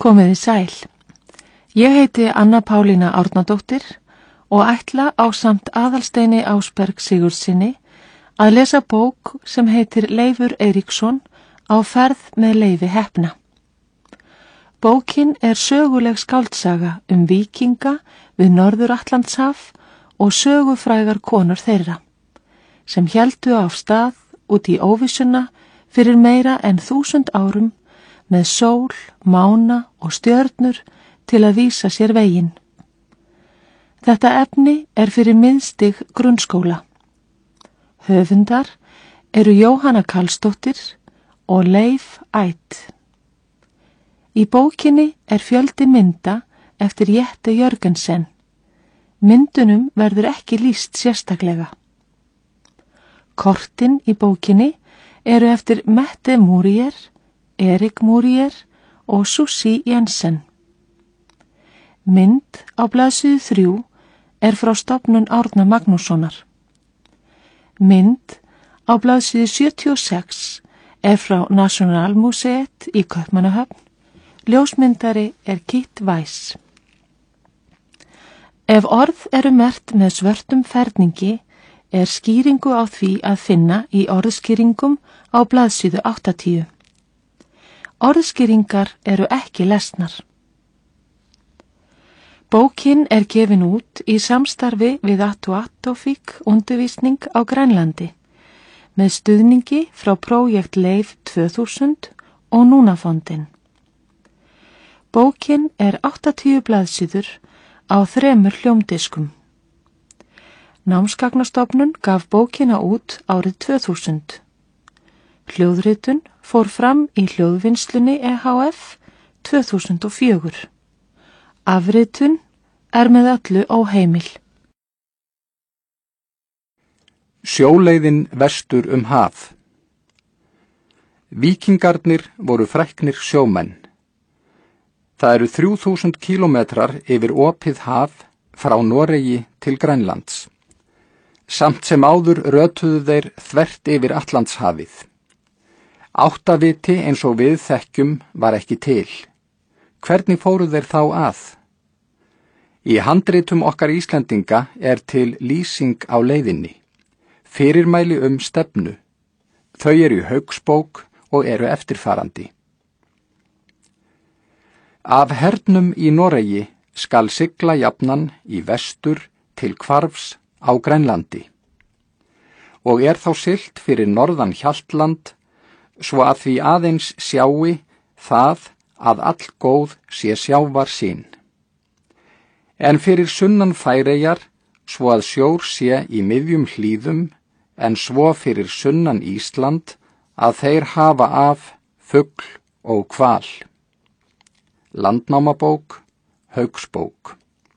Komiði sæl. Ég heiti Anna Pálína Árnadóttir og ætla ásamt Aðalsteini Ásberg Sigurðssyni að lesa bók sem heitir Leifur Eiríksson á ferð með Leifi heppna. Bókin söguleg skáldsaga víkinga við Norður-Atlantshaf og sögufrægar konur þeirra, sem héldu af stað út í óvissuna fyrir meira en 1000 árum með sól, mána og stjörnur til að vísa sér veginn. Þetta efni fyrir miðstig grunnskóla. Höfundar Jóhanna Karlsdóttir og Leif Ætt. Í bókinni fjöldi mynda eftir Jette Jörgensen. Myndunum verður ekki lýst sérstaklega. Kortin í bókinni eftir Mette Murier, Erik Murier og Susie Jensen. Mynd á blaðsíðu 3 frá stofnun Árna Magnússonar. Mynd á blaðsíðu 76 frá Nationalmuseet í Kaupmannahöfn. Ljósmyndari Kit Weiss. Ef orð merkt með svörtum ferningi skýringu á því að finna í orðskýringum á blaðsíðu 80. Orðskýringar ekki lesnar. Bókin gefin út í samstarfi við Atuattovík undervísning á Grænlandi með stuðningi frá Projekt Leif 2000 og Núnafondin. Bókin 80 blaðsíður á 3 hljómdiskum. Námsgagnastofnun gaf bókina út árið 2000. Hljóðritun fór fram í Hljóðvinnslunni EHF 2004. Afritun með öllu óheimil. Sjóleiðin vestur haf. Víkingarnir voru fræknir sjómenn. Það 3000 kílómetrar yfir opið haf frá Noregi til Grænlands. Samt sem áður rötuðu þeir þvert yfir Atlantshafið. Áttaviti eins og við þekkjum var ekki til. Hvernig fóru þeir þá að? Í handritum okkar Íslendinga til lýsing á leiðinni. Fyrirmæli stefnu. Þau í Hauksbók og eftirfarandi. Af hernum í Noregi skal sigla jafnan í vestur til hvarfs á Grænlandi. Og þá siglt fyrir norðan Hjaltland, svo að því aðeins sjái það að all góð sé sjávar sín. En fyrir sunnan Færeyjar, svo að sjór sé í miðjum hlíðum, en svo fyrir sunnan Ísland, að þeir hafa af fugl og hval. Landnámabók, Hauksbók.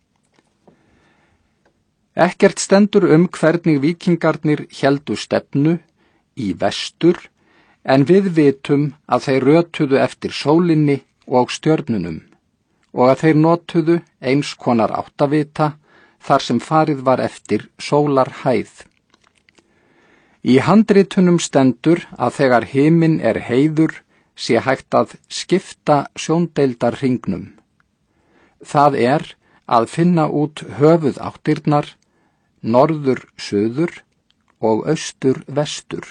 Ekkert stendur hvernig víkingarnir héldu stefnu í vestur, en við vitum að þeir rötuðu eftir sólinni og stjörnunum, og að þeir notuðu eins konar áttavita þar sem farið var eftir sólarhæð. Í handritunum stendur að þegar himinn heiður sé hægt að skipta sjóndeildarhringnum. Það að finna út höfuðáttirnar, norður-suður og austur-vestur.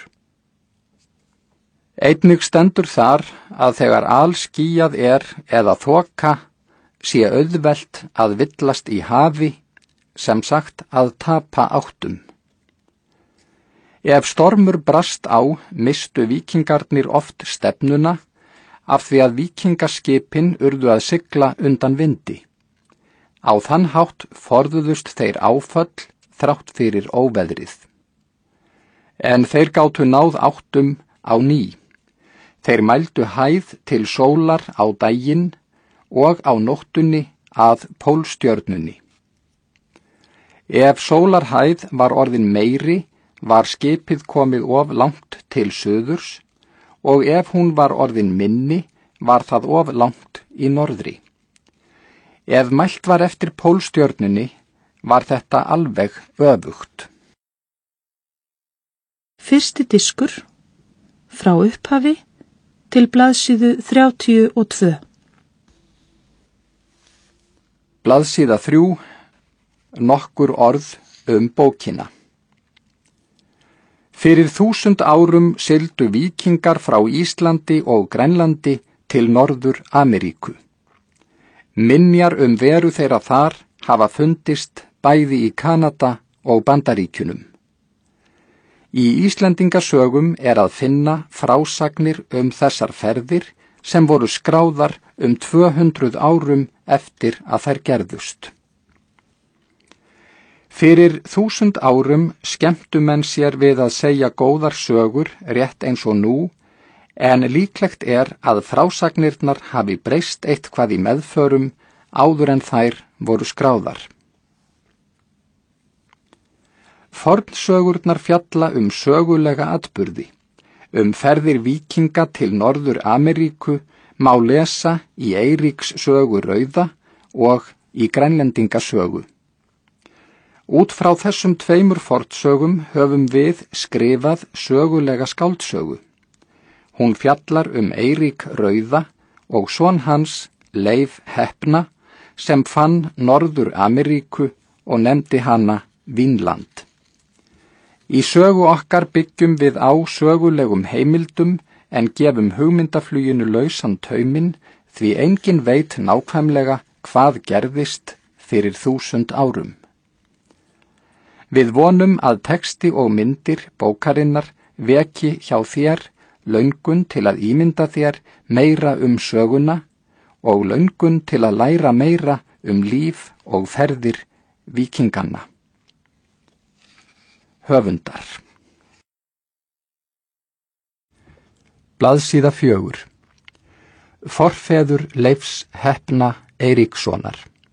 Einnig stendur þar að þegar alskýjað eða þoka sé auðvelt að villast í hafi, sem sagt að tapa áttum. Ef stormur brast á, mistu víkingarnir oft stefnuna af því að víkingaskipin urðu að sigla undan vindi. Á þann hátt forðuðust þeir áföll þrátt fyrir óveðrið. En þeir gátu náð áttum á ný. Þeir mældu hæð til sólar á daginn og á nóttunni að pólstjörnunni. Ef sólarhæð var orðin meiri, var skipið komið of langt til suðurs, og ef hún var orðin minni, var það of langt í norðri. Ef mælt var eftir pólstjörnunni, var þetta alveg öfugt. Fyrsti diskur, frá upphafi til blaðsíðu 32. Blaðsíða 3, nokkur orð bókina. Fyrir 1000 árum sigldu víkingar frá Íslandi og Grænlandi til Norður-Ameríku. Minjar veru þeirra þar hafa fundist bæði í Kanada og Bandaríkjunum. Í Íslendingasögum að finna frásagnir þessar ferðir sem voru skráðar 200 árum eftir að þær gerðust. Fyrir 1000 árum skemmtu menn sér við að segja góðar sögur rétt eins og nú, en líklegt að frásagnirnar hafi breyst eitthvað í meðförum áður en þær voru skráðar. Fornsögurnar fjalla sögulega atburði. Ferðir víkinga til Norður-Ameríku má lesa í Eiríks sögu rauða og í Grænlendingasögu. Út frá þessum 2 fornsögum höfum við skrifað sögulega skáldsögu. Hún fjallar Eirík rauða og son hans Leif heppna sem fann Norður-Ameríku og nefndi hana Vínland. Í sögu okkar byggjum við á sögulegum heimildum en gefum hugmyndafluginu lausan tauminn því enginn veit nákvæmlega hvað gerðist fyrir 1000 árum. Við vonum að texti og myndir bókarinnar veki hjá þér löngun til að ímynda þér meira söguna og löngun til að læra meira líf og ferðir víkinganna. Höfundar. Blaðsíða 4. Forfeður Leifs heppna Eiríkssonar.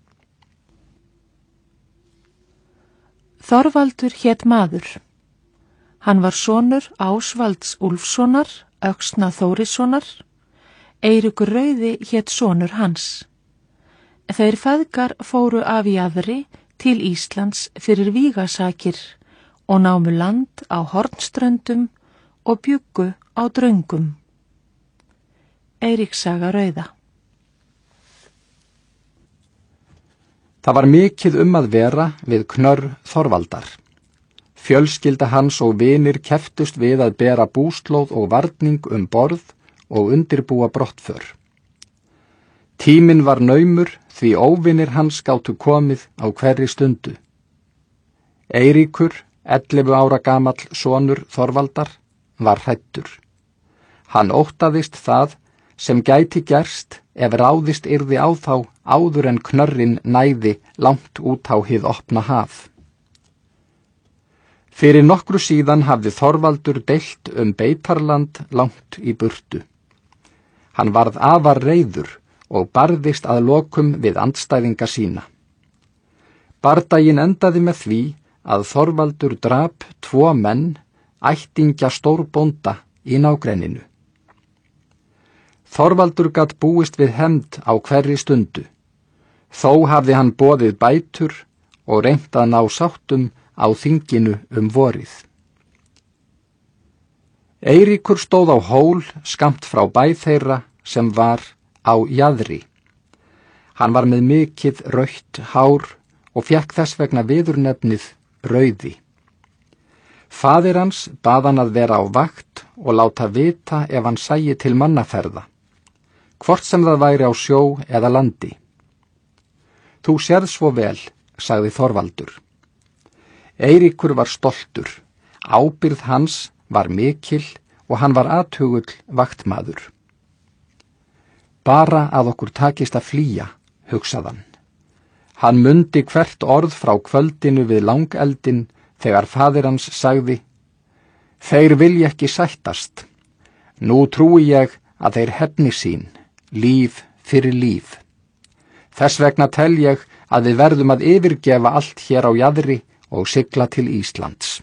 Þorvaldur hét maður. Hann var sonur Ásvalds Úlfssonar, Öxna Þórissonar. Eiríkur rauði hét sonur hans. Þeir feðgar fóru af jaðri til Íslands fyrir vígasakir og námu land á Hornströndum og bjuggu á Dröngum. Eiríks saga rauða. Það var mikið að vera við knörr Þorvaldar. Fjölskylda hans og vinir kepptust við að bera búslóð og varning borð og undirbúa brottför. Tíminn var naumur því óvinir hans gátu komið á hverri stundu. Eiríkur, 11 ára gamall sonur Þorvaldar, var hræddur. Hann óttaðist það sem gæti gerst ef ráðist yrði á þá áður en knörrin næði langt út á hið opna haf. Fyrir nokkru síðan hafði Þorvaldur deilt beitarland langt í burtu. Hann varð afar reiður og barðist að lokum við andstæðinga sína. Bardaginn endaði með því að Þorvaldur drap 2 menn, ættingja stórbónda í nágrenninu. Þorvaldur gat búist við hefnd á hverri stundu. Þó hafði hann boðið bætur og reynt að ná sáttum á þinginu vorið. Eiríkur stóð á hól skammt frá bæ þeirra sem var á jaðri. Hann var með mikið rautt hár og fékk þess vegna viðurnefnið Rauði. Faðir hans bað hann að vera á vakt og láta vita ef hann sæi til mannaferða, hvort sem það væri á sjó eða landi. Þú sérð svo vel, sagði Þorvaldur. Eiríkur var stoltur, ábyrgð hans var mikil og hann var athugull vaktmaður. Bara að okkur takist að flýja, hugsaði hann. Hann mundi hvert orð frá kvöldinu við langeldin þegar faðir hans sagði: Þeir vilja ekki sættast. Nú trúi ég að þeir hefni sín, líf fyrir líf. Þess vegna tel ég að við verðum að yfirgefa allt hér á jaðri og sigla til Íslands.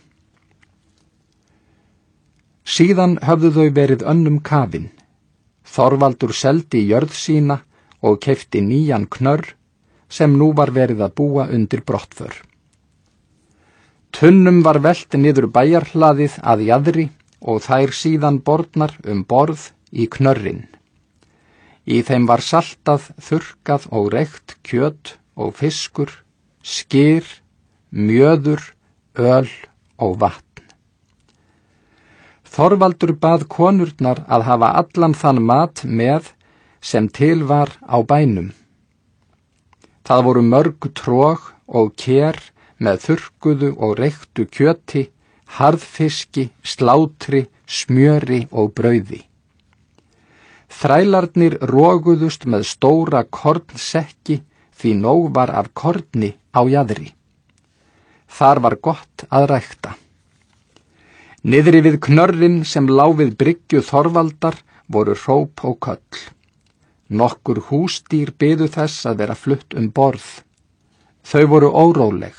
Síðan höfðu þau verið önnum kafin. Þorvaldur seldi jörð sína og keypti nýjan knörr sem nú var verið að búa undir brottför. Tunnum var velt niður bæjarhlaðið að jaðri og þær síðan bornar borð í knörrin. Í þeim var saltað, þurrkað og reykt kjöt og fiskur, skyr, mjöður, öl og vatn. Þorvaldur bað konurnar að hafa allan þann mat með sem til var á bænum. Það voru mörg trog og ker með þurrkuðu og reyktu kjöti, harðfiski, slátri, smjöri og brauði. Þrælarnir roguðust með stóra kornsekki því nóg var af korni á jaðri. Þar var gott að rækta. Niðri við knörrin sem lá við bryggju Þorvaldar voru hróp og köll. Nokkur húsdýr biðu þess að vera flutt borð. Þau voru óróleg.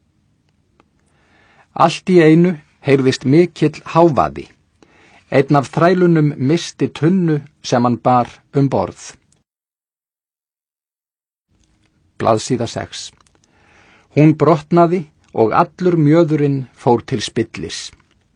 Allt í einu heyrðist mikill hávaði. Einn af þrælunum missti tunnu sem hann bar borð. Blaðsíða 6. Hún brotnaði og allur mjöðurinn fór til spillis.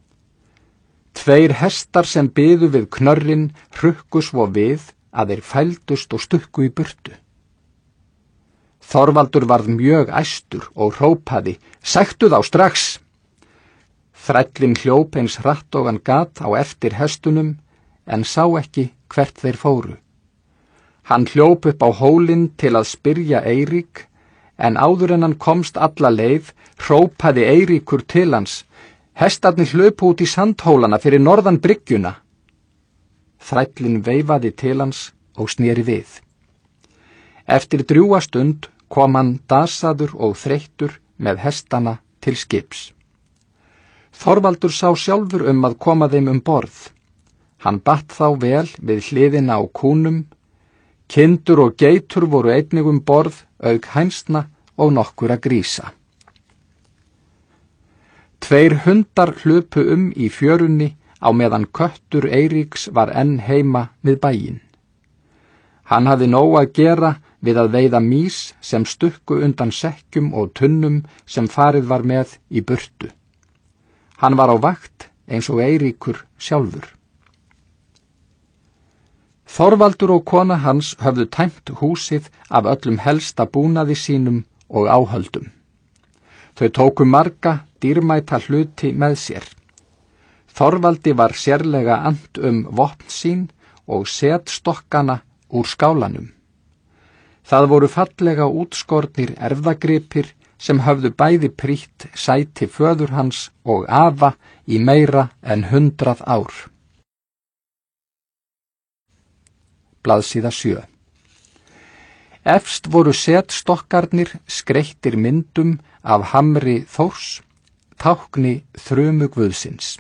2 hestar sem biðu við knörrin hrukku svo við að þeir fældust og stukku í burtu. Þorvaldur varð mjög æstur og hrópaði: "Sæktu þá strax!" Þrællinn hljóp eins hratt og hann gat á eftir hestunum en sá ekki hvert þeir fóru. Hann hljóp upp á hólinn til að spyrja Eirík, en áður en hann komst alla leið hrópaði Eiríkur til hans: "Hestarnir hlaupu út í sandhólana fyrir norðan bryggjuna." Þrællinn veifaði til hans og sneri við. Eftir drjúga stund kom hann dasaður og þreyttur með hestana til skips. Þorvaldur sá sjálfur að koma þeim borð. Hann batt þá vel við hliðina á kúnum. Kindur og geitur voru einnig borð, auk hænsna og nokkura grísa. 2 hundar hlupu í fjörunni á meðan köttur Eiríks var enn heima við bæinn. Hann hafði nóg að gera við að veiða mýs sem stukku undan sekkjum og tunnum sem farið var með í burtu. Hann var á vakt eins og Eiríkur sjálfur. Þorvaldur og kona hans höfðu tæmt húsið af öllum helsta búnaði sínum og áhöldum. Þau tóku marga dýrmæta hluti með sér. Þorvaldi var sérlega annt vopn sín og setstokkana úr skálanum. Það voru fallega útskornir erfðagripir sem höfðu bæði prýtt sæti föður hans og afa í meira en 100 ár. Blaðsíða 7. Efst voru setstokkarnir skreyttir myndum af hamri Þórs, tákni þrumu Guðsins.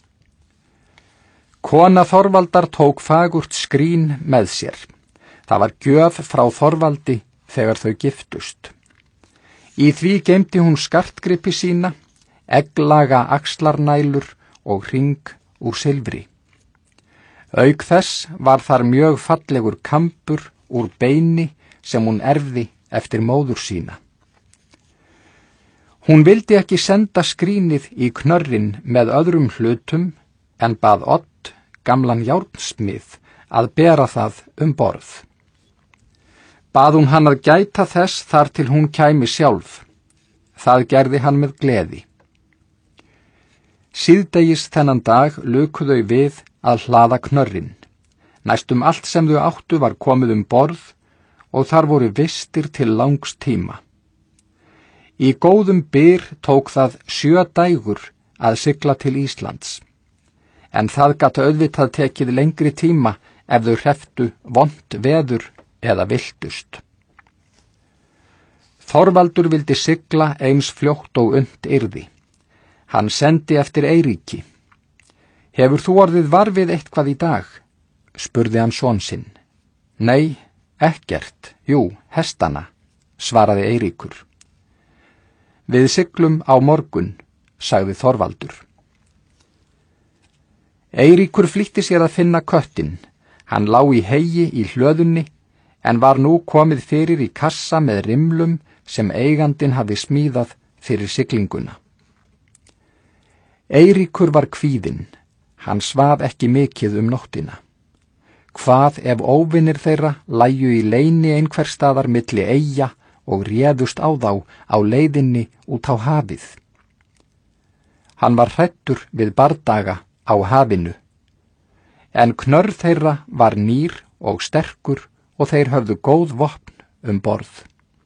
Kona Þorvaldar tók fagurt skrín með sér. Það var gjöf frá Þorvaldi þegar þau giftust. Í því geymdi hún skartgripi sína, egglaga axlarnælur og hring úr silfri. Auk þess var þar mjög fallegur kambur úr beini sem hún erfði eftir móður sína. Hún vildi ekki senda skrínið í knörrin með öðrum hlutum en bað Odd, gamlan járnsmið, að bera það borð. Bað hún hann að gæta þess þar til hún kæmi sjálf. Það gerði hann með gleði. Síðdegis þennan dag luku þau við að hlaða knörrin. Næstum allt sem þau áttu var komið borð og þar voru vistir til langs tíma. Í góðum byr tók það 7 dægur að sigla til Íslands, en það gat auðvitað tekið lengri tíma ef þau hrepptu vont veður eða viltust. Þorvaldur vildi sigla eins fljótt og unnt yrði. Hann sendi eftir Eiríki. Hefur þú orðið var við eitthvað í dag? Spurði hann son sinn. Nei, ekkert, jú, hestana, svaraði Eiríkur. Við siglum á morgun, sagði Þorvaldur. Eiríkur flýtti sér að finna köttinn. Hann lá í heyi í hlöðunni, en var nú komið fyrir í kassa með rimlum sem eigandinn hafði smíðað fyrir siglinguna. Eiríkur var kvíðinn. Hann svaf ekki mikið nóttina. Hvað ef óvinir þeirra lægju í leyni einhvers staðar milli eyja og réðust á þá á leiðinni út á hafið. Hann var hræddur við bardaga á hafinu, en knörr þeirra var nýr og sterkur og þeir höfðu góð vopn borð.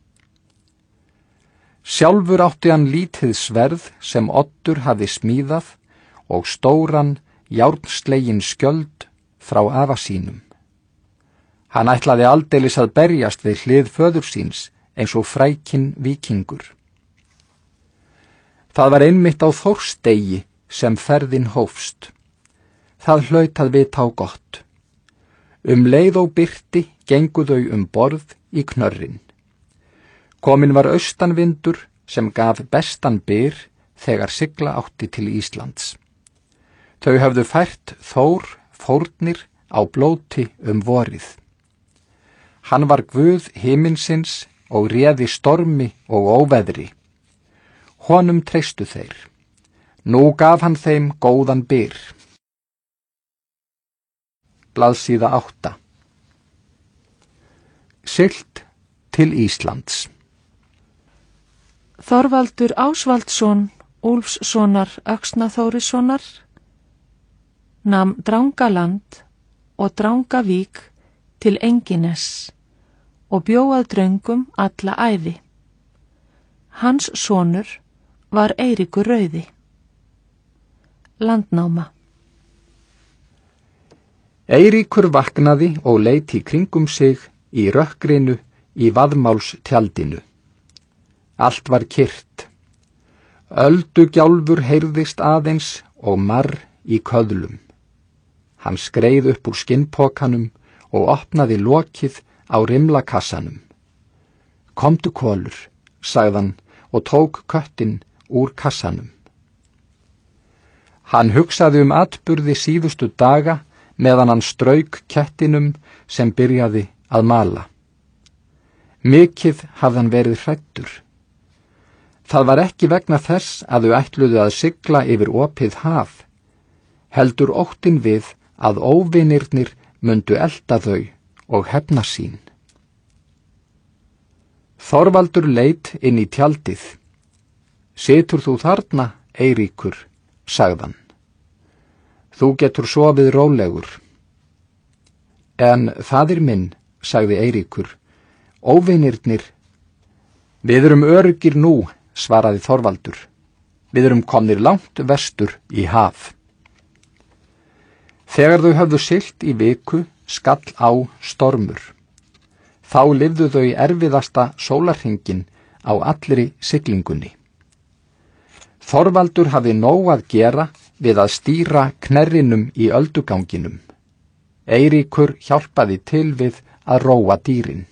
Sjálfur átti hann lítið sverð sem Oddur hafði smíðað og stóran, járnslegin skjöld frá afa sínum. Hann ætlaði aldeilis að berjast við hlið föður síns eins og frækinn víkingur. Það var einmitt á Þórsdegi sem ferðin hófst. Það hlaut að vita á gott. Leið og birti gengu þau borð í knörrin. Kominn var austanvindur sem gaf bestan byr þegar sigla átti til Íslands. Þau höfðu fært Þór fórnir á blóti vorið. Hann var guð himinsins og réði stormi og óveðri. Honum treystu þeir. Nú gaf hann þeim góðan byr. Blaðsíða 8. Siglt til Íslands. Þorvaldur Ásvaldsson, Úlfssonar Öxnaþórissonar, nam Drangaland og Drangavík til Engines og bjó að dröngum alla ævi. Hans sonur var Eiríkur rauði. Landnáma. Eiríkur vaknaði og leit í kringum sig í rökkrinu í vaðmálstjaldinu. Allt var kyrrt. Öldugjálfur heyrðist aðeins og marr í köðlum. Hann skreið upp úr skinnpokanum og opnaði lokið á rimlakassanum. Komdu Kolur, sagðan og tók köttinn úr kassanum. Hann hugsaði atburði síðustu daga meðan hann strauk kettinum sem byrjaði að mala. Mikið hafði hann verið hræddur. Það var ekki vegna þess að þau ætluðu að sigla yfir opið haf, heldur óttinn við að óvinirnir mundu elta þau og hefna sín. Þorvaldur leit inn í tjaldið. Situr þú þarna, Eiríkur, sagðan. Þú getur sofið rólegur. En faðir minn, sagði Eiríkur, óvinirnir. Við erum öruggir nú, svaraði Þorvaldur. Við erum komnir langt vestur í haf. Þegar þau höfðu siglt í viku skall á stormur. Þá lifðu þau erfiðasta sólarhringinn á allri siglingunni. Þorvaldur hafði nóg að gera við að stýra knerrinum í ölduganginum. Eiríkur hjálpaði til við að róa dýrin.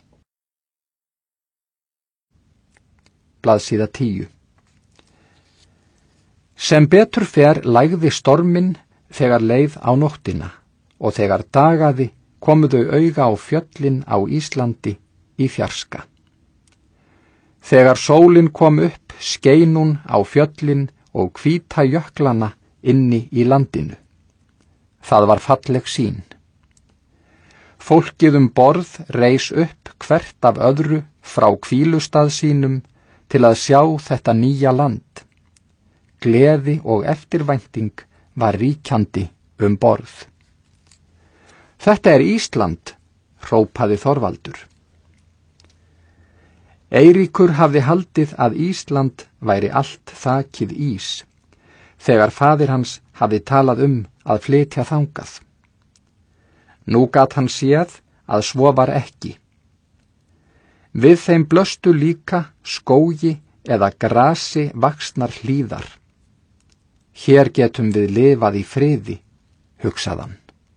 Blaðsíða 10. Sem betur fer lægði storminn þegar leið á nóttina og þegar dagaði komu þau auga á fjöllin á Íslandi í fjarska. Þegar sólin kom upp skein hún á fjöllin og hvíta jöklana inni í landinu. Það var falleg sýn. Fólkið borð reis upp hvert af öðru frá hvílustað sínum til að sjá þetta nýja land. Gleði og eftirvænting var ríkjandi borð. Þetta er Ísland, hrópaði Þorvaldur. Eiríkur hafði haldið að Ísland væri allt þakið ís, þegar faðir hans hafði talað að flytja þangað. Nú gat hann séð að svo var ekki. Við þeim blöstu líka skógi eða grasi vaxnar hlíðar. Hér getum við lifað í friði, hugsaðan.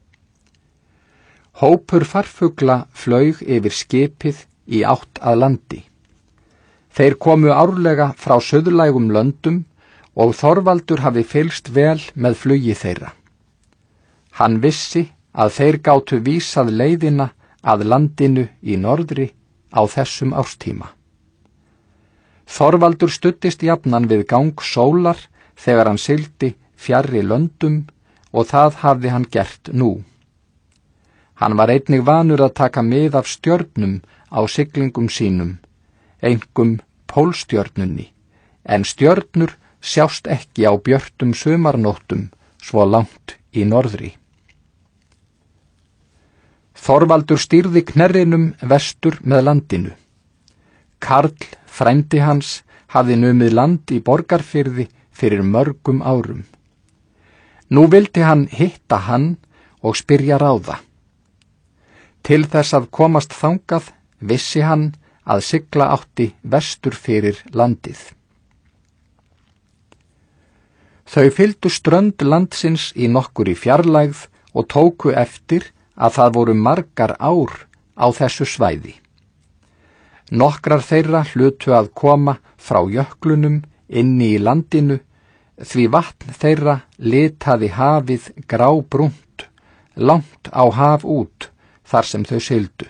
Hópur farfugla flaug yfir skipið í átt að landi. Þeir komu árlega frá suðlægum löndum og Þorvaldur hafi fylgst vel með flugi þeirra. Hann vissi að þeir gátu vísað leiðina að landinu í norðri á þessum árstíma. Þorvaldur studdist jafnan við gang sólar þegar hann sigldi fjarri löndum og það hafði hann gert nú. Hann var einnig vanur að taka mið af stjörnum á siglingum sínum, einkum pólstjörnunni, en stjörnur sjást ekki á björtum sumarnóttum svo langt í norðri. Þorvaldur stýrði knerrinum vestur með landinu. Karl, frændi hans, hafði numið land í Borgarfirði fyrir mörgum árum. Nú vildi hann hitta hann og spyrja ráða. Til þess að komast þangað vissi hann að sigla átti vestur fyrir landið. Þau fylgdu strönd landsins í nokkurri fjarlægð og tóku eftir að það voru margar ár á þessu svæði. Nokkrar þeirra hlutu að koma frá jöklunum inni í landinu, því vatn þeirra litaði hafið grábrúnt, langt á haf út þar sem þau sigldu.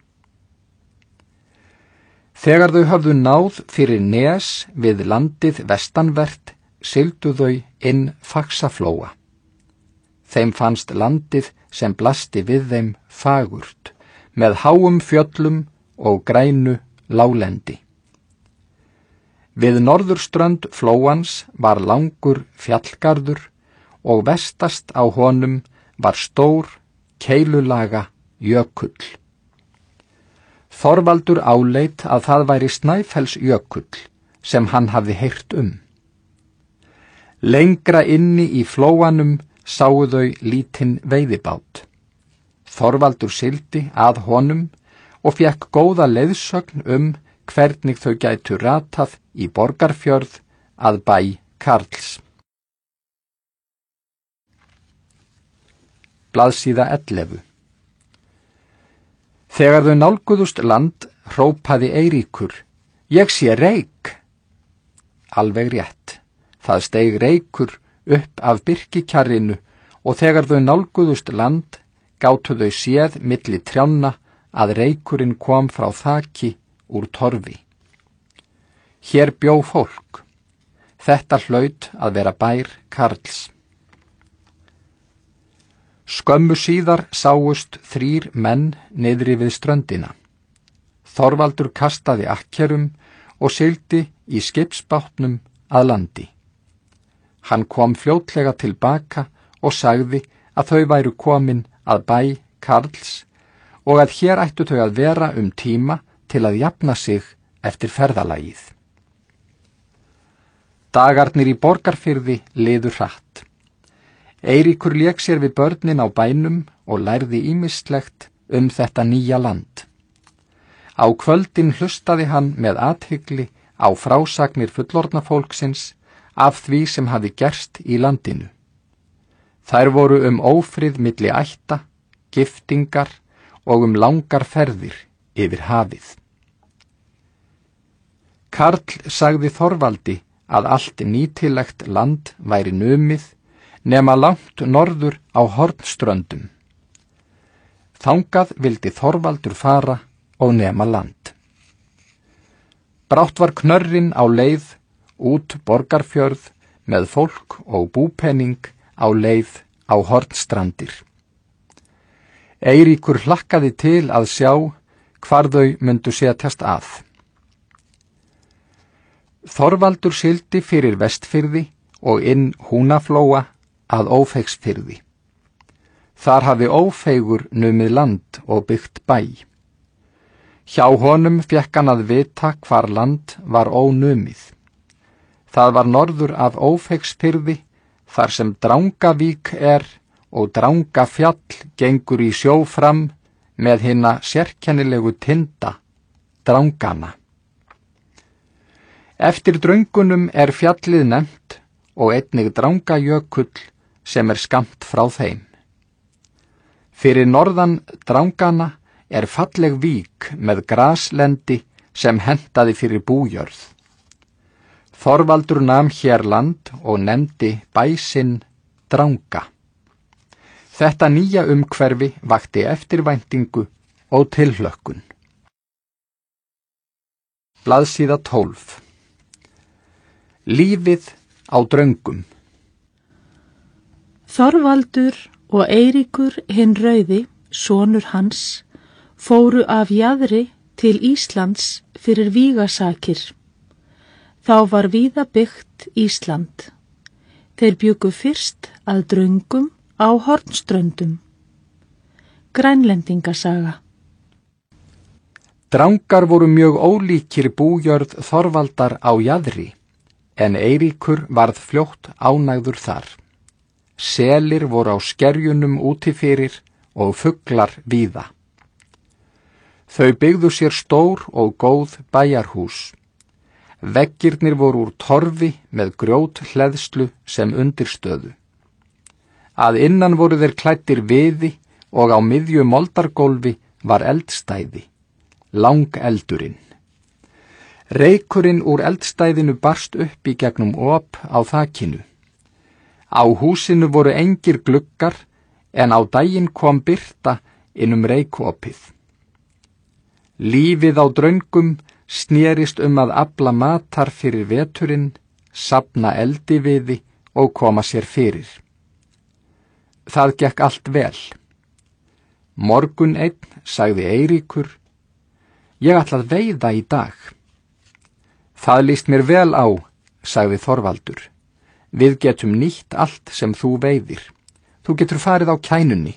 Þegar þau höfðu náð fyrir nes við landið vestanvert, sigldu þau inn Faxaflóa. Þeim fannst landið sem blasti við þeim fagurt, með háum fjöllum og grænu láglendi. Við norðurströnd flóans var langur fjallgarður og vestast á honum var stór, keilulaga jökull. Þorvaldur áleit að það væri Snæfellsjökull sem hann hafði heyrt um. Lengra inni í flóanum sáu þau lítinn veiðibát. Þorvaldur sigldi að honum og fékk góða leiðsögn hvernig þau gætu ratað í Borgarfjörð að bæ Karls. Blaðsíða 11. Þegar þau nálguðust land, hrópaði Eiríkur: "Ég sé reyk!" Alveg rétt. Það steig reykur upp af birkikjarrinu og þegar þau nálguðust land, gátu þau séð milli trjánna að reykurinn kom frá þaki úr torfi. Hér bjó fólk. Þetta hlaut að vera bær Karls. Skömmu síðar sáust 3 menn niðri við ströndina. Þorvaldur kastaði akkerum og sigldi í skipsbátnum að landi. Hann kom fljótlega tilbaka og sagði að þau væru komin að bæ Karls og að hér ættu þau að vera tíma til að jafna sig eftir ferðalagið. Dagarnir í Borgarfirði liðu hratt. Eiríkur lék sér við börnin á bænum og lærði ýmislegt þetta nýja land. Á kvöldin hlustaði hann með athygli á frásagnir fullorðna fólksins af því sem hafði gerst í landinu. Þær voru ófrið milli ætta, giftingar og langar ferðir yfir hafið. Karl sagði Þorvaldi að allt nýtilegt land væri numið nema langt norður á Hornströndum. Þangað vildi Þorvaldur fara og nema land. Brátt var knörrin á leið út Borgarfjörð með fólk og búpening á leið á Hornstrandir. Eiríkur hlakkaði til að sjá hvar þau myndu setjast að. Þorvaldur sigldi fyrir Vestfirði og inn Húnaflóa að Ófeigsfirði. Þar hafði Ófeigur numið land og byggt bæ. Hjá honum fékk hann að vita hvar land var ónumið. Það var norður af Ófeigsfirði, þar sem Drangavík og Drangafjall gengur í sjó fram með hina sérkennilegu tinda, Drangana. Eftir dröngunum fjallið nefnt og einnig Drangajökull sem skammt frá þeim. Fyrir norðan Drangana falleg vík með graslendi sem hentaði fyrir bújörð. Þorvaldur nam hér land og nefndi bæ sinn Dranga. Þetta nýja umhverfi vakti eftirvæntingu og tilhlökkun. Blaðsíða 12. Lífið á dröngum. Þorvaldur og Eiríkur hinn rauði, sonur hans, fóru af jaðri til Íslands fyrir vígasakir. Þá var víða byggt Ísland. Þeir bjuggu fyrst að Dröngum á Hornströndum. Grænlendingasaga. Drangar voru mjög ólíkir bújörð Þorvaldar á Jaðri, en Eiríkur varð fljótt ánægður þar. Selir voru á skerjunum úti fyrir og fuglar víða. Þau byggðu sér stór og góð bæjarhús. Veggirnir voru úr torfi með grjóthleðslu sem undirstöðu. Að innan voru þeir klæddir viði og á miðju moldargólfi var eldstæði, langeldurinn. Reykurinn úr eldstæðinu barst upp í gegnum op á þakinu. Á húsinu voru engir gluggar, en á daginn kom birta inn reykopið. Lífið á Dröngum snerist að afla matar fyrir veturinn, safna eldiviði og koma sér fyrir. Það gekk allt vel. Morgun einn sagði Eiríkur: Ég ætla að veiða í dag. Það líst mér vel á, sagði Þorvaldur. Við getum nýtt allt sem þú veiðir. Þú getur farið á kænunni.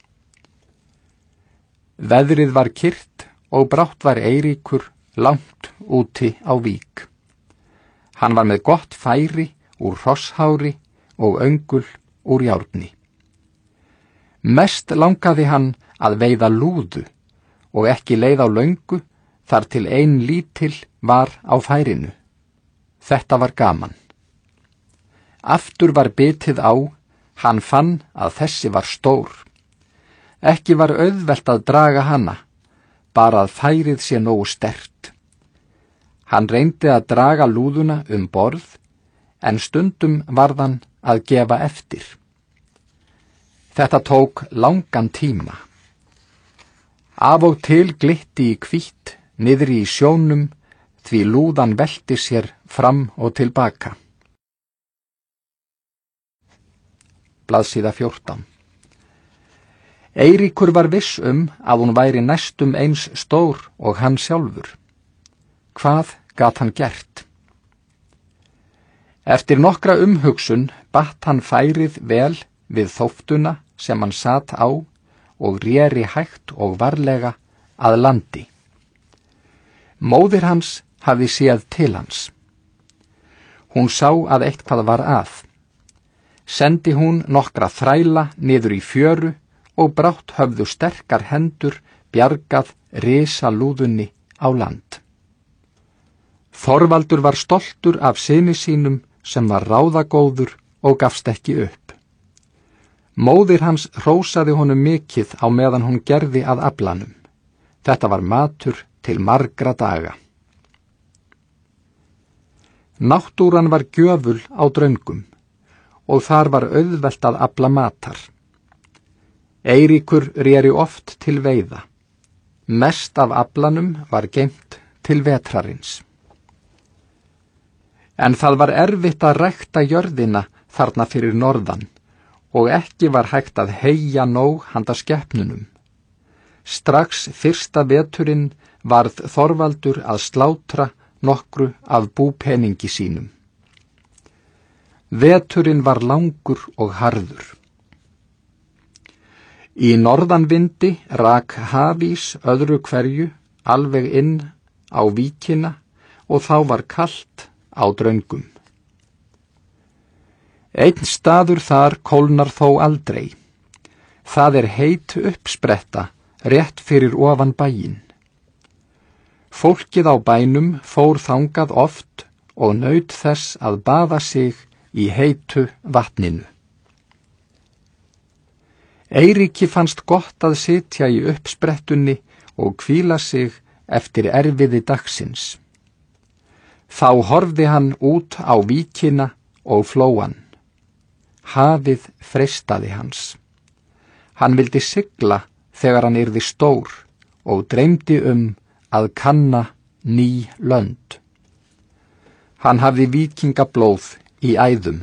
Veðrið var kyrrt og brátt var Eiríkur langt úti á vík. Hann var með gott færi úr hrosshári og öngul úr járni. Mest langaði hann að veiða lúðu og ekki leið á löngu þar til ein lítil var á færinu. Þetta var gaman. Aftur var bitið á, hann fann að þessi var stór. Ekki var auðvelt að draga hana, bara að færið sé nógu sterkt. Hann reyndi að draga lúðuna borð, en stundum varð hann að gefa eftir. Þetta tók langan tíma. Af og til glitti í hvítt niðri í sjónum, því lúðan velti sér fram og tilbaka. Blaðsíða 14. Eiríkur var viss að hún væri næstum eins stór og hann sjálfur. Hvað gat hann gert? Eftir nokkra umhugsun batt hann færið vel við þóftuna sem hann sat á og réri hægt og varlega að landi. Móðir hans hafði séð til hans. Hún sá að eitthvað var að. Sendi hún nokkra þræla niður í fjöru og brátt höfðu sterkar hendur bjargað risalúðunni á land. Þorvaldur var stoltur af syni sínum sem var ráðagóður og gafst ekki upp. Móðir hans hrósaði honum mikið á meðan hún gerði að aflanum. Þetta var matur til margra daga. Náttúran var gjöful á Dröngum og þar var auðvelt að afla matar. Eiríkur réri oft til veiða. Mest af aflanum var geymt til vetrarins. En það var erfitt að rækta jörðina þarna fyrir norðan og ekki var hægt að heyja nóg handa skepnunum. Strax fyrsta veturinn varð Þorvaldur að slátra nokkru af búpeningi sínum. Veturinn var langur og harður. Í norðanvindi rak hafís öðru hverju alveg inn á víkina og þá var kalt á Dröngum. Einn staður þar kólnar þó aldrei. Það er heit uppspretta rétt fyrir ofan bæinn. Fólkið á bænum fór þangað oft og naut þess að baða sig í heitu vatninu. Eiríki fannst gott að sitja í uppsprettunni og hvíla sig eftir erfiði dagsins. Þá horfði hann út á víkina og flóan. Hafið freistaði hans. Hann vildi sigla þegar hann yrði stór og dreymdi að kanna ný lönd. Hann hafði víkingablóð í æðum.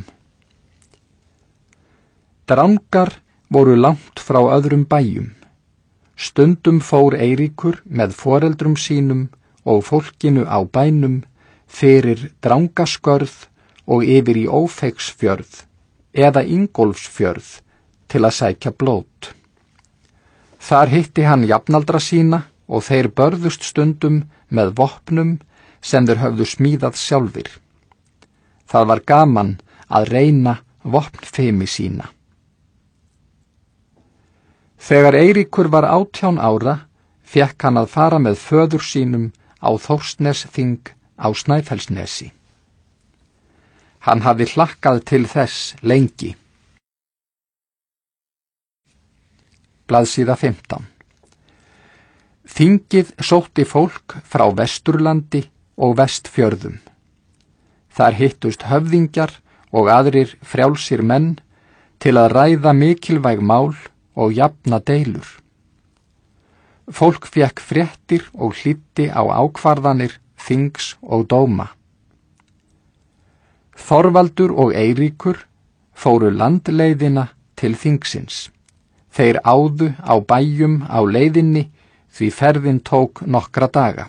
Drangar voru langt frá öðrum bæjum. Stundum fór Eiríkur með foreldrum sínum og fólkinu á bænum fyrir Drangaskörð og yfir í Ófeigsfjörð eða Ingólfsfjörð til að sækja blót. Þar hitti hann jafnaldra sína og þeir börðust stundum með vopnum sem þeir höfðu smíðað sjálfir. Það var gaman að reyna vopnfimi sína. Þegar Eiríkur var 18 ára, fékk hann að fara með föður sínum á Þórsnesþing á Snæfellsnesi. Hann hafði hlakkað til þess lengi. Blaðsíða 15. Þingið sótti fólk frá Vesturlandi og Vestfjörðum. Þar hittust höfðingjar og aðrir frjálsir menn til að ræða mikilvæg mál og jafna deilur. Fólk fékk fréttir og hlýddi á ákvarðanir þings og dóma. Þorvaldur og Eiríkur fóru landleiðina til þingsins. Þeir áðu á bæjum á leiðinni því ferðin tók nokkra daga.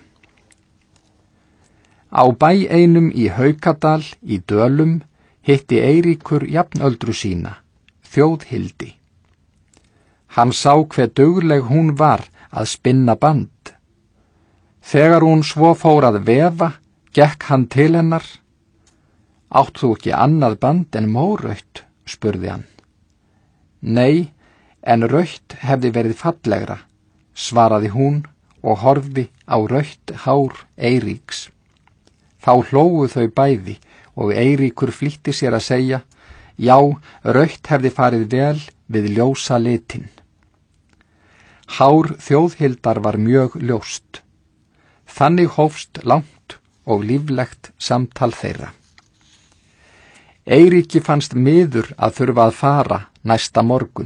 Á bæ einum í Haukadal í Dölum hitti Eiríkur jafnöldru sína, Þjóðhildi. Hann sá hve dugleg hún var að spinna band. Þegar hún svo fór að vefa, gekk hann til hennar. Átt þú ekki annað band en mórautt, spurði hann. Nei, en rautt hefði verið fallegra, svaraði hún og horfði á rautt hár Eiríks. Þá hlógu þau bæði og Eiríkur flýtti sér að segja, já, rautt hefði farið vel við ljósa litin. Hár Þjóðhildar var mjög ljóst. Þannig hófst langt og líflegt samtal þeirra. Eiríki fannst miður að þurfa að fara næsta morgun.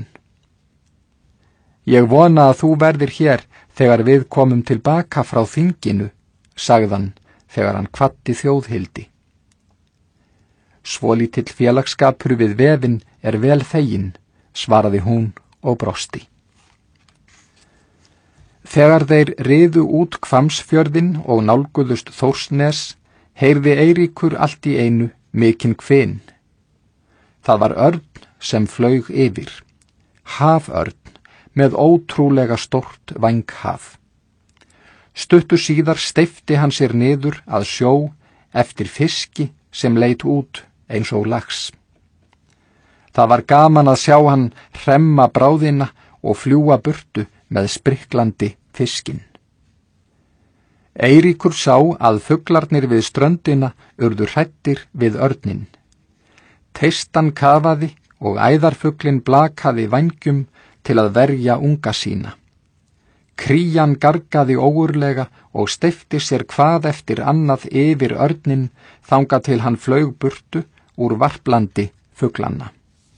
Ég vona að þú verðir hér þegar við komum tilbaka frá þinginu, sagðan þegar hann kvaddi Þjóðhildi. Svolítill félagsskapur við vefin er vel þeginn, svaraði hún og brosti. Þegar þeir riðu út Hvammsfjörðinn og nálguðust Þórsnes, heyrði Eiríkur allt í einu mikinn hvin. Það var örn sem flaug yfir, haförn með ótrúlega stórt vænghaf. Stuttu síðar steypti hann sér niður að sjó eftir fiski sem leit út eins og lax. Það var gaman að sjá hann hremma bráðina og fljúga burtu með spriklandi fiskinn. Eiríkur sá að fuglarnir við ströndina urðu hræddir við örninn. Teistan kafaði og æðarfuglinn blakaði vængjum til að verja unga sína. Krían gargaði ógurlega og steypti sér hvað eftir annað yfir örninn þangað til hann flaug burtu úr varplandi fuglanna.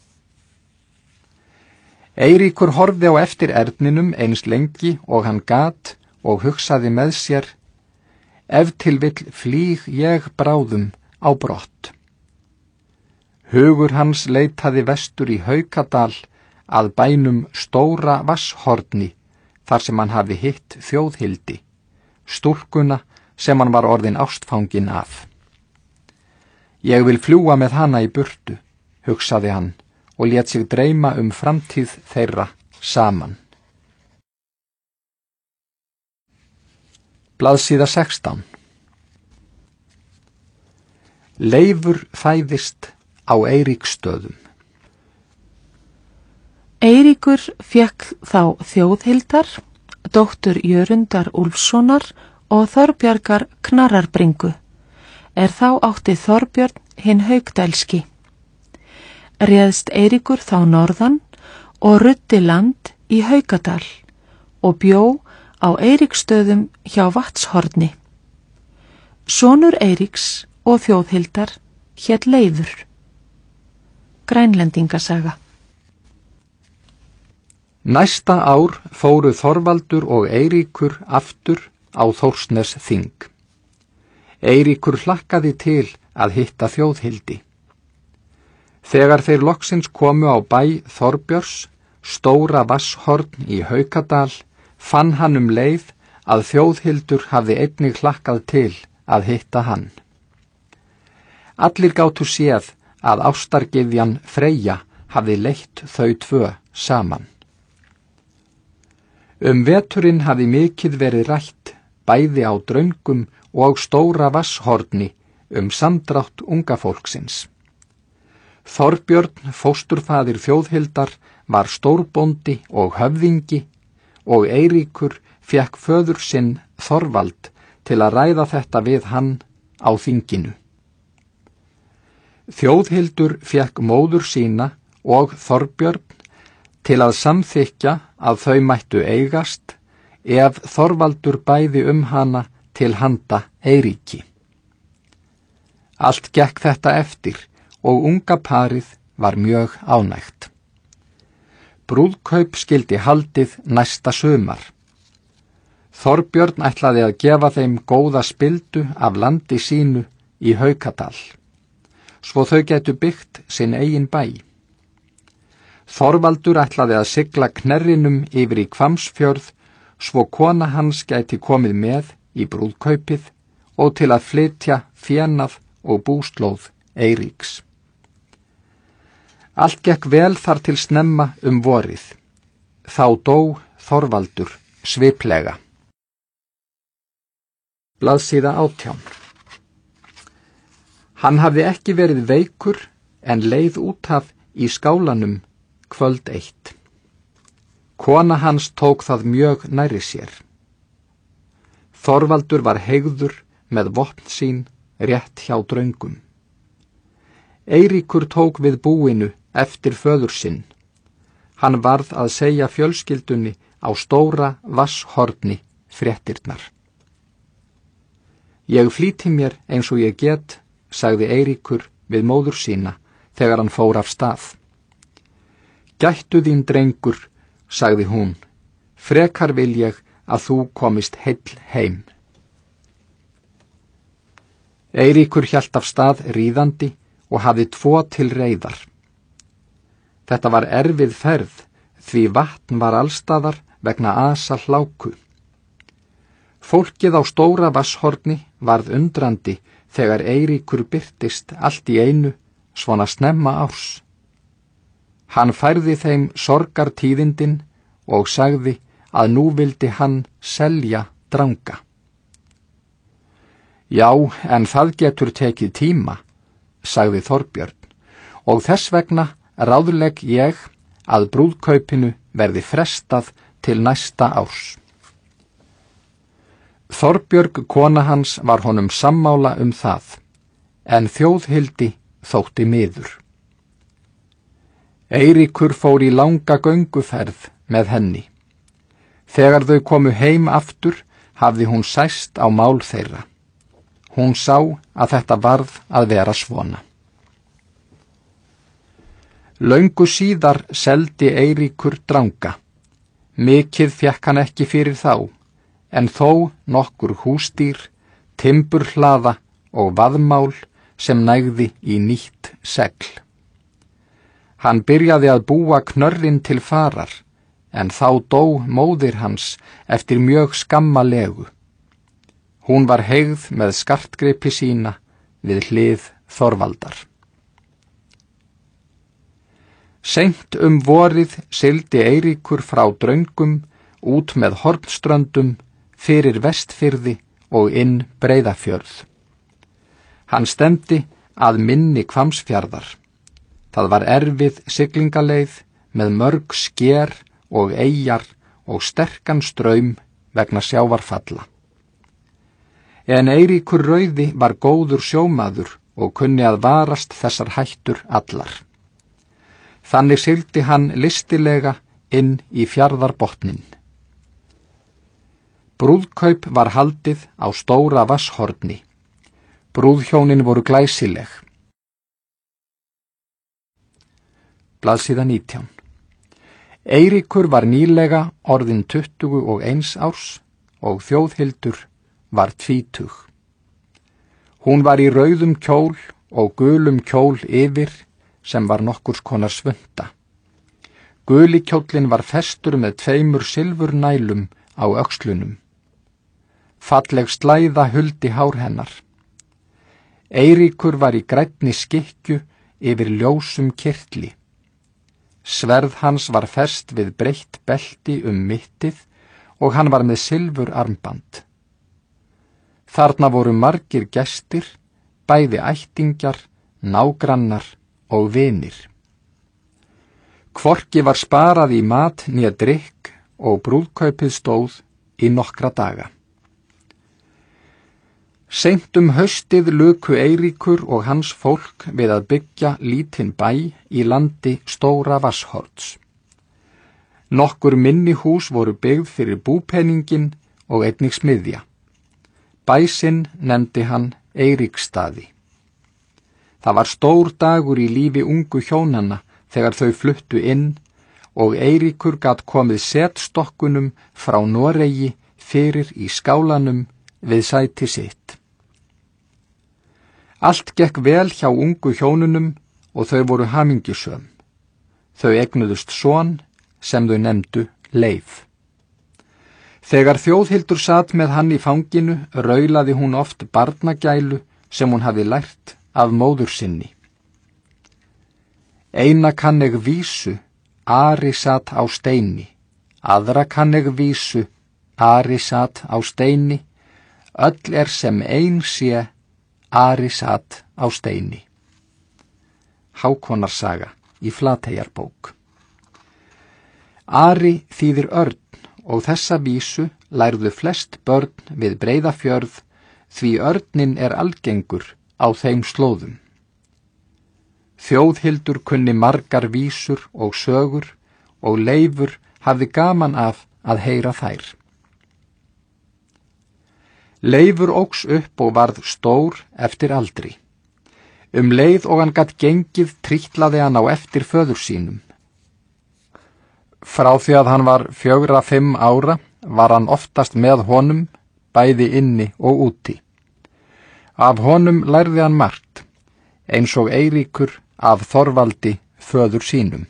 Eiríkur horfði á eftir erninum eins lengi og hann gat og hugsaði með sér, ef til vill flýg ég bráðum á brott. Hugur hans leitaði vestur í Haukadal að bænum Stóra Vatnshorni, þar sem hann hafi hitt Þjóðhildi, stúlkuna sem hann var orðinn ástfanginn af. Ég vil fljúga með hana í burtu, hugsaði hann og lét sig dreyma framtíð þeirra saman. Blaðsíða 16. Leifur fæðist á Eiríksstöðum. Eiríkur fékk þá Þjóðhildar, dóttur Jörundar Úlfssonar og Þorbjargar Knarrarbringu, þá átti Þorbjörn hinn Haukdælski. Réðst Eiríkur þá norðan og ruddi land í Haukadal og bjó á Eiríksstöðum hjá Vatnshorni. Sonur Eiríks og Þjóðhildar hét Leifur. Grænlendingasaga. Næsta ár fóru Þorvaldur og Eiríkur aftur á Þórsnesþing. Eiríkur hlakkaði til að hitta Þjóðhildi. Þegar þeir loksins komu á bæ Þorbjörns, Stóra Vatnshorn í Haukadal, fann hann leið að Þjóðhildur hafði einnig hlakkað til að hitta hann. Allir gátu séð að ástargyðjan Freyja hafði leitt þau tvö saman. Veturinn hafði mikið verið rætt, bæði á Draungum og Stóra Vatnshorni, samdrátt unga fólksins. Þorbjörn, fósturfaðir Þjóðhildar, var stórbóndi og höfðingi og Eiríkur fékk föður sinn Þorvald til að ræða þetta við hann á þinginu. Þjóðhildur fékk móður sína og Þorbjörn til að samþykkja að þau mættu eigast ef Þorvaldur bæði hana til handa Eiríki. Allt gekk þetta eftir og unga parið var mjög ánægt. Brúðkaup skyldi haldið næsta sumar. Þorbjörn ætlaði að gefa þeim góða spildu af landi sínu í Haukadal, svo þau gætu byggt sinn eigin bæ. Þorvaldur ætlaði að sigla knerrinum yfir í Hvammsfjörð, svo kona hans gæti komið með í brúðkaupið og til að flytja fénað og búslóð Eiríks. Allt gekk vel þar til snemma vorið. Þá dó Þorvaldur sviplega. Blaðsíða 18. Hann hafði ekki verið veikur en leið út af í skálanum kvöld eitt. Kona hans tók það mjög nærri sér. Þorvaldur var heygður með vopn sín rétt hjá Draungum. Eiríkur tók við búinu eftir föður sinn. Hann varð að segja fjölskyldunni á Stóra Vatnshorni fréttirnar. Ég flýti mér eins og ég get, sagði Eiríkur við móður sína þegar hann fór af stað. Gættu þín, drengur, sagði hún, frekar vil ég að þú komist heill heim. Eiríkur hélt af stað ríðandi og hafði 2 til reiðar. Þetta var erfið ferð, því vatn var allstaðar vegna asa hláku. Fólkið á Stóra Vatnshorni varð undrandi þegar Eiríkur birtist allt í einu svona snemma árs. Hann færði þeim sorgartíðindin og sagði að nú vildi hann selja Dranga. Já, en það getur tekið tíma, sagði Þorbjörn, og þess vegna ráðlegg ég að brúðkaupinu verði frestað til næsta árs. Þorbjörg, kona hans, var honum sammála það, en Þjóðhildi þótti miður. Eiríkur fór í langa gönguferð með henni. Þegar þau komu heim aftur, hafði hún sæst á mál þeirra. Hún sá að þetta varð að vera svona. Löngu síðar seldi Eiríkur Dranga. Mikið fékk hann ekki fyrir þá, en þó nokkur húsdýr, timburhlaða og vaðmál sem nægði í nýtt segl. Hann byrjaði að búa knörrin til farar, en þá dó móðir hans eftir mjög skamma legu. Hún var heygð með skartgripi sína við hlið Þorvaldar. Seint vorið sigldi Eiríkur frá Draungum út með Hornströndum fyrir Vestfirði og inn Breiðafjörð. Hann stefndi að mynni Hvammsfjarðar. Það var erfið siglingaleið með mörg sker og eyjar og sterkan straum vegna sjávarfalla. En Eiríkur rauði var góður sjómaður og kunni að varast þessar hættur allar. Þannig sigldi hann listilega inn í fjarðarbotninn. Brúðkaup var haldið á Stóra Vatnshorni. Brúðhjónin voru glæsileg. Blaðsíða 19. Eiríkur var nýlega orðinn 21 árs og Þjóðhildur var 20. Hún var í rauðum kjól og gulum kjól yfir sem var nokkurs konar svunta. Guli kjólinn var festur með 2 silfurnælum á öxlunum. Falleg slæða huldi hár hennar. Eiríkur var í grænni skikkju yfir ljósum kyrtli. Sverð hans var fest við breitt belti mittið og hann var með silfur armband. Þarna voru margir gestir, bæði ættingjar, nágrannar og vinir. Hvorki var sparað í mat né drykk og brúðkaupið stóð í nokkra daga. Seint haustið luku Eiríkur og hans fólk við að byggja lítinn bæ í landi Stóra Vatnshorns. Nokkur minni hús voru byggð fyrir búpeningin og einnig smiðja. Bæ sinn nefndi hann Eiríksstaði. Það var stór dagur í lífi ungu hjónanna þegar þau fluttu inn og Eiríkur gat komið setstokkunum frá Noregi fyrir í skálanum við sæti sitt. Allt gekk vel hjá ungu hjónunum og þau voru hamingjusöm. Þau eignuðust son sem þau nefndu Leif. Þegar Þjóðhildur sat með hann í fanginu raulaði hún oft barnagælu sem hún hafði lært af móður sinni. Eina kann eg vísu, Ari sat á steini, aðra kann eg vísu, Ari sat á steini, öll sem ein sé, Ari sat á steini. Hákonarsaga í Flateyjarbók. Ari þýðir örn og þessa vísu lærðu flest börn við Breiðafjörð því örnin algengur á þeim slóðum. Þjóðhildur kunni margar vísur og sögur og Leifur hafði gaman af að heyra þær. Leifur óx upp og varð stór eftir aldri. Leið og hann gat gengið trítlaði hann á eftir föður sínum. Frá því að hann var 4-5 ára var hann oftast með honum, bæði inni og úti. Af honum lærði hann margt, eins og Eiríkur af Þorvaldi föður sínum.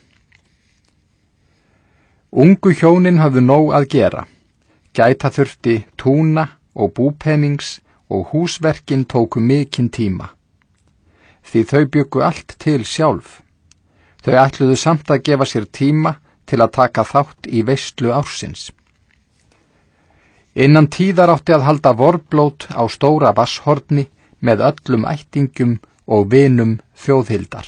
Ungu hjónin höfðu nóg að gera. Gæta þurfti túna og búpenings og húsverkin tóku mikinn tíma. Því þau bjuggu allt til sjálf. Þau ætluðu samt að gefa sér tíma til að taka þátt í veislu ársins. Innan tíðar átti að halda vorblót á Stóra Vatnshorni með öllum ættingjum og vinum Þjóðhildar.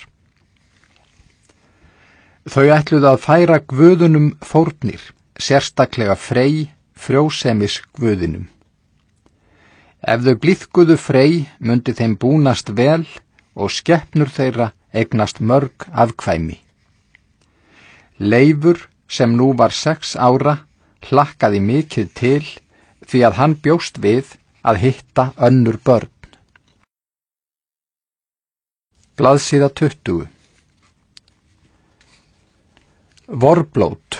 Þau ætluðu að færa guðunum fórnir, sérstaklega Frey, frjósemis guðinum. Ef þau blíðkuðu Frey mundi þeim búnast vel og skepnur þeirra eignast mörg afkvæmi. Leifur, sem nú var 6 ára, hlakkaði mikið til því að hann bjóst við að hitta önnur börn. Blaðsíða 20. Vorblót.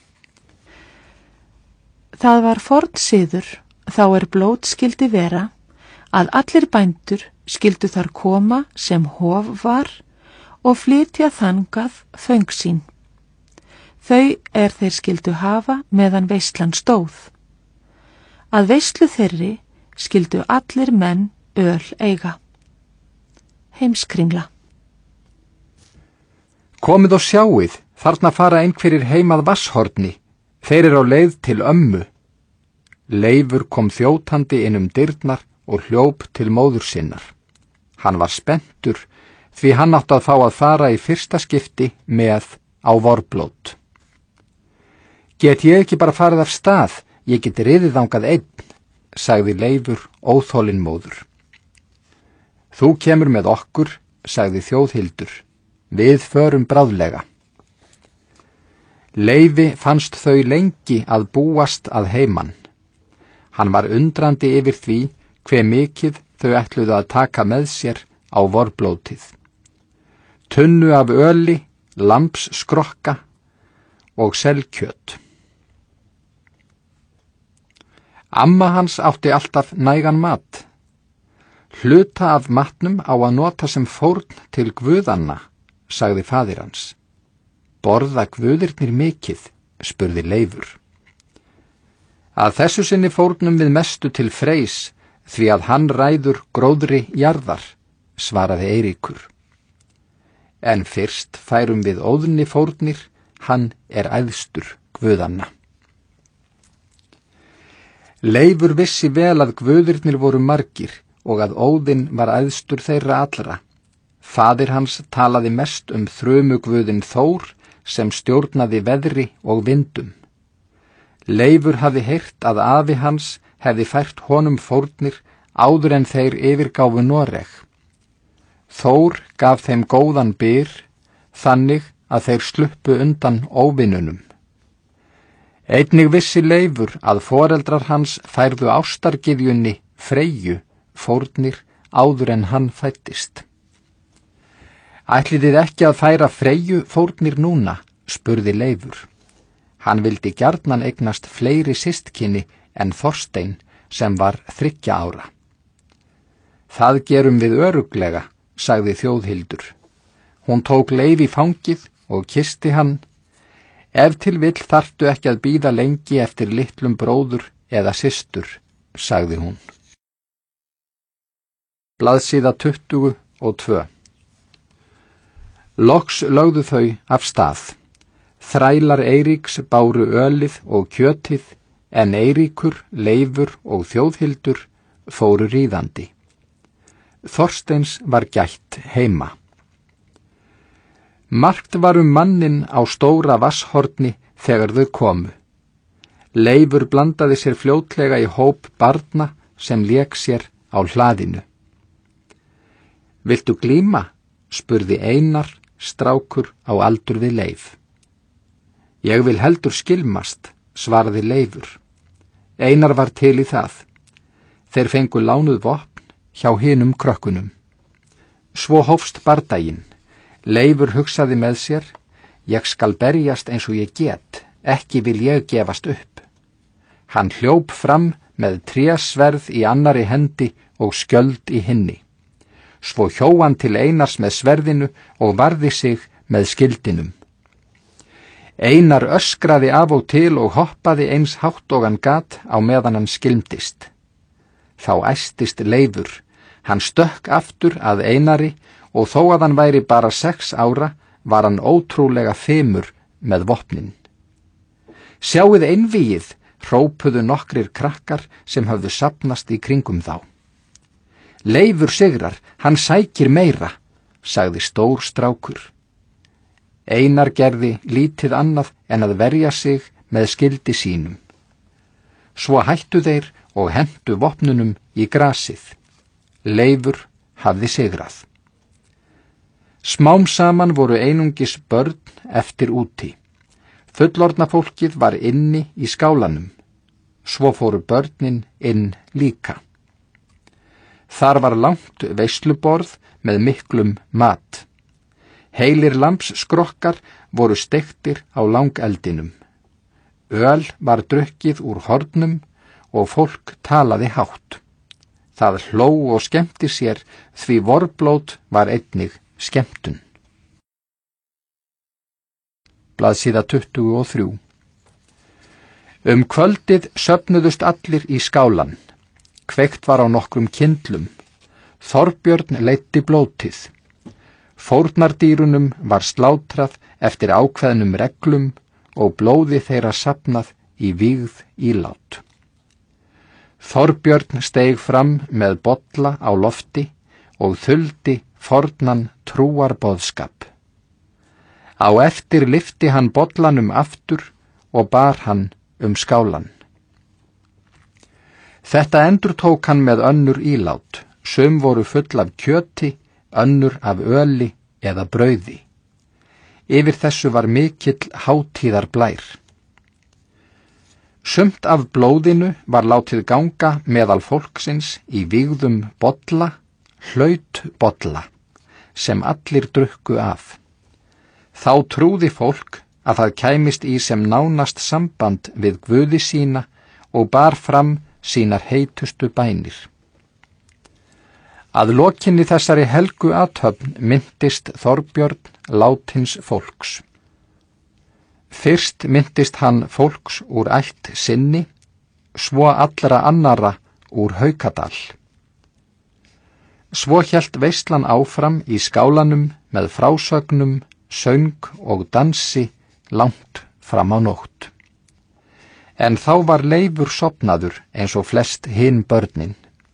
Það var fornsiður, þá blót skildi vera, að allir bændur skildu þar koma sem hof var og flytja þangað föng sín. Þau þeir skildu hafa meðan veislan stóð. Að veislu þeirri skildu allir menn öl eiga. Heimskringla. Komið og sjáið, þarna fara einhverjir heim að Vatnshorni, þeir á leið til ömmu. Leifur kom þjótandi inn dyrnar og hljóp til móður sinnar. Hann var spenntur því hann átti að fá að fara í fyrsta skipti með á vorblót. Get ég ekki bara farið af stað, ég get riðið þangað einn, sagði Leifur óþolinmóður. Þú kemur með okkur, sagði Þjóðhildur, við förum bráðlega. Leifi fannst þau lengi að búast að heiman. Hann var undrandi yfir því hve mikið þau ætluðu að taka með sér á vorblótið. Tunnu af öli, lambsskrokka og selkjöt. Amma hans átti alltaf nægan mat. Hluta af matnum á að nota sem fórn til guðanna, sagði faðir hans. Borða guðirnir mikið, spurði Leifur. Að þessu sinni fórnum við mestu til Freys, því að hann ræður gróðri jarðar, svaraði Eiríkur. En fyrst færum við Óðni fórnir, hann er æðstur guðanna. Leifur vissi vel að guðirnir voru margir og að Óðinn var æðstur þeirra allra. Faðir hans talaði mest þrumuguðinn Þór sem stjórnaði veðri og vindum. Leifur hafði heyrt að afi hans hefði fært honum fórnir áður en þeir yfirgáfu Noreg. Þór gaf þeim góðan byr, þannig að þeir sluppu undan óvinunum. Einnig vissi Leifur að foreldrar hans færðu ástargyðjunni Freyju fórnir áður en hann fæddist. Ætlið þið ekki að færa Freyju fórnir núna, spurði Leifur. Hann vildi gjarnan eignast fleiri systkini en Þorstein sem var 3 ára. Það gerum við örugglega, sagði Þjóðhildur. Hún tók Leif í fangið og kyssti hann. Ef til vill þarftu ekki að bíða lengi eftir litlum bróður eða systur, sagði hún. Blaðsíða 22. Loks lögðu þau af stað. Þrælar Eiríks báru ölið og kjötið, en Eiríkur, Leifur og Þjóðhildur fóru ríðandi. Þorsteins var gætt heima. Margt var manninn á stóra vatnshorni þegar þau komu. Leifur blandaði sér fljótlega í hóp barna sem lék sér á hlaðinu. Viltu glíma? Spurði Einar, strákur á aldur við Leif. Ég vil heldur skilmast, svaraði Leifur. Einar var til í það. Þeir fengu lánuð vopn hjá hinum krökkunum. Svo hófst bardaginn. Leifur hugsaði með sér, ég skal berjast eins og ég get, ekki vil ég gefast upp. Hann hljóp fram með trésverð í annari hendi og skjöld í hinni. Svo hjó hann til Einars með sverðinu og varði sig með skildinum. Einar öskraði af og til og hoppaði eins hátt og hann gat á meðan hann skilmdist. Þá æstist Leifur, hann stökk aftur að Einari og þó að hann væri bara 6 ára var hann ótrúlega fimur með vopnin. Sjáið einvígið, hrópuðu nokkrir krakkar sem höfðu safnast í kringum þá. Leifur sigrar, hann sækir meira, sagði stór strákur. Einar gerði lítið annað en að verja sig með skildi sínum. Svo hættu þeir og hentu vopnunum í grasið. Leifur hafði sigrað. Smám saman voru einungis börn eftir úti. Fullorðna fólkið var inni í skálanum. Svo fóru börnin inn líka. Þar var langt veisluborð með miklum mat. Heilir lambsskrokkar voru steiktir á langeldinum. Öl var drukkið úr hornum og fólk talaði hátt. Það hló og skemmti sér því vorblót var einnig skemmtun. Blaðsíða 23. Kvöldið söfnuðust allir í skálan. Kveikt var á nokkrum kyndlum. Þorbjörn leiddi blótið. Fórnardýrunum var slátrað eftir ákveðnum reglum og blóði þeirra safnað í vígð ílát. Þorbjörn steig fram með bolla á lofti og þuldi fornan trúarboðskap. Á eftir lyfti hann bollanum aftur og bar hann skálan. Þetta endurtók hann með önnur ílát, sum voru full af kjöti, önnur af öli eða brauði. Yfir þessu var mikill hátíðarblær. Sumt af blóðinu var látið ganga meðal fólksins í vígðum bolla, hlautbolla, sem allir drukku af. Þá trúði fólk að það kæmist í sem nánast samband við guði sína og bar fram sínar heitustu bænir. Að lokinni þessari helgu athöfn minntist Þorbjörn látins fólks. Fyrst minntist hann fólks úr ætt sinni, svo allra annara úr Haukadal. Svo hélt veislan áfram í skálanum með frásögnum, söng og dansi langt fram á nótt. En þá var Leifur sofnaður eins og flest hin börnin.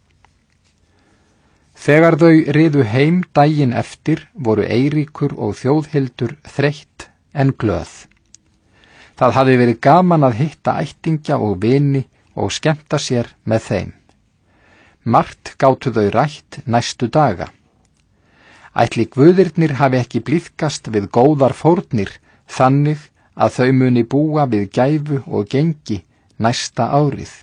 Þegar þau riðu heim daginn eftir voru Eiríkur og Þjóðhildur þreytt en glöð. Það hafði verið gaman að hitta ættingja og vini og skemmta sér með þeim. Margt gátu þau rætt næstu daga. Ætli guðirnir hafi ekki blíðkast við góðar fórnir þannig að þau muni búa við gæfu og gengi næsta árið.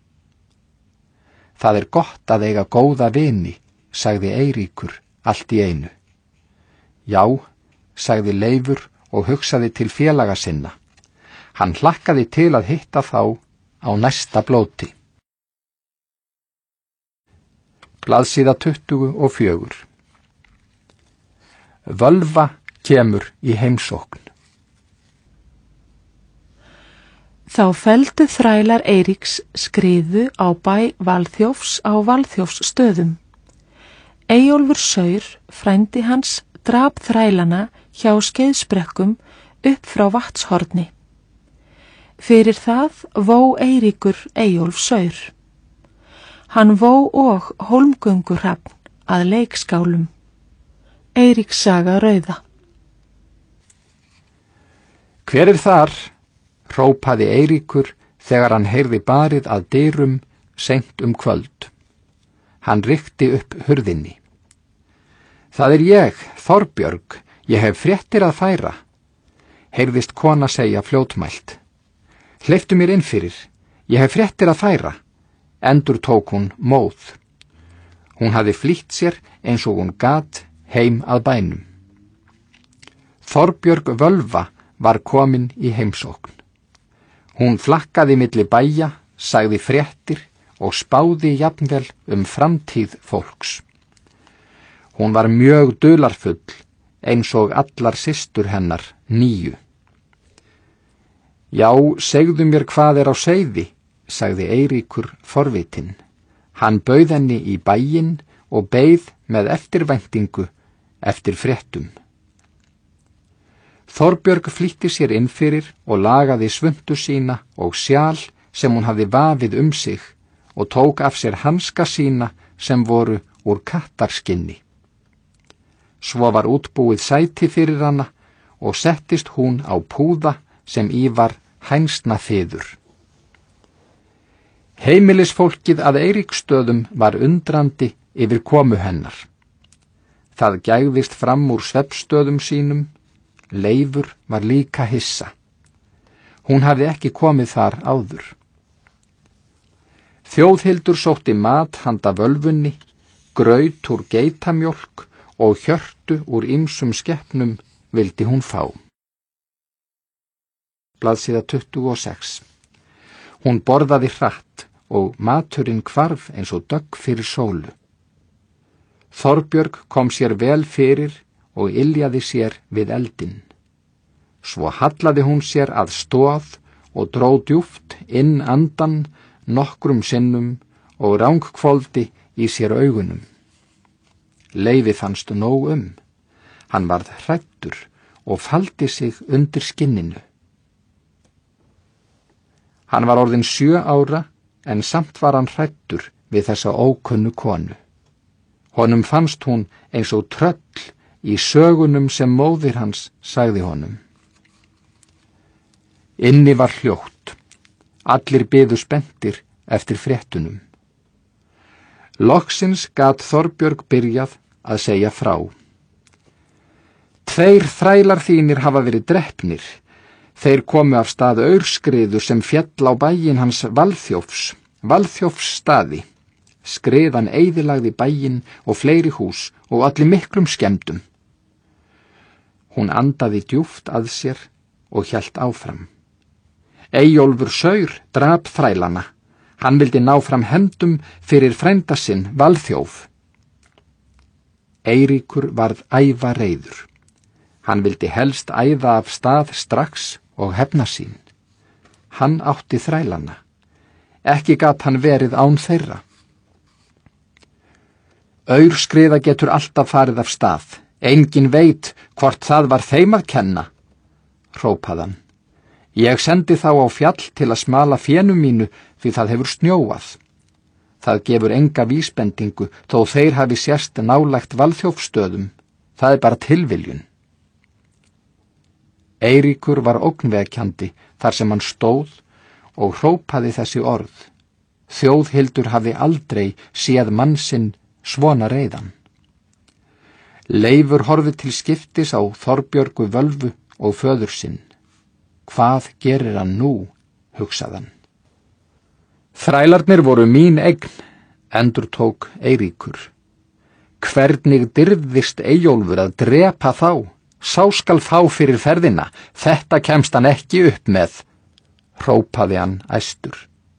Það er gott að eiga góða vini, sagði Eiríkur allt í einu. Já, sagði Leifur og hugsaði til félaga sinna. Hann hlakkaði til að hitta þá á næsta blóti. Blaðsíða 24. Völva kemur í heimsókn. Þá felldu þrælar Eiríks skriðu á bæ Valþjófs á Valþjófsstöðum. Eyjólfur Saur, frændi hans, drap þrælana hjá Skeiðsbrekkum upp frá Vatnshorni. Fyrir það vó Eiríkur Eyjólf Saur. Hann vó og Hólmgönguhrafn að leikskálum. Eiríks saga rauða. Hver er þar? Hrópaði Eiríkur þegar hann heyrði barið að dyrum seint kvöld. Hann rykti upp hurðinni. Það er ég, Þorbjörg, ég hef fréttir að færa. Heyrðist kona segja fljótmælt. Hleyptu mér inn fyrir, ég hef fréttir að færa, endurtók hún móð. Hún hafði flýtt sér eins og hún gat heim að bænum. Þorbjörg Völva var komin í heimsókn. Hún flakkaði milli bæja, sagði fréttir og spáði jafnvel framtíð fólks. Hún var mjög dularfull, eins og allar systur hennar 9. Já, segðu mér hvað er á seiði, sagði Eiríkur forvitinn. Hann bauð henni í bæinn og beið með eftirvæntingu eftir fréttum. Þorbjörg flýtti sér inn fyrir og lagaði svuntu sína og sjal sem hún hafði vafið sig og tók af sér hanska sína sem voru úr kattarskinni. Svo var útbúið sæti fyrir hana og settist hún á púða sem í var hænsnafiður. Heimilisfólkið að Eiríksstöðum var undrandi yfir komu hennar. Það gægðist fram úr svefnstöðum sínum. Leifur var líka hissa. Hún hafði ekki komið þar áður. Þjóðhildur sótti mat handa völvunni, graut úr geitamjólk og hjörtu úr ýmsum skepnum vildi hún fá. Blaðsíða 26. Hún borðaði hratt og maturinn hvarf eins og dögg fyrir sólu. Þorbjörg kom sér vel fyrir og yljaði sér við eldinn. Svo hallaði hún sér að stóð og dró djúpt inn andan nokkrum sinnum og rangkvoldi í sér augunum. Leifi fannst nóg Hann varð hræddur og faldi sig undir skinninu. Hann var orðinn 7 ára en samt var hann hræddur við þessa ókunnu konu. Honum fannst hún eins og tröll í sögunum sem móðir hans sagði honum. Inni var hljótt. Allir biðu spenntir eftir fréttunum. Loksins gat Þorbjörg byrjað að segja frá. 2 þrælar þínir hafa verið drepnir. Þeir komu af stað aurskriðu sem féll á bæinn hans Valþjófsstaði. Skriðan eyðilagði bæinn og fleiri hús og allir miklum skemmdum. Hún andaði djúpt að sér og hélt áfram. Eyjólfur Saur drap þrælana. Hann vildi ná fram hefndum fyrir frænda sinn Valþjóf. Eiríkur varð ævareiður. Hann vildi helst æða af stað strax og hefna sín. Hann átti þrælana. Ekki gat hann verið án þeirra. Aurskriða getur alltaf farið af stað. Enginn veit hvort það var þeim að kenna, hrópaði hann. Ég sendi þá á fjall til að smala fénu mínu því það hefur snjóað. Það gefur enga vísbendingu þó þeir hafi sérst nálægt Valþjófsstöðum. Það bara tilviljun. Eiríkur var ógnvekjandi þar sem hann stóð og hrópaði þessi orð. Þjóðhildur hafði aldrei séð mann sinn svona reiðan. Leifur horfði til skiptis á Þorbjörgu völvu og föður sinn. Hvað gerir hann nú, hugsaði hann. Þrælarnir voru mín eign, endurtók Eiríkur. Hvernig dirfðist Eyjólfur að drepa þá? Sá skal fá fyrir ferðina, þetta kemst hann ekki upp með, hrópaði hann æstur.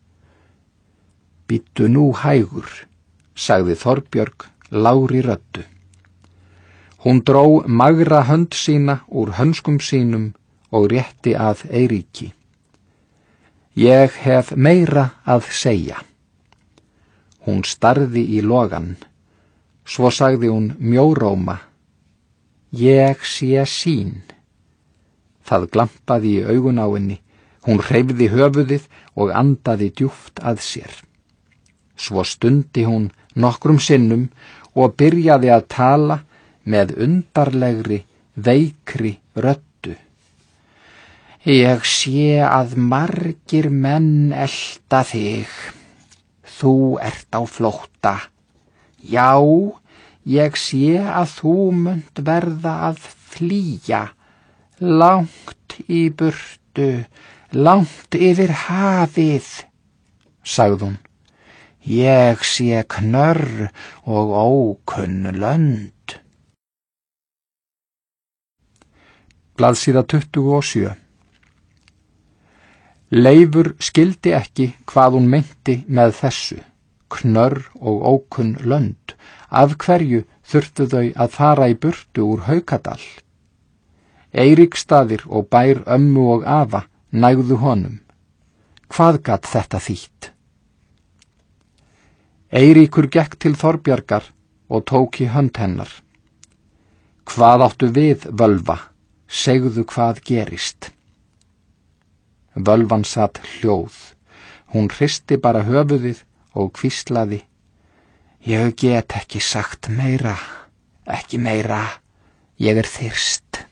Bíddu nú hægur, sagði Þorbjörg lágri röddu. Hún dró magra hönd sína úr hönskum sínum og rétti að Eiríki. Ég hef meira að segja. Hún starði í logan. Svo sagði hún mjóróma. Ég sé sín. Það glampaði í augun á henni. Hún hreyfði höfuðið og andaði djúpt að sér. Svo stundi hún nokkrum sinnum og byrjaði að tala með undarlegri, veikri röddu. Ég sé að margir menn elta þig. Þú ert á flótta. Já, ég sé að þú munt verða að flýja. Langt í burtu, langt yfir hafið, sagði hún. Ég sé knörr og ókunn lönd. Blaðsíða 27. Leifur skildi ekki hvað hún meinti með þessu, knörr og ókunn lönd. Af hverju þurftu þau að fara í burtu úr Haukadal? Eiríksstaðir og bær ömmu og afa nægðu honum. Hvað gat þetta þýtt? Eiríkur gekk til Þorbjargar og tók í hönd hennar. Hvað áttu við, völva? Segðu hvað gerist. Völvan satt hljóð. Hún hristi bara höfuðið og hvíslaði. Ég get ekki sagt meira, ekki meira. Ég er þyrst.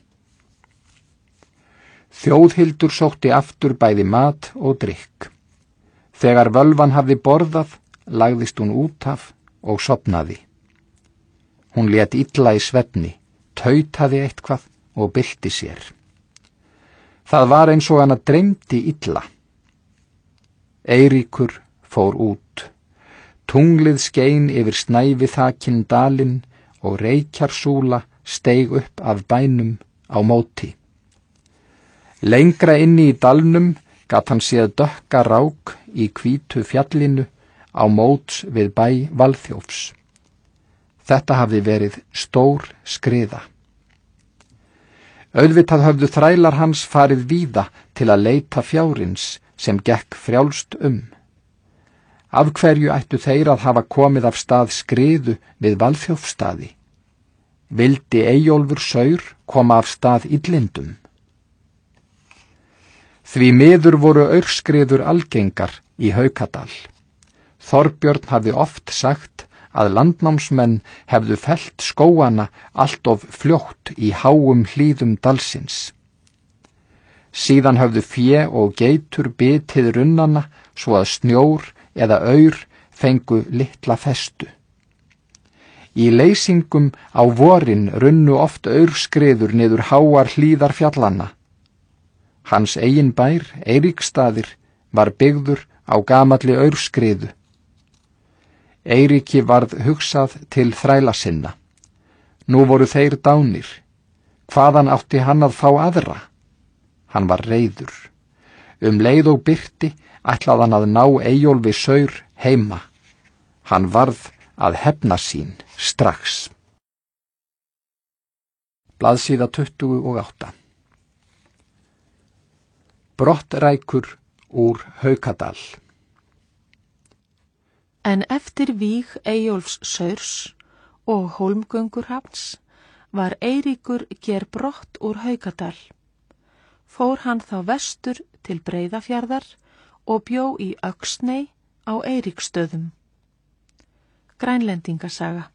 Þjóðhildur sótti aftur bæði mat og drykk. Þegar völvan hafði borðað, lagðist hún út af og sofnaði. Hún lét illa í svefni, tautaði eitthvað og bylti sér. Það var eins og hana dreymdi illa. Eiríkur fór út. Tunglið skein yfir snævi þakinn dalinn og reykjarsúla steig upp af bænum á móti. Lengra inni í dalnum gat hann séð dökka rák í hvítu fjallinu á móts við bæ Valþjófs. Þetta hafði verið stór skriða. Auðvitað höfðu þrælar hans farið víða til að leita fjárins sem gekk frjálst Af hverju ættu þeir að hafa komið af stað skriðu við Valþjófsstaði? Vildi Eyjólfur saur koma af stað illindum? Því miður voru aurskriður algengar í Haukadal. Þorbjörn hafði oft sagt að landnámsmenn hefðu fellt skóana allt of fljótt í háum hlíðum dalsins. Síðan höfðu fé og geitur bitið runnana svo að snjór eða aur fengu litla festu. Í leysingum á vorin runnu oft aurskriður niður háar hlíðar fjallanna. Hans eigin bær, Eiríksstaðir, var byggður á gamalli aurskriðu. Eiríki varð hugsað til þræla sinna. Nú voru þeir dánir. Hvaðan átti hann að fá aðra? Hann var reiður. Leið og birti ætlaði hann að ná Eyjólfi saur heima. Hann varð að hefna sín strax. Blaðsíða 28. Brottrækur úr Haukadal. En eftir víg Eyjólfs Saurs og Hólmgöngurhafns var Eiríkur gerbrott úr Haukadal. Fór hann þá vestur til Breiðafjarðar og bjó í Öxney á Eiríksstöðum. Grænlendingasaga.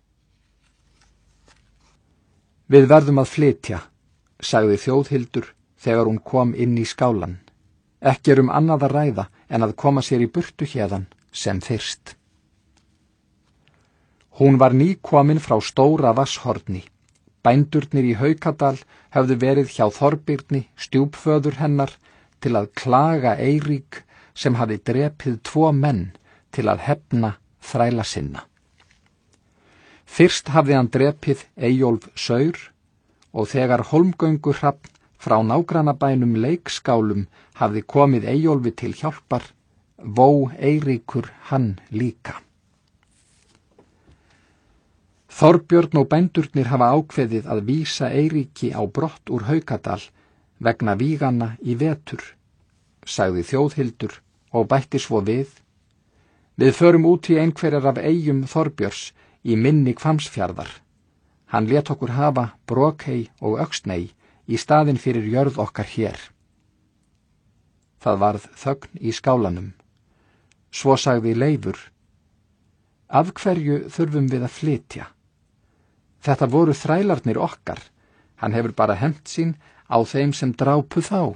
Við verðum að flytja, sagði Þjóðhildur þegar hún kom inn í skálan. Ekki annað að ræða en að koma sér í burtu héðan sem fyrst. Hún var nýkomin frá Stóra Vatnshorni. Bændurnir í Haukadal höfðu verið hjá Þorbirni, stjúpföður hennar, til að klaga Eirík sem hafði drepið 2 menn til að hefna þræla sinna. Fyrst hafði hann drepið Eyjólf Saur og þegar Hólmgöngurhafn frá nágrannabænum Leikskálum hafði komið Eyjólfi til hjálpar, vó Eiríkur hann líka. Þorbjörn og bændurnir hafa ákveðið að vísa Eiríki á brott úr Haukadal vegna víganna í vetur, sagði Þjóðhildur og bætti svo við. Við förum út í einhverjar af eyjum Þorbjörns í mynni Hvammsfjarðar. Hann lét okkur hafa Brokey og Öxney í staðinn fyrir jörð okkar hér. Það varð þögn í skálanum. Svo sagði Leifur: Af hverju þurfum við að flytja? Þetta voru þrælarnir okkar. Hann hefur bara hefnt sín á þeim sem drápu þá.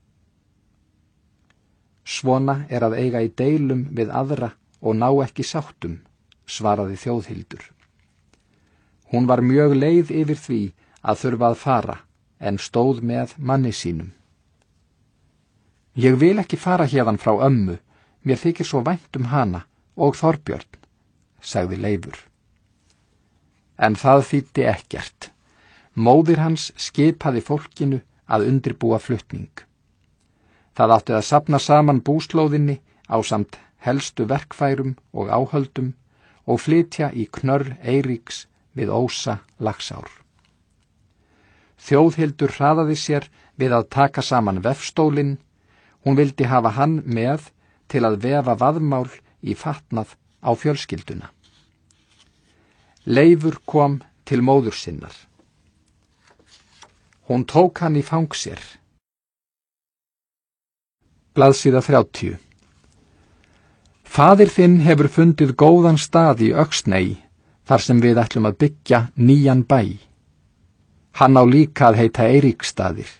Svona að eiga í deilum við aðra og ná ekki sáttum, svaraði Þjóðhildur. Hún var mjög leið yfir því að þurfa að fara, en stóð með manni sínum. Ég vil ekki fara héðan frá ömmu, mér þykir svo vænt hana og Þorbjörn, sagði Leifur. En það þýddi ekkert. Móðir hans skipaði fólkinu að undirbúa flutning. Það átti að safna saman búslóðinni ásamt helstu verkfærum og áhöldum og flytja í knörr Eiríks við Ósa Laxár. Þjóðhildur hraðaði sér við að taka saman vefstólinn. Hún vildi hafa hann með til að vefa vaðmál í fatnað á fjölskylduna. Leifur kom til móður sinnar. Hún tók hann í fang sér. Blaðsíða 30. Faðir þinn hefur fundið góðan stað í Öxney, þar sem við ætlum að byggja nýjan bæ. Hann á líka að heita Eiríksstaðir.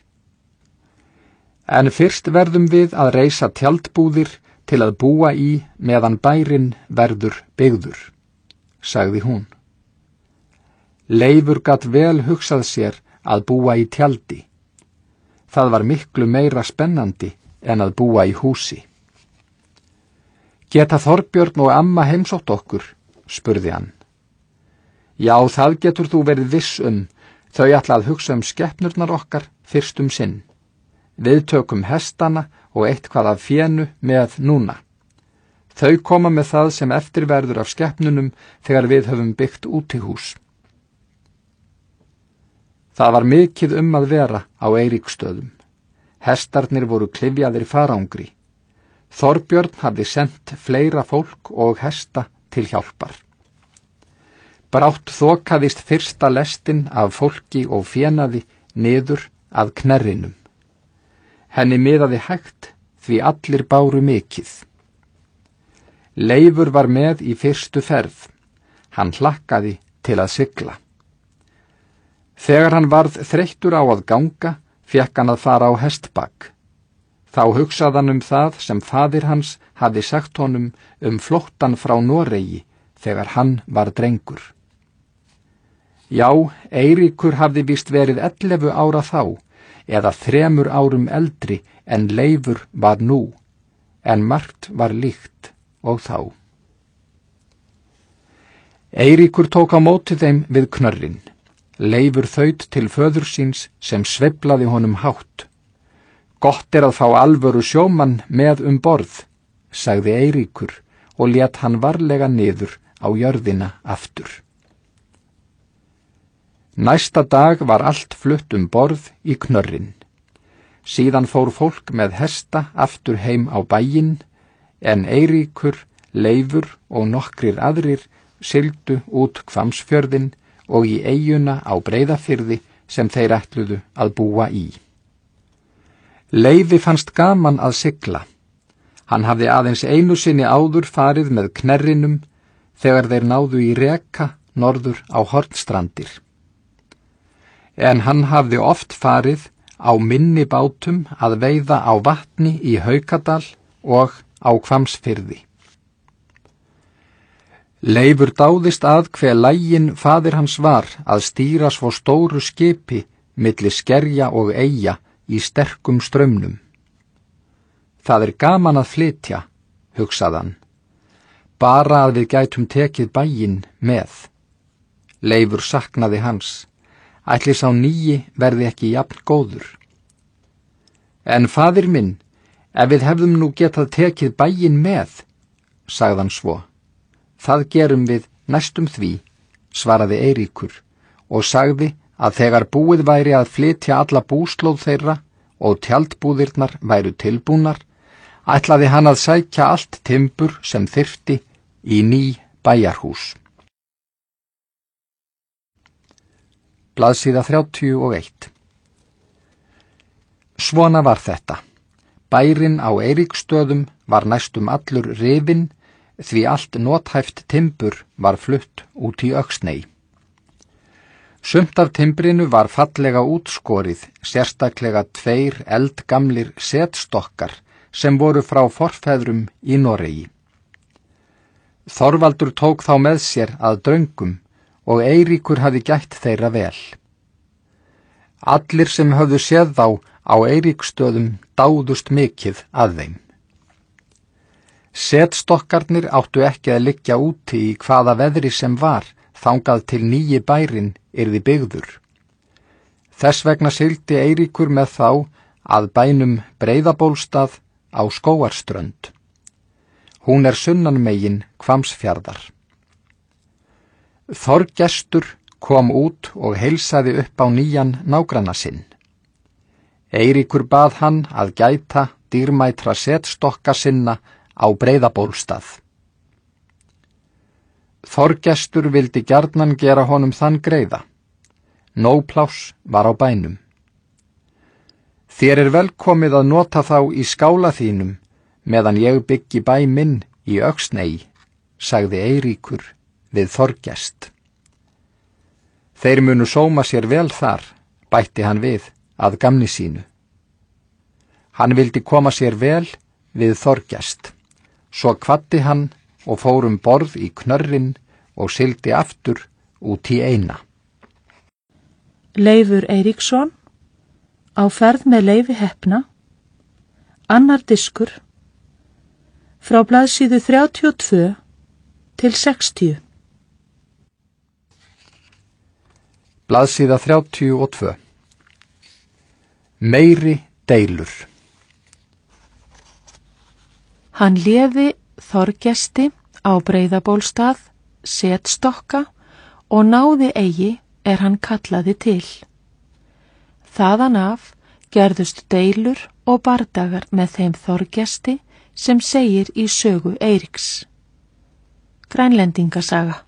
En fyrst verðum við að reisa tjaldbúðir til að búa í meðan bærinn verður byggður, sagði hún. Leifur gat vel hugsað sér að búa í tjaldi. Það var miklu meira spennandi en að búa í húsi. Geta Þorbjörn og amma heimsótt okkur, spurði hann. Já, það getur þú verið viss þau ætla að hugsa skepnurnar okkar fyrst sinn. Við tökum hestana og eitthvað af fénu með núna. Þau koma með það sem eftir verður af skepnunum þegar við höfum byggt útihús. Það var mikið að vera á Eiríksstöðum. Hestarnir voru klyfjaðir farangri. Þorbjörn hafði sendt fleira fólk og hesta til hjálpar. Brátt þokaðist fyrsta lestin af fólki og fénaði niður að knerrinum. Henni miðaði hægt því allir báru mikið. Leifur var með í fyrstu ferð. Hann hlakkaði til að sigla. Þegar hann varð þreyttur á að ganga, fékk hann að fara á hestbak. Þá hugsaði hann það sem faðir hans hafði sagt honum flóttann frá Noregi þegar hann var drengur. Já, Eiríkur hafði víst verið 11 ára þá, eða 3 árum eldri en Leifur var nú, en margt var líkt og þá. Eiríkur tók á móti þeim við knörrin. Leifur þaut til föður síns sem sveiflaði honum hátt. Gott að fá alvöru sjómann með borð, sagði Eiríkur og lét hann varlega niður á jörðina aftur. Næsta dag var allt flutt borð í knörrin. Síðan fór fólk með hesta aftur heim á bæinn, en Eiríkur Leifur og nokkrir aðrir sigldu út Hvammsfjörðinn og í eyjuna á Breiðafirði sem þeir ætluðu að búa í. Leifi fannst gaman að sigla. Hann hafði aðeins einu sinni áður farið með knerrinum þegar þeir náðu í Reka norður á Hornstrandir. En hann hafði oft farið á minni bátum að veiða á vatni í Haukadal og á Hvammsfirði. Leifur dáðist að hve laginn faðir hans var að stýra svo stóru skipi milli skerja og eyja í sterkum straumnum. Það er gaman að flytja, hugsaði hann, bara að við gætum tekið bæinn með. Leifur saknaði hans, ætli sá nýi verði ekki jafn góður. En faðir minn, ef við hefðum nú getað tekið bæinn með, sagði hann svo. Það gerum við næstum því, svaraði Eiríkur og sagði að þegar búið væri að flytja alla búslóð þeirra og tjaldbúðirnar væru tilbúnar, ætlaði hann að sækja allt timbur sem þyrfti í ný bæjarhús. Blaðsíða 31. Svona var þetta. Bærinn á Eiríksstöðum var næstum allur rifinn því allt nothæft timbur var flutt út í Öxney. Sumt af timbrinu var fallega útskorið, sérstaklega 2 eldgamlir setstokkar sem voru frá forfeðrum í Noregi. Þorvaldur tók þá með sér að Dröngum og Eiríkur hafði gætt þeirra vel. Allir sem höfðu séð þá á Eiríksstöðum dáðust mikið að þeim. Setstokkarnir áttu ekki að liggja úti í hvaða veðri sem var þangað til nýji bærinn yrði byggður. Þess vegna sigldi Eiríkur með þá að bænum Breiðabólstað á Skógarströnd. Hún er sunnanmegin Hvammsfjarðar. Þorgestur kom út og heilsaði upp á nýjan nágranna sinn. Eiríkur bað hann að gæta dýrmætra setstokka sinna á Breiðabólstað. Þorgestur vildi gjarnan gera honum þann greiða. Nóg pláss var á bænum. Þér er velkomið að nota þá í skála þínum meðan ég byggi bæ minn í Öxney, sagði Eiríkur við Þorgest. Þeir munu sóma sér vel þar, bætti hann við að gamni sínu. Hann vildi koma sér vel við Þorgest. Svo kvaddi hann og fór borð í knörrin og sigldi aftur út í eyna. Leifur Eiríksson, á ferð með Leifi Heppna, annar diskur, frá blaðsíðu 32 til 60. Blaðsíða 32. Meiri deilur. Hann léði Þorgesti á Breiðabólstað setstokka og náði eigi hann kallaði til. Þaðan af gerðust deilur og bardagar með þeim Þorgesti sem segir í sögu Eiríks. Grænlendingasaga.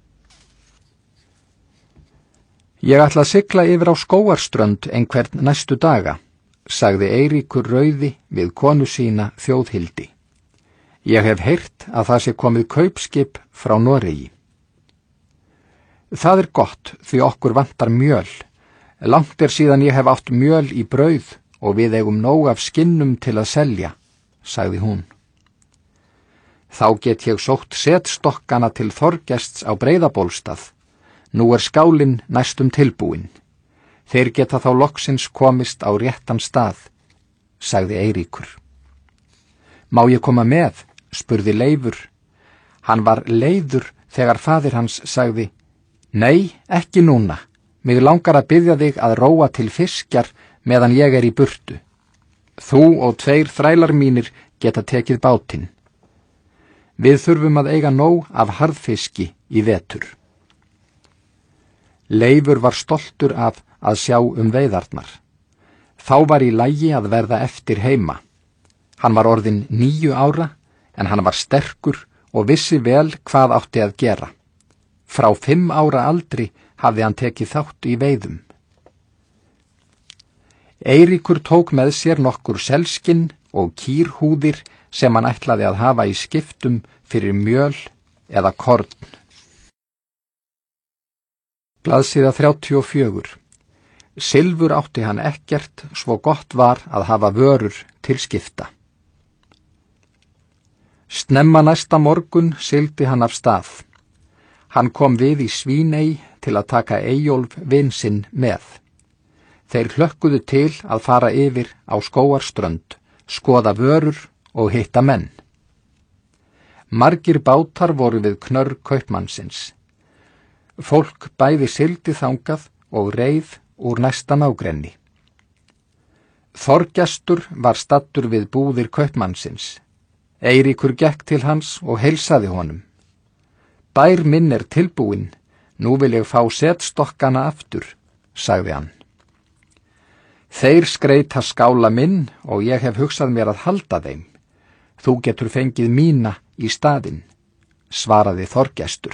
Ég ætla að sigla yfir á Skógarströnd einhvern næstu daga, sagði Eiríkur rauði við konu sína Þjóðhildi. Ég hef heyrt að það sé komið kaupskip frá Noregi. Það er gott því okkur vantar mjöl. Langt er síðan ég hef átt mjöl í brauð og við eigum nóg af skinnum til að selja, sagði hún. Þá get ég sótt setstokkana til Þorgests á Breiðabólstað. Nú er skálinn næstum tilbúin. Þeir geta þá loksins komist á réttan stað, sagði Eiríkur. Má ég koma með? Spurði Leifur. Hann var leiður þegar faðir hans sagði: Nei, ekki núna. Mig langar að biðja þig að róa til fiskjar meðan ég er í burtu. Þú og 2 þrælar mínir geta tekið bátinn. Við þurfum að eiga nóg af harðfiski í vetur. Leifur var stoltur af að sjá veiðarnar. Þá var í lagi að verða eftir heima. Hann var orðinn 9 ára, en hann var sterkur og vissi vel hvað átti að gera. Frá 5 ára aldri hafði hann tekið þátt í veiðum. Eiríkur tók með sér nokkur selskinn og kýrhúðir sem hann ætlaði að hafa í skiptum fyrir mjöl eða korn. Blaðsíða 34. Silfur átti hann ekkert, svo gott var að hafa vörur til skipta. Snemma næsta morgun sigldi hann af stað. Hann kom við í Svíney til að taka Eyjólf vin sinn með. Þeir hlökkuðu til að fara yfir á Skógarströnd, skoða vörur og hitta menn. Margir bátar voru við knörr kaupmannsins. Fólk bæði sigldi þangað og reið úr næsta nágrenni. Þorgestur var staddur við búðir kaupmannsins. Eiríkur gekk til hans og heilsaði honum. Bær minn er tilbúinn, nú vil ég fá setstokkana aftur, sagði hann. Þeir skreita skála minn og ég hef hugsað mér að halda þeim. Þú getur fengið mína í staðinn, svaraði Þorgestur.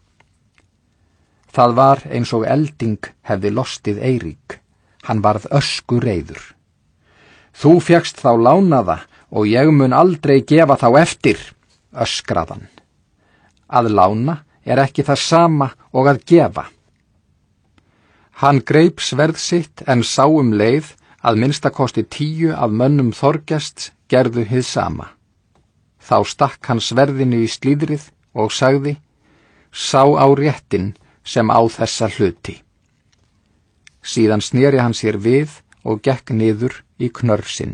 Það var eins og elding hefði lostið Eirík. Hann varð öskureiður. Þú fékkst þá lánaða og ég mun aldrei gefa þá eftir, öskraðan. Að lána er ekki það sama og að gefa. Hann greip sverð sitt en sá leið að minnstakosti 10 af mönnum Þorgests gerðu hið sama. Þá stakk hann sverðinu í slíðrið og sagði, sá á réttin sem á þessa hluti. Síðan sneri hann sér við og gekk niður í knörr sinn.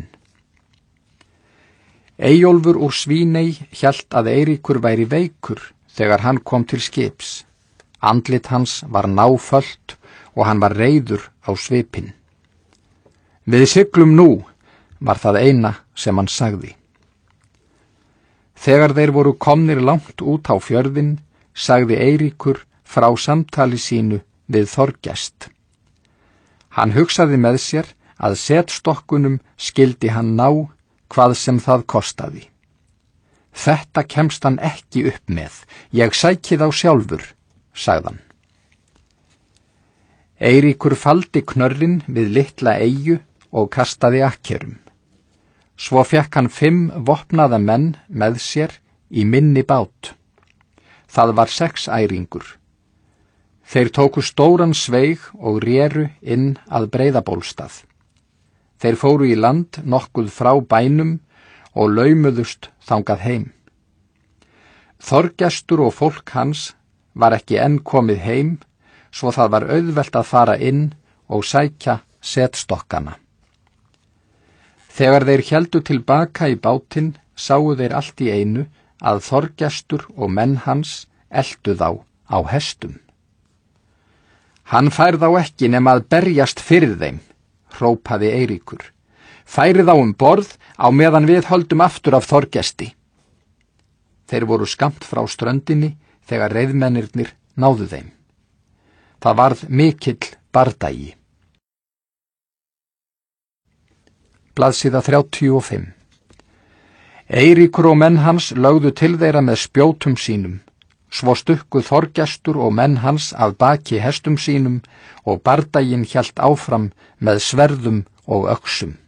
Eyjólfur úr Svíney hélt að Eiríkur væri veikur þegar hann kom til skips. Andlit hans var náfölt og hann var reiður á svipinn. Við siglum nú, var það eina sem hann sagði. Þegar þeir voru komnir langt út á fjörðinn, sagði Eiríkur frá samtali sínu við Þorgest. Hann hugsaði með sér að setstokkunum skildi hann ná hvað sem það kostaði. Þetta kemst hann ekki upp með, ég sæki þá sjálfur, sagðan. Eiríkur faldi knörrin við litla eyju og kastaði akkerum. Svo fekk hann 5 vopnaða menn með sér í minni bát. Það var 6 æringur. Þeir tóku stóran sveig og réru inn að Breiðabólstað. Þeir fóru í land nokkuð frá bænum og laumuðust þangað heim. Þorgestur og fólk hans var ekki enn komið heim, svo það var auðvelt að fara inn og sækja setstokkana. Þegar þeir héldu tilbaka í bátinn, sáu þeir allt í einu að Þorgestur og menn hans eltu þá á hestum. Hann fær þá ekki nema að berjast fyrir þeim, hrópaði Eiríkur. Færi þá borð á meðan við höldum aftur af Þorgesti. Þeir voru skammt frá ströndinni þegar reiðmennirnir náðu þeim. Það varð mikill bardagi. Blaðsíða 35. Eiríkur og menn hans lögðu til þeirra með spjótum sínum. Svo stukku Þorgestur og menn hans af baki hestum sínum og bardaginn hélt áfram með sverðum og öxum.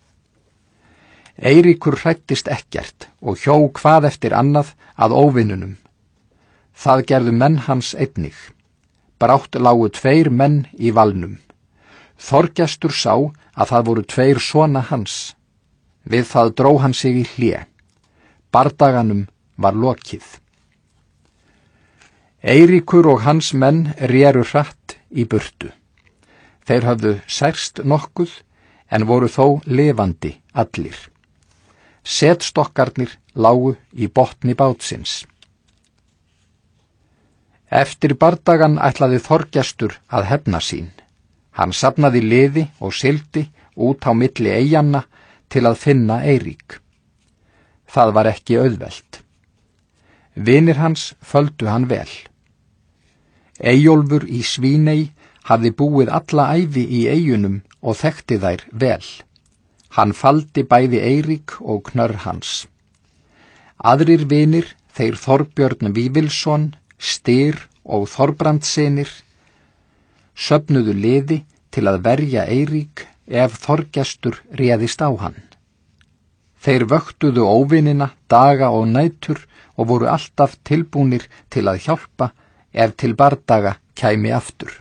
Eiríkur hræddist ekkert og hjó hvað eftir annað að óvinnunum. Það gerðu menn hans einnig. Brátt lágu 2 menn í valnum. Þorgestur sá að það voru 2 svona hans. Við það dró hann sig í hlé. Bardaganum var lokið. Eiríkur og hans menn réru hratt í burtu. Þeir höfðu særst nokkuð en voru þó lifandi allir. Setstokkarnir lágu í botni bátsins. Eftir bardagan ætlaði Þorgestur að hefna sín. Hann safnaði liði og sigldi út á milli eyjanna til að finna Eirík. Það var ekki auðvelt. Vinir hans földu hann vel. Eyjólfur í Svíney hafði búið alla ævi í eyjunum og þekkti þær vel. Hann faldi bæði Eirík og knörr hans. Aðrir vinir þeir Þorbjörn Vífilsson, Styr og Þorbrandssynir, söfnuðu liði til að verja Eirík ef Þorgestur réðist á hann. Þeir vöktuðu óvinina daga og nætur og voru alltaf tilbúnir til að hjálpa ef til bardaga kæmi aftur.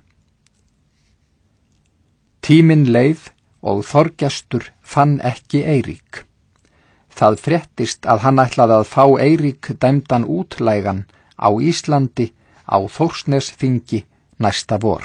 Tíminn leið og Þorgestur fann ekki Eirík. Það fréttist að hann ætlaði að fá Eirík dæmdan útlægan á Íslandi á Þórsnesþingi næsta vor.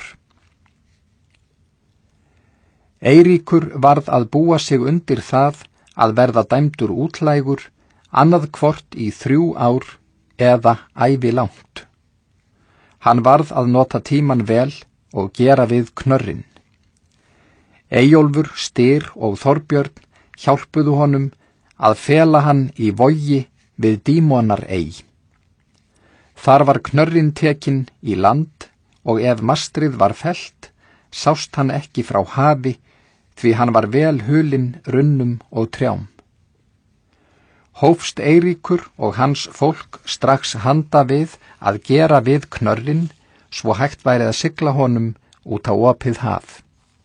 Eiríkur varð að búa sig undir það að verða dæmdur útlægur annað hvort í 3 ár eða ævilangt. Hann varð að nota tíman vel og gera við knörrin. Eyjólfur, Styr og Þorbjörn hjálpuðu honum að fela hann í Vogi við Dímonarey. Þar var knörrin tekinn í land og ef mastrið var fellt, sást hann ekki frá hafi því hann var vel hulinn runnum og trjám. Hófst Eiríkur og hans fólk strax handa við að gera við knörrin svo hægt væri að sigla honum út á opið haf.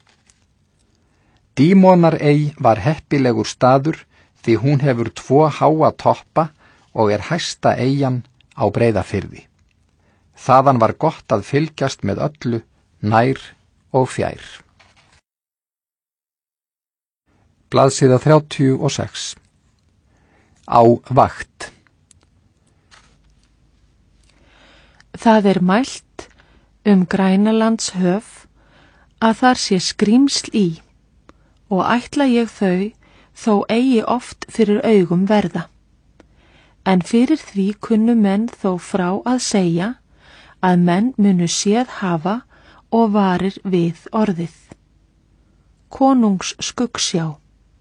Dímonarey var heppilegur staður því hún hefur 2 háa toppa og er hæsta eyjan á Breiðafirði. Þaðan var gott að fylgjast með öllu, nær og fjær. Blaðsíða 36. Á vakt. Það er mælt Grænalandshöf að þar sé skrímsl í og ætla ég þau þó eigi oft fyrir augum verða. En fyrir því kunnu menn þó frá að segja að menn munu séð hafa og varir við orðið. Konungs skuggsjá.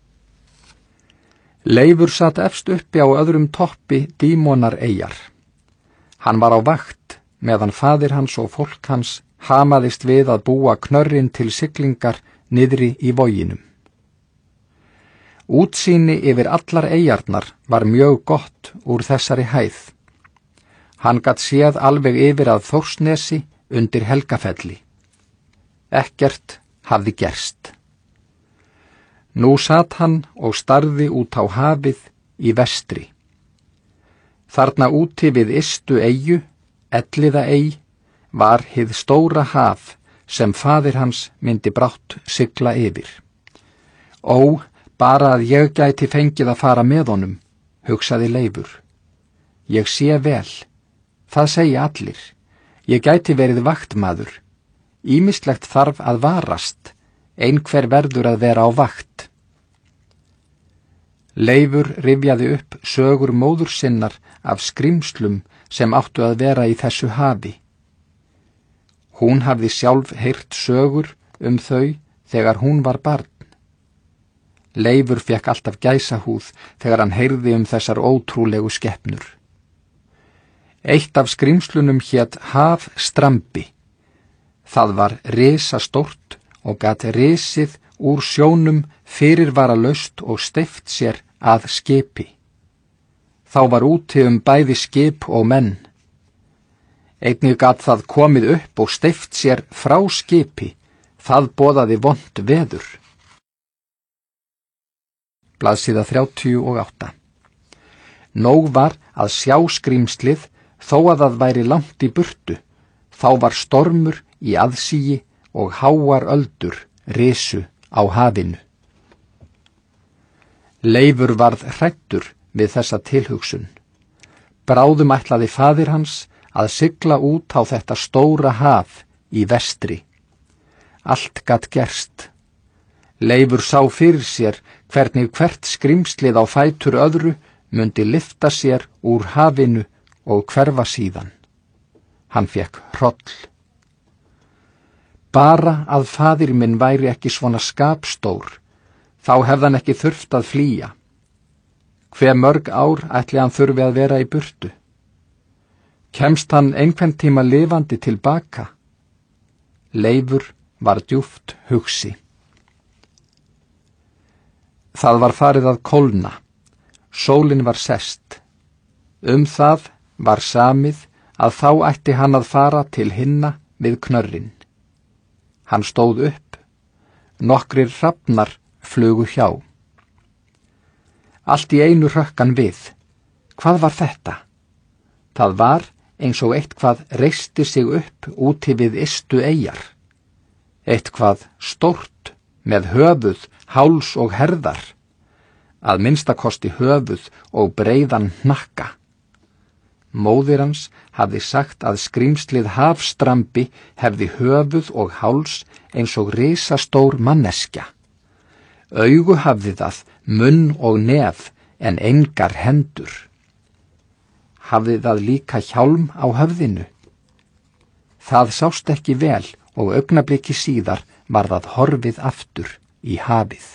Leifur satt efst uppi á öðrum toppi Dímonareyjar. Hann var á vakt meðan faðir hans og fólk hans hamaðist við að búa knörrin til siglingar niðri í Voginum. Útsýni yfir allar eyjarnar var mjög gott úr þessari hæð. Hann gat séð alveg yfir að Þórsnesi undir Helgafelli. Ekkert hafði gerst. Nú sat hann og starði út á hafið í vestri. Þarna úti við ystu eyju, Elliðaey, var hið stóra haf sem faðir hans myndi brátt sigla yfir. Ó, bara að ég gæti fengið að fara með honum, hugsaði Leifur. Ég sé vel, það segja allir. Ég gæti verið vaktmaður. Ýmislegt þarf að varast, einhver verður að vera á vakt. Leifur rifjaði upp sögur móður sinnar af skrímslum sem áttu að vera í þessu hafi. Hún hafði sjálf heyrt sögur þau þegar hún var barn. Leifur fékk alltaf gæsahúð þegar hann heyrði þessar ótrúlegu skepnur. Eitt af skrímslunum hét Hafstrambi. Það var risastórt og gat risið úr sjónum fyrirvaralaust og steypt sér að skipi. Þá var úti bæði skip og menn. Einnig gat það komið upp og steypt sér frá skipi. Það boðaði vont veður. Blaðsíða 38. Nóg var að sjá skrímslið þó að það væri langt í burtu. Þá var stormur í aðsigi og háar öldur risu á hafinu. Leifur varð hræddur við þessa tilhugsun. Bráðum ætlaði faðir hans að sigla út á þetta stóra haf í vestri. Allt gat gerst. Leifur sá fyrir sér hvernig hvert skrímslið á fætur öðru mundi lyfta sér úr hafinu og hverfa síðan. Hann fékk hroll. Bara að faðir minn væri ekki svona skapstór, þá hefði hann ekki þurft að flýja. Hve mörg ár ætli hann þurfi að vera í burtu? Kemst hann einhvern tíma lifandi tilbaka? Leifur var djúpt hugsi. Það var farið að kólna. Sólin var sest. Það var samið að þá ætti hann að fara til hinna við knörrin. Hann stóð upp, nokkrir hrafnar flugu hjá. Allt í einu hrökk hann við. Hvað var þetta? Það var eins og eitthvað reisti sig upp úti við ystu eyjar. Eitthvað stórt með höfuð, háls og herðar, að minnstakosti höfuð og breiðan hnakka. Móðir hans hafði sagt að skrímslið Hafstrambi hefði höfuð og háls eins og risastór manneskja. Augu hafði það, munn og nef, en engar hendur. Hafði það líka hjálm á höfðinu. Það sást ekki vel og augnabliki síðar var það horfið aftur í hafið.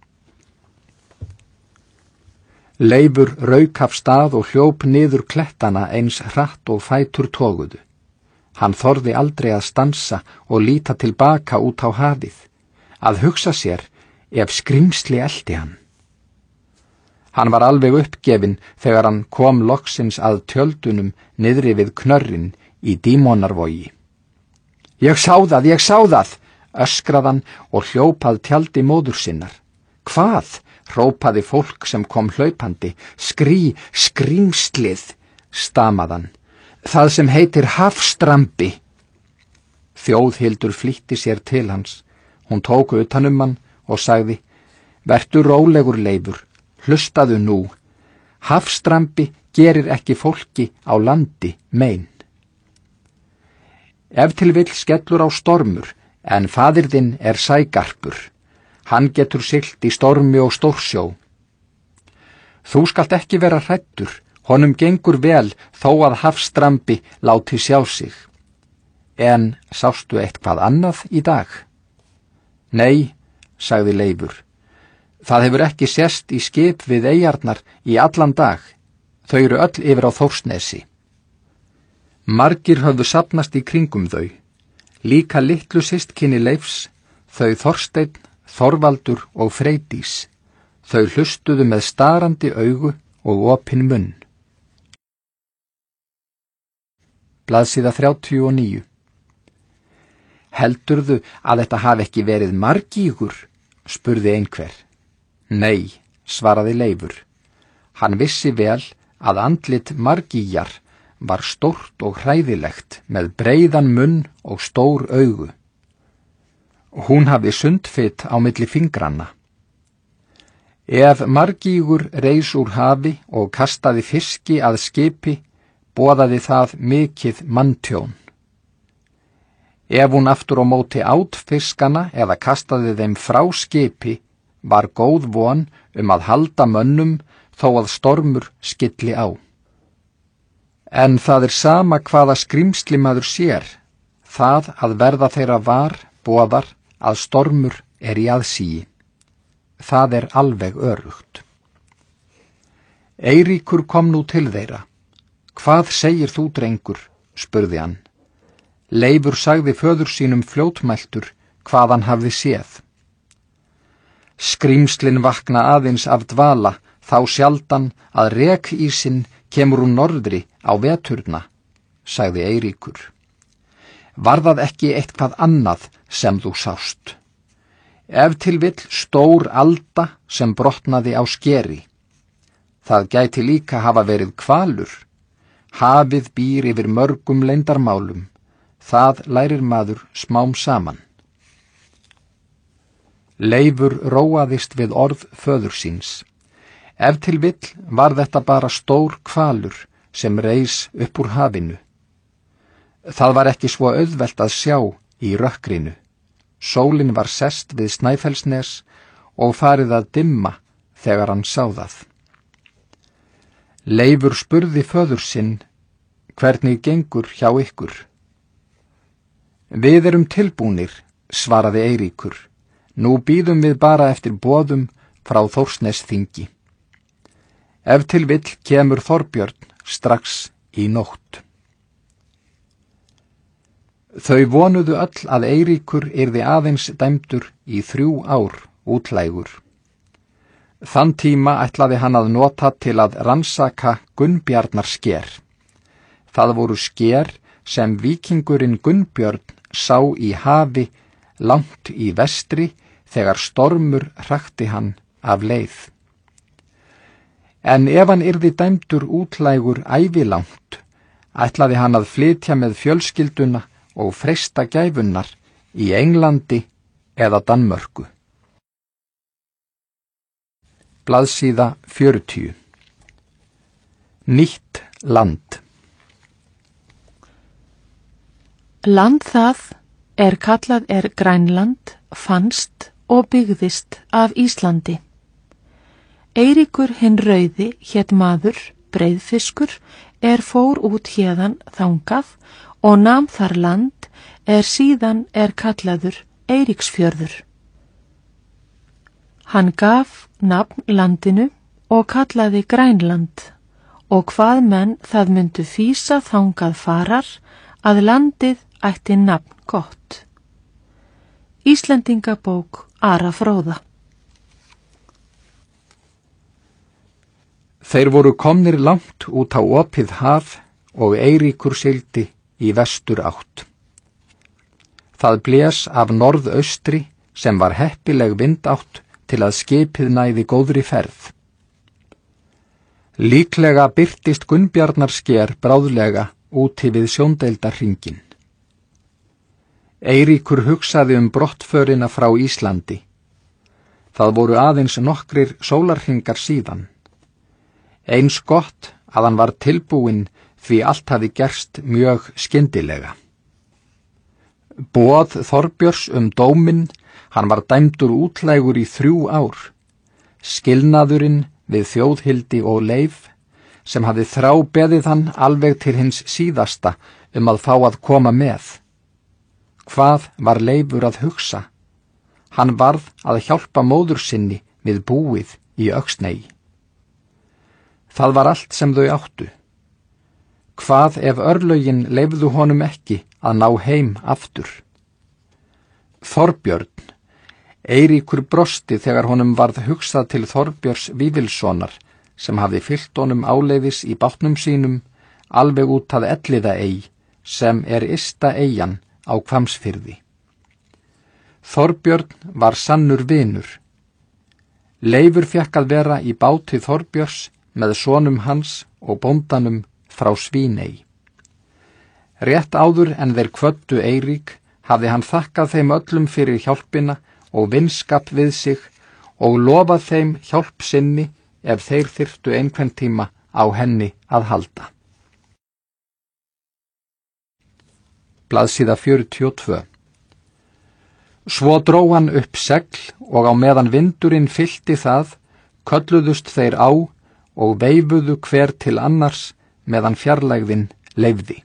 Leifur rauk af stað og hljóp niður klettana eins hratt og fætur toguðu. Hann þorði aldrei að stansa og líta tilbaka út á hafið, að hugsa sér ef skrímsli elti hann. Hann var alveg uppgefinn þegar hann kom loksins að tjöldunum niðri við knörrin í Dímonarvogi. Ég sá það, öskraði hann og hljóp að tjaldi móður sinnar. Hvað? Hrópaði fólk sem kom hlaupandi. Skrímslið, stamaðan. Það sem heitir Hafstrambi. Þjóðhildur flýtti sér til hans. Hún tók utan hann og sagði, vertu rólegur, Leifur, hlustaðu nú. Hafstrambi gerir ekki fólki á landi mein. Ef til vill skellur á stormur, en faðir þinn er sægarpur. Hann getur siglt í stormi og stórsjó. Þú skalt ekki vera hræddur, honum gengur vel þó að Hafstrambi láti sjá sig. En sástu eitthvað annað í dag? Nei, sagði Leifur. Það hefur ekki sést í skip við eyjarnar í allan dag. Þau eru öll yfir á Þórsnesi. Margir höfðu safnast í kringum þau. Líka litlu systkini Leifs, þau Þorsteinn, Þorvaldur og Freydís. Þau hlustuðu með starandi augu og opinn munn. Blaðsíða 39. Heldurðu að þetta hafi ekki verið margígur? Spurði einhver. Nei, svaraði Leifur. Hann vissi vel að andlit margíjar var stórt og hræðilegt með breiðan munn og stór augu. Hún hafði sundfit á milli fingranna. Ef margígur reis úr hafi og kastaði fiski að skipi, boðaði það mikið manntjón. Ef hún aftur á móti át fiskana eða kastaði þeim frá skipi, var góð von að halda mönnum þó að stormur skylli á. En það er sama hvaða skrímsli maður sér, það að verða þeirra var boðar að stormur er í aðsigi. Það er alveg örugt. Eiríkur kom nú til þeirra. Hvað segir þú, drengur? Spurði hann. Leifur sagði föður sínum fljótmæltur hvað hann hafði séð. Skrímslin vakna aðeins af dvala, þá sjaldan að rekísinn kemur úr norðri á veturna, sagði Eiríkur. Var það ekki eitthvað annað sem þú sást? Ef til vill stór alda sem brotnaði á skeri. Það gæti líka hafa verið hvalur. Hafið býr yfir mörgum leyndarmálum. Það lærir maður smám saman. Leifur róaðist við orð föður síns. Ef til vill var þetta bara stór hvalur sem reis upp úr hafinu. Það var ekki svo auðvelt að sjá í rökkrinu. Sólin var sest við Snæfellsnes og farið að dimma þegar hann sá það. Leifur spurði föður sinn, hvernig gengur hjá ykkur? Við erum tilbúnir, svaraði Eiríkur. Nú bíðum við bara eftir boðum frá Þórsnesþingi. Ef til vill kemur Þorbjörn strax í nótt. Þau vonuðu öll að Eiríkur yrði aðeins dæmdur í 3 ár útlægur. Þann tíma ætlaði hann að nota til að rannsaka Gunnbjarnar sker. Það voru sker sem víkingurinn Gunnbjörn sá í hafi langt í vestri þegar stormur hrakti hann af leið. En ef hann yrði dæmdur útlægur ævilangt, ætlaði hann að flytja með fjölskylduna og freista gæfunnar í Englandi eða Danmörku. Blaðsíða 40. Nýtt land. Land það kallað Grænland, fannst og byggðist af Íslandi. Eiríkur hinn rauði hét maður, breiðfiskur, fór út héðan þangað og nam þar land síðan kallaður Eiríksfjörður. Hann gaf nafn landinu og kallaði Grænland og hvað menn það myndu fýsa þangað farar að landið ætti nafn gott. Íslendingabók Ara Fróða. Þeir voru komnir langt út á opið haf og Eiríkur sigldi í vestur átt. Það blés af norðaustri sem var heppileg vindátt til að skipið næði góðri ferð. Líklega birtist Gunnbjarnarsker bráðlega úti við sjóndeildarhringinn. Eiríkur hugsaði brottförina frá Íslandi. Það voru aðeins nokkrir sólarhringar síðan. Eins gott að hann var tilbúinn því allt hafði gerst mjög skyndilega. Boð Þorbjörns dóminn, hann var dæmdur útlægur í 3 ár. Skilnaðurinn við Þjóðhildi og Leif, sem hafði þrábeðið hann alveg til hins síðasta að fá að koma með. Hvað var Leifur að hugsa? Hann varð að hjálpa móður sinni við búið í Öxney. Það var allt sem þau áttu. Hvað ef örlögin leyfðu honum ekki að ná heim aftur? Þorbjörn. Eiríkur brosti þegar honum varð hugsað til Þorbjörns Vífilssonar sem hafði fylgt honum áleiðis í bátnum sínum alveg út að Elliðaey sem ysta eyjan á Hvammsfirði. Þorbjörn var sannur vinur. Leifur fékk að vera í báti Þorbjörns með sonum hans og bóndanum frá Svíney. Rétt áður en þeir kvöddu Eirík hafði hann þakkað þeim öllum fyrir hjálpina og vinskap við sig og lofað þeim hjálp sinni ef þeir þyrftu einhvern tíma á henni að halda. Blaðsíða 42. Svo dró hann upp segl og á meðan vindurinn fyllti það, kölluðust þeir á og veifuðu hver til annars meðan fjarlægðin leyfði.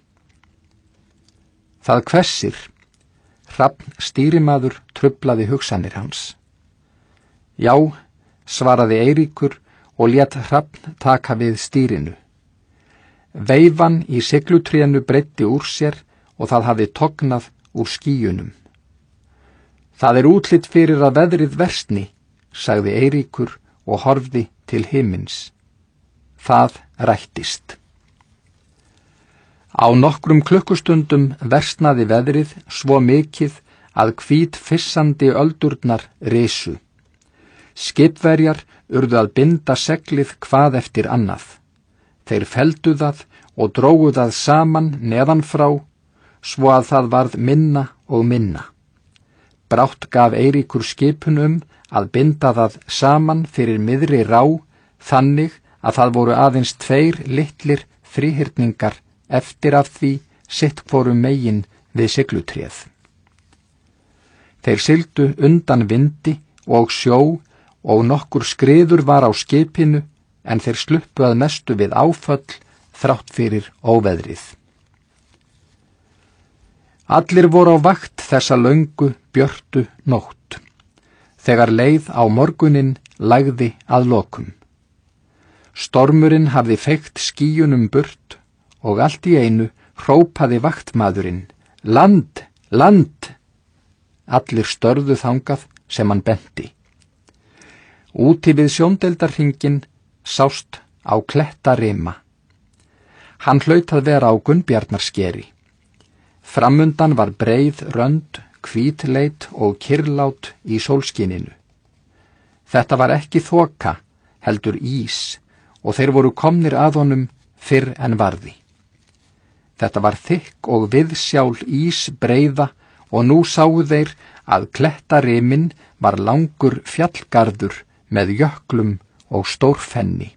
Það hvessir. Hrafn stýrimaður truflaði hugsanir hans. Já, svaraði Eiríkur og lét Hrafn taka við stýrinu. Veifan í siglutrénu breiddi úr sér og það hafði tognað úr skýjunum. Það útlit fyrir að veðrið versni, sagði Eiríkur og horfði til himins. Það rættist. Á nokkrum klukkustundum versnaði veðrið svo mikið að hvít fissandi öldurnar risu. Skipverjar urðu að binda seglið hvað eftir annað. Þeir felldu það og drógu það saman neðan frá, svo að það varð minna og minna. Brátt gaf Eiríkur skipun að binda það saman fyrir miðri rá, þannig að það voru aðeins 2 litlir þríhyrningar eftir af því sitt hvoru megin við siglutréð. Þeir sigldu undan vindi og sjó og nokkur skriður var á skipinu en þeir sluppu að mestu við áföll þrátt fyrir óveðrið. Allir voru á vakt þessa löngu björtu nótt. Þegar leið á morguninn lægði að lokum. Stormurinn hafði feykt skýjunum burt og allt í einu hrópaði vaktmaðurinn: Land, land! Allir störðu þangað sem hann benti. Úti við sjóndeildarhringinn sást á klettarima. Hann hlaut að vera á Gunnbjarnarskeri. Framundan var breið rönd, hvítleit og kyrrlát í sólskininu. Þetta var ekki þoka, heldur ís, og þeir voru komnir að honum fyrr en varði. Þetta var þykk og viðsjál ís breiða og nú sáu þeir að klettariminn var langur fjallgarður með jöklum og stórfenni.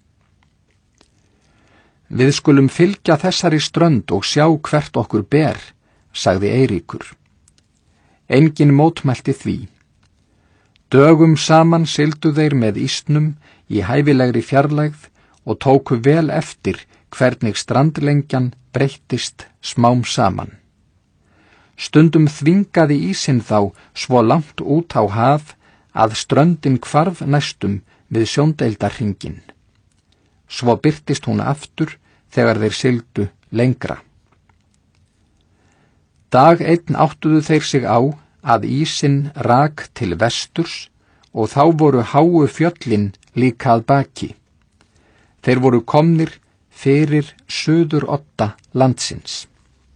Við skulum fylgja þessari strönd og sjá hvert okkur ber, sagði Eiríkur. Enginn mótmælti því. Dögum saman sigldu þeir með ísnum í hæfilegri fjarlægð og tóku vel eftir hvernig strandlengjan breyttist smám saman. Stundum þvingaði ísinn þá svo langt út á haf að ströndin hvarf næstum við sjóndeildarhringinn. Svo birtist hún aftur þegar þeir sigldu lengra. Dag einn áttuðu þeir sig á að ísinn rak til vesturs og þá voru háu fjöllin líka að baki. Þeir voru komnir fyrir suðurodda landsins.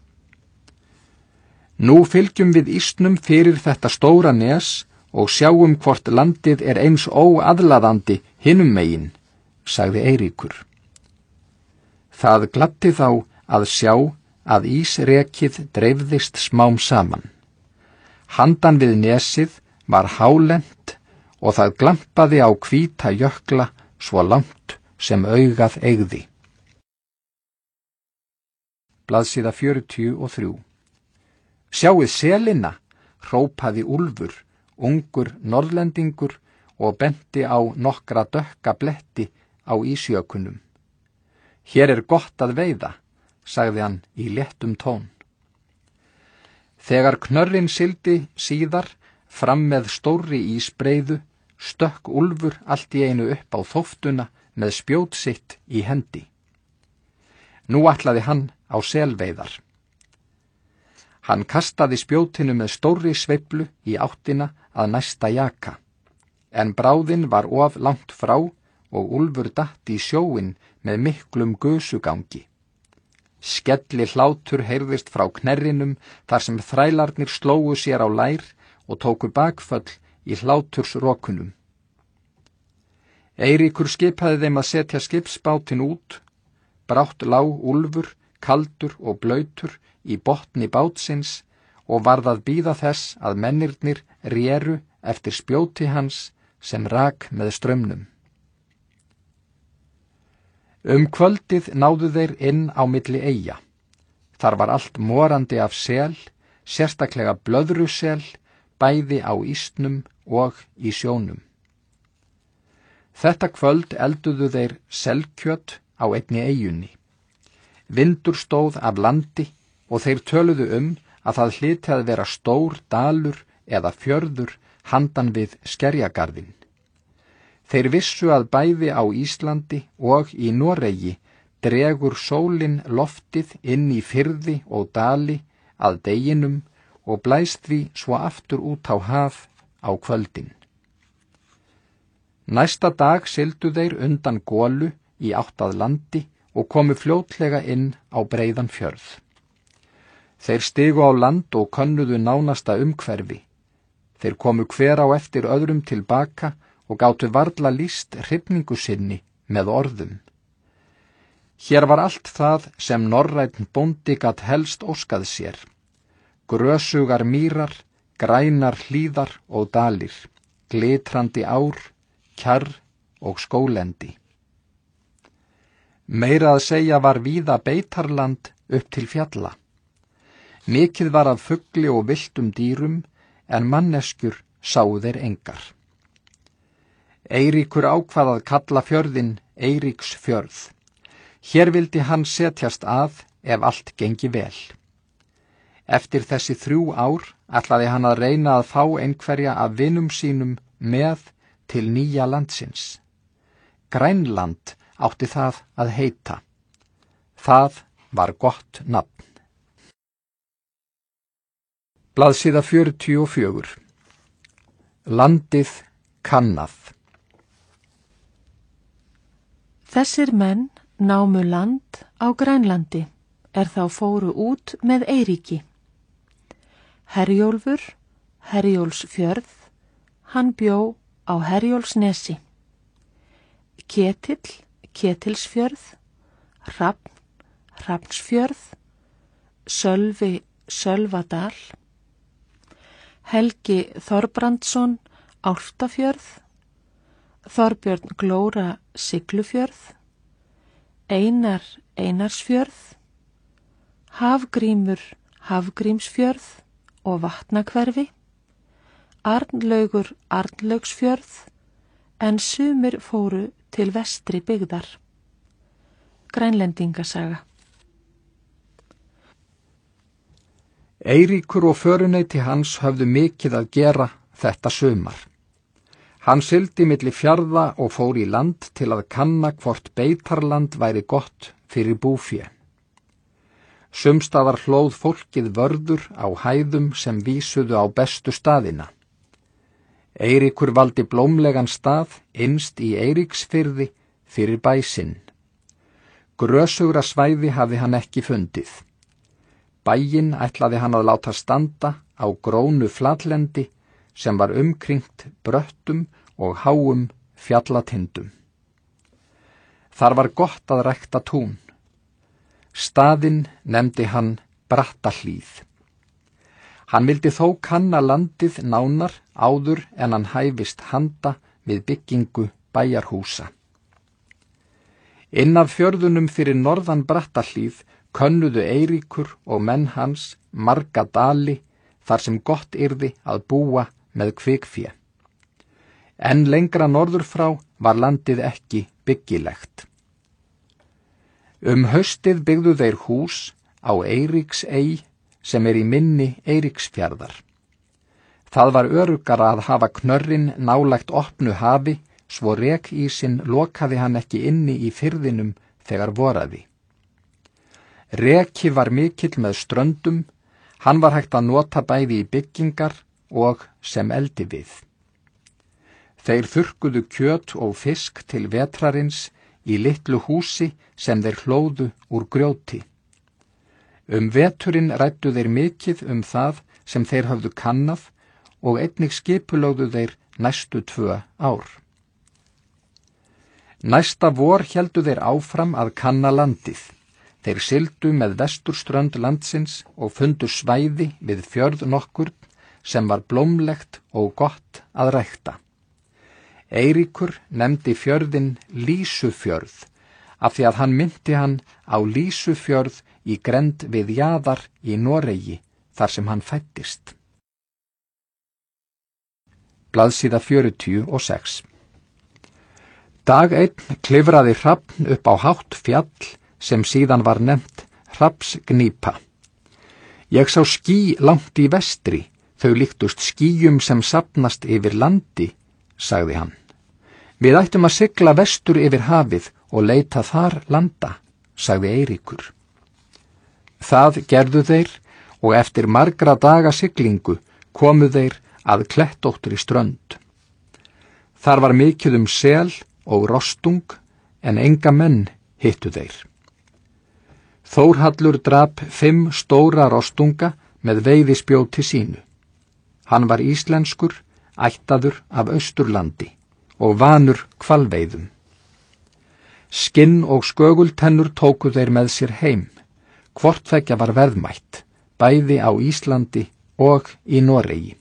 Nú fylgjum við ísnum fyrir þetta stóra nes og sjáum hvort landið er eins óaðlaðandi hinum megin, sagði Eiríkur. Það gladdi þá að sjá að ísrekið dreifðist smám saman. Handan við nesið var hálent og það glampaði á hvíta jökla svo langt sem augað eygði. Blaðsíða 43. Sjáið selina, hrópaði Úlfur, ungur norðlendingur, og benti á nokkra dökka bletti á ísjökunum. Hér er gott að veiða, sagði hann í léttum tón. Þegar knörrin sigldi síðar fram með stórri ísbreiðu, stökk Úlfur allt í einu upp á þóftuna með spjót sitt í hendi. Nú ætlaði hann á selveiðar. Hann kastaði spjótinu með stórri sveiflu í áttina að næsta jaka, en bráðin var of langt frá og Úlfur datt í sjóinn með miklum gusugangi. Skelli hlátur heyrðist frá knerrinum þar sem þrælarnir slógu sér á lær og tóku bakföll í hlátursrokunum. Eiríkur skipaði þeim að setja skipsbátinn út. Brátt lá Úlfur, kaldur og blautur, í botni bátsins og varð að bíða þess að mennirnir réru eftir spjóti hans sem rak með straumnum. Kvöldið náðu þeir inn á milli eyja. Þar var allt morandi af sel, sérstaklega blöðrusel, bæði á ísnum og í sjónum. Þetta kvöld elduðu þeir selkjöt á einni eyjunni. Vindur stóð af landi og þeir töluðu að það hlyti að vera stór dalur eða fjörður handan við Skerjagarðinn. Þeir vissu að bæði á Íslandi og í Noregi dregur sólin loftið inn í firði og dali að deginum og blæst því svo aftur út á haf á kvöldin. Næsta dag sigldu þeir undan Golu í átt að landi og komu fljótlega inn á breiðan fjörð. Þeir stigu á land og könnuðu nánasta umhverfi. Þeir komu hver á eftir öðrum tilbaka og gátu varla lýst hrifningu sinni með orðum. Hér var allt það sem norrænn bóndi gat helst óskað sér. Grösugar mýrar, grænar hlíðar og dalir, glitrandi ár, kjarr og skólendi. Meira að segja var víða beitarland upp til fjalla. Mikið var af fugli og villtum dýrum, en manneskjur sáu þeir engar. Eiríkur ákvað að kalla fjörðinn Eiríksfjörð. Hér vildi hann setjast að ef allt gengi vel. Eftir þessi 3 ár ætlaði hann að reyna að fá einhverja af vinum sínum með til nýja landsins. Grænland átti það að heita. Það var gott nafn. Blaðsíða 44. Landið kannað. Þessir menn námu land á Grænlandi þá fóru út með Eiríki. Herjólfur, Herjólfsfjörð, hann bjó á Herjólfsnesi. Ketill, Ketilsfjörð, Hrafn, Hrafnsfjörð, Sölvi, Sölvadal, Helgi Þorbrandsson, Álftafjörð, Þorbjörn Glóra, Siglufjörð, Einar, Einarsfjörð, Hafgrímur, Hafgrímsfjörð og Vatnahverfi, Arnlaugur, Arnlaugsfjörð, en sumir fóru til vestri byggðar. Grænlendingasaga. Eiríkur og föruneyti hans höfðu mikið að gera þetta sumar. Hann sigldi milli fjarða og fór í land til að kanna hvort beitarland væri gott fyrir búfé. Sumstaðar hlóð fólkið vörður á hæðum sem vísuðu á bestu staðina. Eiríkur valdi blómlegan stað innst í Eiríksfirði fyrir bæ sinn. Grösugra svæði hafði hann ekki fundið. Bæinn ætlaði hann að láta standa á grónu flatlendi sem var umkringt bröttum og háum fjallatindum. Þar var gott að rækta tún. Staðinn nefndi hann Brattahlíð. Hann vildi þó kanna landið nánar áður en hann hæfist handa við byggingu bæjarhúsa. Inn af fjörðunum fyrir norðan Brattahlíð könnuðu Eiríkur og menn hans marga dali þar sem gott yrði að búa með kvikfé. En lengra norður frá var landið ekki byggilegt. Haustið byggðu þeir hús á Eiríksey sem í mynni Eiríksfjarðar. Það var öruggara að hafa knörrin nálægt opnu hafi, svo rekísinn lokaði hann ekki inni í firðinum þegar voraði. Reki var mikill með ströndum, hann var hægt að nota bæði í byggingar og sem eldi við. Þeir þurrkuðu kjöt og fisk til vetrarins í litlu húsi sem þeir hlóðu úr grjóti. Veturinn ræddu þeir mikið það sem þeir höfðu kannað og einnig skipulögðu þeir næstu 2 ár. Næsta vor héldu þeir áfram að kanna landið. Þeir sigldu með vesturströnd landsins og fundu svæði við fjörð nokkurn sem var blómlegt og gott að rækta. Eiríkur nefndi fjörðin Lýsufjörð af því að hann minnti hann á Lýsufjörð í grennd við Jaðar í Noregi þar sem hann fæddist. Blaðsíða 46. Dag einn klifraði hrafn upp á hátt fjall sem síðan var nefnt Hrafnsgnýpa. Ég sá ský langt í vestri, þau líktust skýjum sem safnast yfir landi, sagði hann. Við ættum að sigla vestur yfir hafið og leita þar landa, sagði Eiríkur. Það gerðu þeir og eftir margra daga siglingu komu þeir að klettóttri strönd. Þar var mikið sel og rostung en enga menn hittu þeir. Þórhallur drap 5 stóra rostunga með veiðispjóti sínu. Hann var íslenskur, ættaður af Austurlandi og vanur hvalveiðum. Skinn og skögultennur tóku þeir með sér heim. Hvort tveggja var verðmætt, bæði á Íslandi og í Noregi.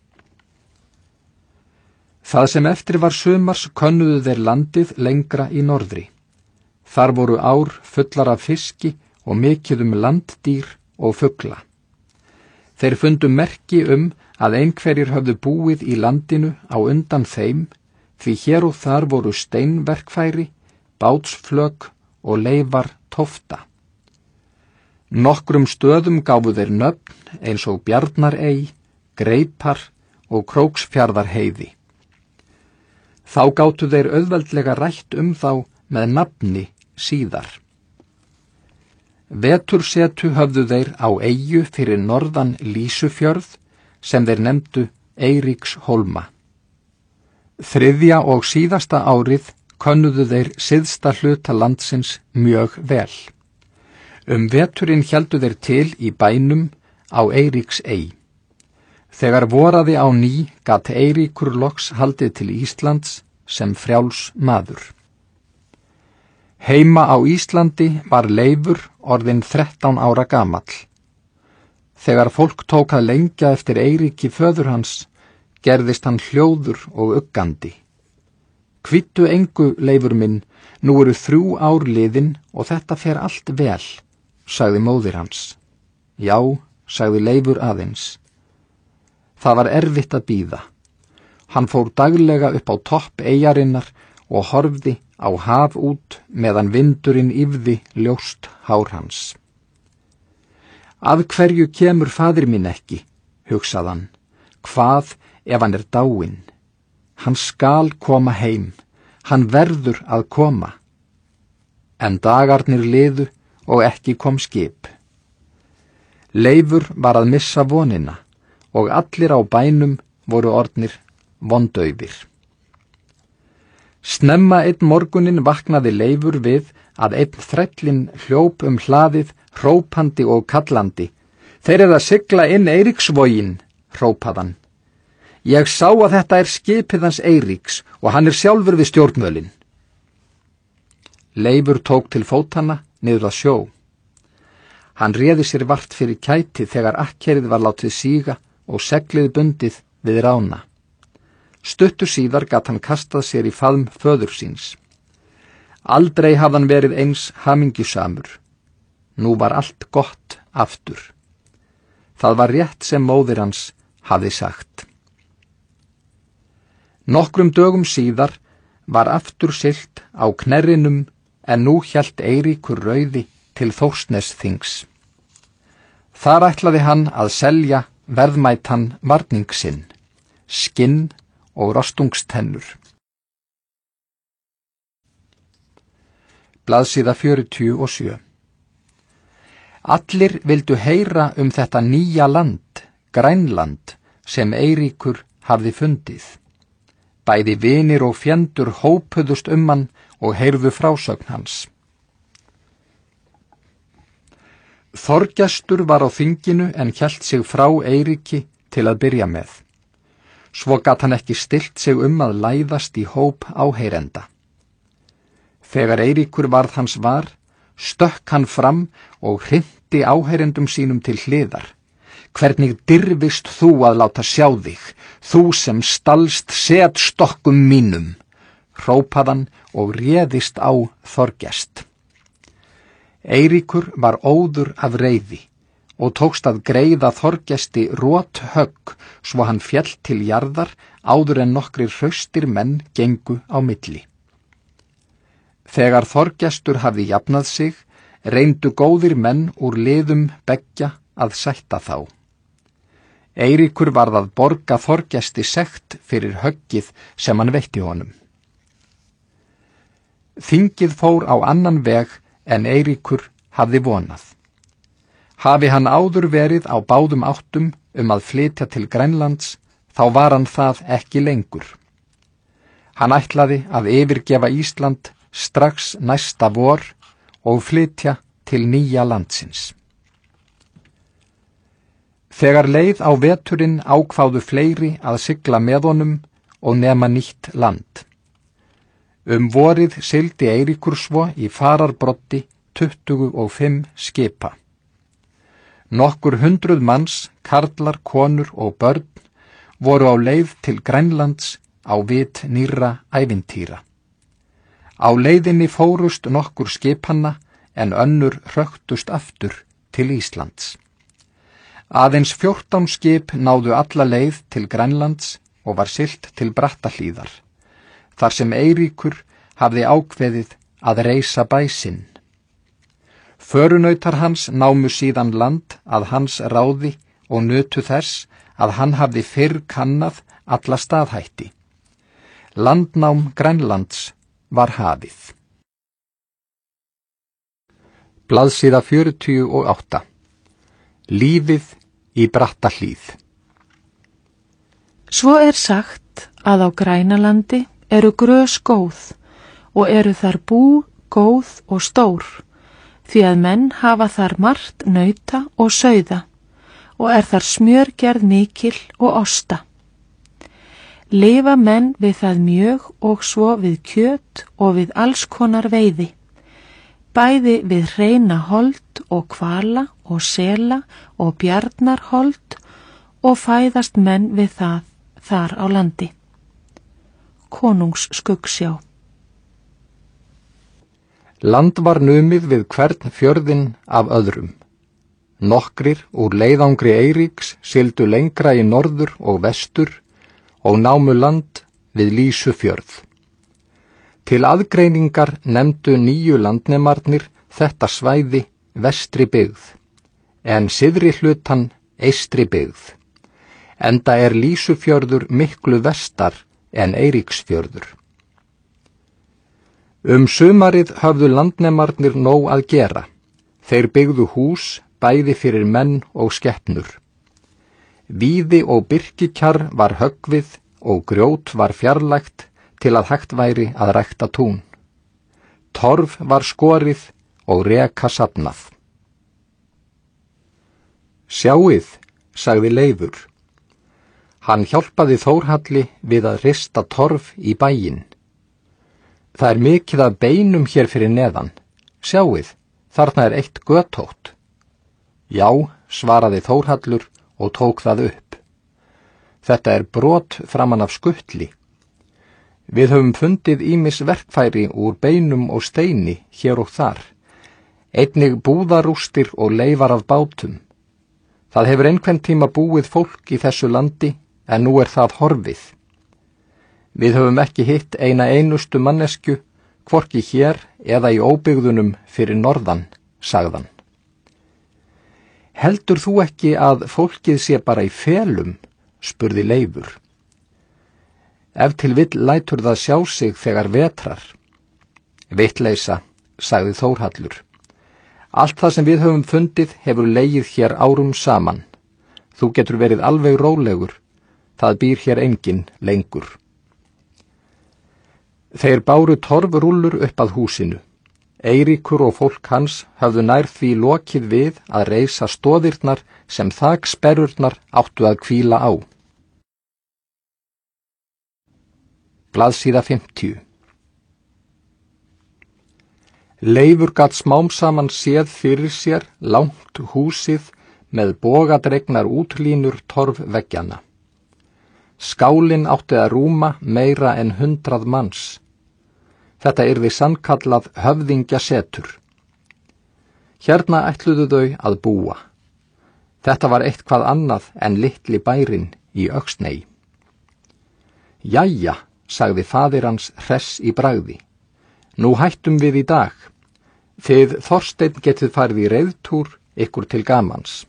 Það sem eftir var sumars könnuðu þeir landið lengra í norðri. Þar voru ár fullar af fiski og mikið landdýr og fugla. Þeir fundu merki að einhverjir höfðu búið í landinu á undan þeim, því hér og þar voru steinverkfæri, bátsflök og leifar tófta. Nokkrum stöðum gáfu þeir nöfn eins og Bjarnarey, Greipar og Króksfjarðarheiði. Þá gátu þeir auðveldlega rætt þá með nafni síðar. Vetursetu höfðu þeir á eyju fyrir norðan Lýsufjörð sem þeir nefndu Eiríkshólma. 3. og síðasta árið könnuðu þeir syðsta hluta landsins mjög vel. Veturinn héldu þeir til í bænum á Eiríksey. Þegar voraði á ný gat Eiríkur loks haldið til Íslands sem frjáls maður. Heima á Íslandi var Leifur orðinn 13 ára gamall. Þegar fólk tók að lengja eftir Eiríki föður hans, gerðist hann hljóður og uggandi. Kvittu engu, Leifur minn, nú eru 3 ár liðin og þetta fer allt vel, sagði móðir hans. Já, sagði Leifur aðeins. Það var erfitt að bíða. Hann fór daglega upp á topp eyjarinnar og horfði á haf út meðan vindurinn yfði ljóst hár hans. Af hverju kemur faðir minn ekki, hugsaði hann. Hvað ef hann dáinn? Hann skal koma heim, hann verður að koma. En dagarnir liðu og ekki kom skip. Leifur var að missa vonina og allir á bænum voru orðnir vondaufir. Snemma einn morguninn vaknaði Leifur við að einn þrællinn hljóp hlaðið, hrópandi og kallandi. Þeir eru að sigla inn Eiríksvoginn, hrópaði hann. Ég sá að þetta skipið hans Eiríks og hann sjálfur við stjórnvölin. Leifur tók til fótanna niður að sjó. Hann réði sér vart fyrir kæti þegar akkerið var látið síga og seglið bundið við rána. Stuttu síðar gat hann kastað sér í faðm föður síns. Aldrei hafði hann verið eins hamingjusamur. Nú var allt gott aftur. Það var rétt sem móðir hans hafði sagt. Nokkrum dögum síðar var aftur siglt á Knerrinum en nú hélt Eiríkur rauði til Þórsnesþings. Þar ætlaði hann að selja verðmætan varning sinn, skinn og rostungstennur. Blaðsíða 47. Allir vildu heyra þetta nýja land, Grænland, sem Eiríkur hafði fundið. Bæði vinir og fjendur hópuðust hann og heyrðu frásögn hans. Þorgestur var á þinginu en hélt sig frá Eiríki til að byrja með. Svo gat hann ekki stillt sig að læðast í hóp áheyrenda. Þegar Eiríkur varð hans var, stökk hann fram og hrinti áheyrendum sínum til hliðar. Hvernig dirfist þú að láta sjá þig, þú sem stalst setstokkum mínum, hrópaði hann og réðist á Þorgest. Eiríkur var óður af reiði og tókst að greiða Þorgesti rothögg svo hann féll til jarðar áður en nokkrir hraustir menn gengu á milli. Þegar Þorgestur hafði jafnað sig, reyndu góðir menn úr liðum beggja að sætta þá. Eiríkur varð að borga Þorgesti sekt fyrir höggið sem hann veitti honum. Þingið fór á annan veg en Eiríkur hafði vonað. Hafi hann áður verið á báðum áttum að flytja til Grænlands, þá var hann það ekki lengur. Hann ætlaði að yfirgefa Ísland strax næsta vor og flytja til nýja landsins. Þegar leið á veturinn ákváðu fleiri að sigla með honum og nema nýtt land. Vorið sigldi Eiríkur svo í fararbroddi 25 skipa. Nokkur 100 manns, karlar, konur og börn voru á leið til Grænlands á vit nýrra ævintýra. Á leiðinni fórust nokkur skipanna en önnur hröktust aftur til Íslands. Aðeins 14 skip náðu alla leið til Grænlands og var siglt til Brattahlíðar, þar sem Eiríkur hafði ákveðið að reisa bæ sinn. Förunautar hans námu síðan land að hans ráði og nutu þess að hann hafði fyrr kannað alla staðhætti. Landnám Grænlands var hafið. Blaðsíða 48. Lífið í Brattahlíð. Svo sagt að á Grænalandi eru grös góð og eru þar bú, góð og stór, því að menn hafa þar margt nauta og sauða, og er þar smjörgerð mikil og osta. Lifa menn við það mjög og svo við kjöt og við alls konar veiði, bæði við hreina hold og hvala og sela og bjarnarhold og fæðast menn við það þar á landi. Konungs skuggsjá. Land var numið við hvern fjörðinn af öðrum. Nokkrir úr leiðangri Eiríks sigldu lengra í norður og vestur og námu land við Lýsufjörð. Til aðgreiningar nefndu 9 landnemarnir þetta svæði vestri byggð, en syðri hlutan eystri byggð, enda er Lýsufjörður miklu vestar en Eiríksfjörður. Sumarið höfðu landnemarnir nóg að gera. Þeir byggðu hús bæði fyrir menn og skepnur. Víði og birkikjarr var höggvið og grjót var fjarlægt til að hægt væri að rækta tún. Torf var skorið og reka safnað. Sjáið, sagði Leifur. Hann hjálpaði Þórhalli við að rista torf í bæinn. Það er mikið af beinum hér fyrir neðan. Sjáið, þarna er eitt götótt. Já, svaraði Þórhallur og tók það upp. Þetta er brot framan af skuttli. Við höfum fundið ýmis verkfæri úr beinum og steini hér og þar. Einnig búðarústir og leifar af bátum. Það hefur einhvern tíma búið fólk í þessu landi, en nú er það horfið. Við höfum ekki hitt eina einustu manneskju, hvorki hér eða í óbyggðunum fyrir norðan, sagðan. Heldur þú ekki að fólkið sé bara í felum, spurði Leifur. Ef til vill lætur það sjá sig þegar vetrar. Vitleysa, sagði Þórhallur. Allt það sem við höfum fundið hefur legið hér árum saman. Þú getur verið alveg rólegur, það býr hér enginn lengur. Þeir báru torfrúllur upp að húsinu. Eiríkur og fólk hans höfðu nær því lokið við að reisa stoðirnar sem þaksperrurnar áttu að hvíla á. Blaðsíða 50. Leifur gat smám saman séð fyrir sér langt húsið með bogadregnar útlínur torfveggjana. Skálinn átti að rúma meira en 100 manns. Þetta yrði sannkallað höfðingjasetur. Hérna ætluðu þau að búa. Þetta var eitthvað annað en litli bærinn í Öxney. Jæja, sagði faðir hans hress í bragði. Nú hættum við í dag. Þið Þorsteinn getið farið í reiðtúr ykkur til gamans.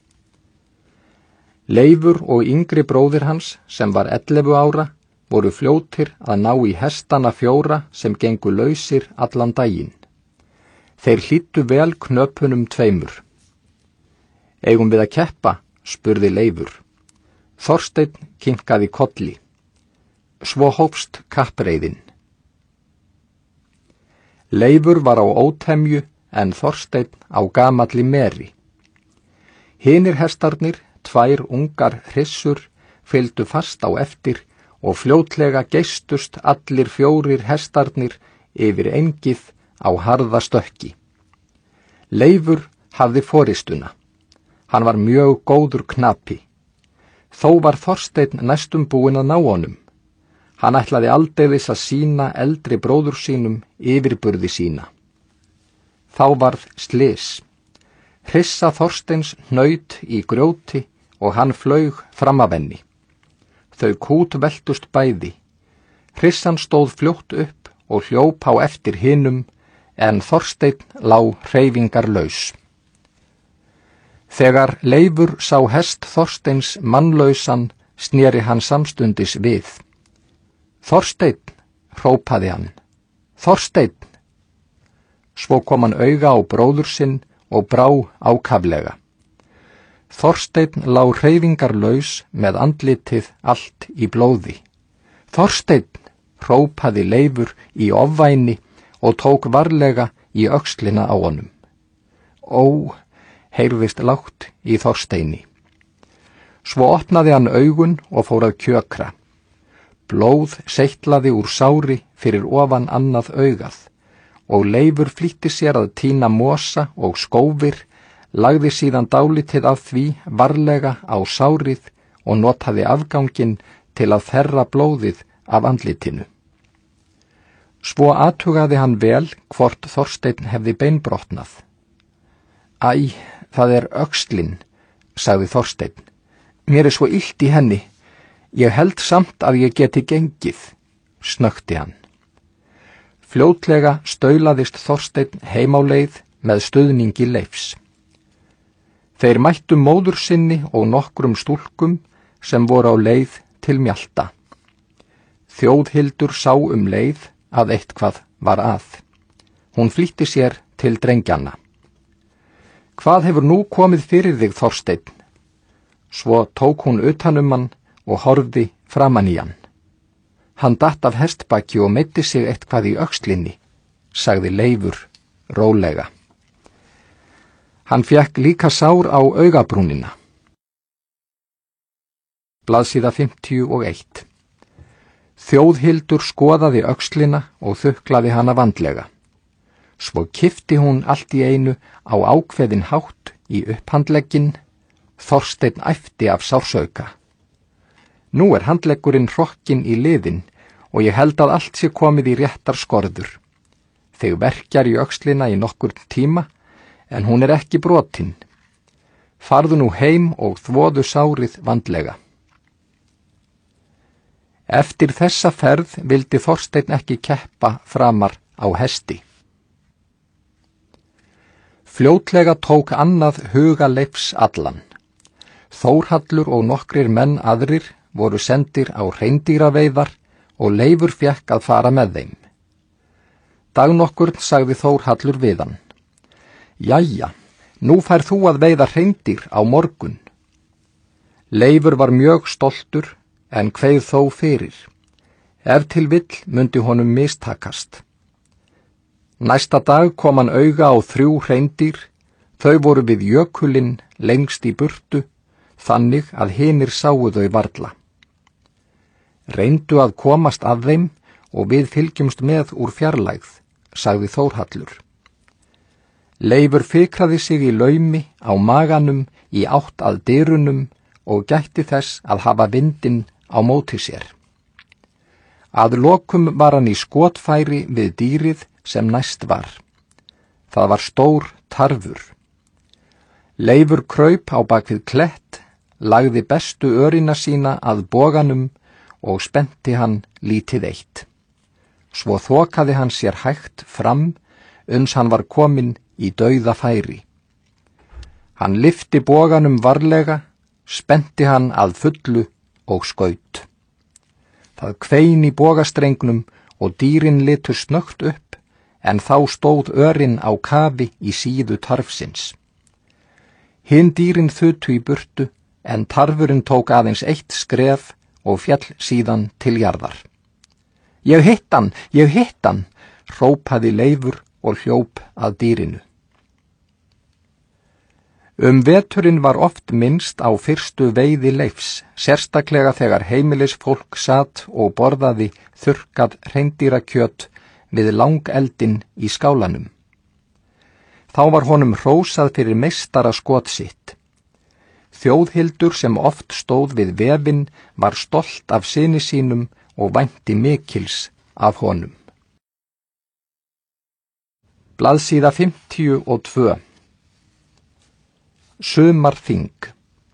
Leifur og yngri bróðir hans, sem var 11 ára, voru fljótir að ná í hestana 4 sem gengu lausir allan daginn. Þeir hlýddu vel knöpunum 2. Eigum við að keppa, spurði Leifur. Þorsteinn kinkaði kolli. Svo hófst kappreiðin. Leifur var á ótemju en Þorsteinn á gamalli meri. Hinir hestarnir, 2 ungar hrissur, fylgdu fast á eftir og fljótlega geystust allir 4 hestarnir yfir engið á harða stökki. Leifur hafði forystuna. Hann var mjög góður knapi. Þó var Þorsteinn næstum búinn að ná honum. Hann ætlaði aldeilis að sýna eldri bróður sínum yfirburði sína. Þá varð slys. Hrissa Þorsteins hnaut í grjóti og hann flaug fram af henni. Þau kútveltust bæði. Hrissan stóð fljótt upp og hljóp á eftir hinum, en Þorsteinn lá hreyfingarlaus. Þegar Leifur sá hest Þorsteins mannlausan, sneri hann samstundis við. Þorsteinn, hrópaði hann. Þorsteinn! Svo kom hann auga á bróður sinn og brá ákaflega. Þorsteinn lá hreyfingarlaus með andlitið allt í blóði. Þorsteinn, hrópaði Leifur í ofvæni og tók varlega í öxlina á honum. Ó, heyrðist lágt í Þorsteini. Svo opnaði hann augun og fór að kjökra. Blóð seytlaði úr sári fyrir ofan annað augað og Leifur flýtti sér að tína mosa og skófir, lagði síðan dálítið af því varlega á sárið og notaði afganginn til að þerra blóðið af andlitinu. Svo athugaði hann vel hvort Þorsteinn hefði beinbrotnað. Æ, það er öxlin, sagði Þorsteinn. Mér er svo illt í henni. Ég held samt að ég geti gengið, snökti hann. Fljótlega staulaðist Þorsteinn heim á leið með stuðningi Leifs. Þeir mættu móður sinni og nokkrum stúlkum sem voru á leið til Mjalta. Þjóðhildur sá leið að eitthvað var að. Hún flýtti sér til drengjanna. Hvað hefur nú komið fyrir þig, Þorsteinn? Svo tók hún utan hann og horfði framan í hann. Hann datt af hestbaki og meiddi sig eitthvað í öxlinni, sagði Leifur rólega. Hann fékk líka sár á augabrúnina. Blaðsíða 51. Þjóðhildur skoðaði öxlina og þuklaði hana vandlega. Svo kippti hún allt í einu á ákveðin hátt í upphandlegginn. Þorsteinn æpti af sársauka. Nú er handleggurinn hrokkinn í liðinn og ég held að allt sé komið í réttar skorður. Þig verkjar í öxlina í nokkurn tíma, en hún er ekki brotin. Farðu nú heim og þvoðu sárið vandlega. Eftir þessa ferð vildi Þorsteinn ekki keppa framar á hesti. Fljótlega tók annað huga Leifs allan. Þórhallur og nokkrir menn aðrir voru sendir á hreindýraveiðar og Leifur fékk að fara með þeim. Dag nokkurn sagði Þórhallur við hann. Jæja, nú fær þú að veiða hreindýr á morgun. Leifur var mjög stoltur en kveið þó fyrir. Ef til vill mundi honum mistakast. Næsta dag kom hann auga á 3 hreindýr, þau voru við jökulinn lengst í burtu, þannig að hinir sáu þau varla. Reyndu að komast að þeim og við fylgjumst með úr fjarlægð, sagði Þórhallur. Leifur fikraði sig í laumi á maganum í átt að dyrunum og gætti þess að hafa vindinn á móti sér. Að lokum var hann í skotfæri við dýrið sem næst var. Það var stór tarfur. Leifur kraup á bak við klett, lagði bestu örina sína að boganum og spennti hann lítið eitt. Svo þokaði hann sér hægt fram, uns hann var kominn í dauða færi. Hann lyfti boganum varlega, spennti hann að fullu og skaut. Það kvein í bogastrengnum og dýrin litu snöggt upp, en þá stóð örin á kafi í síðu tarfsins. Hin dýrin þutu í burtu, en tarfurinn tók aðeins 1 skref og féll síðan til jarðar. Ég hitt hann, hrópaði Leifur og hljóp að dýrinu. Veturinn var oft minnst á fyrstu veiði Leifs, sérstaklega þegar heimilisfólk sat og borðaði þurrkað hreindýrakjöt við langeldinn í skálanum. Þá var honum hrósað fyrir meistara skot sitt. Þjóðhildur sem oft stóð við vefinn var stolt af syni sínum og vænti mikils af honum. Blaðsíða 52. Sumarþing.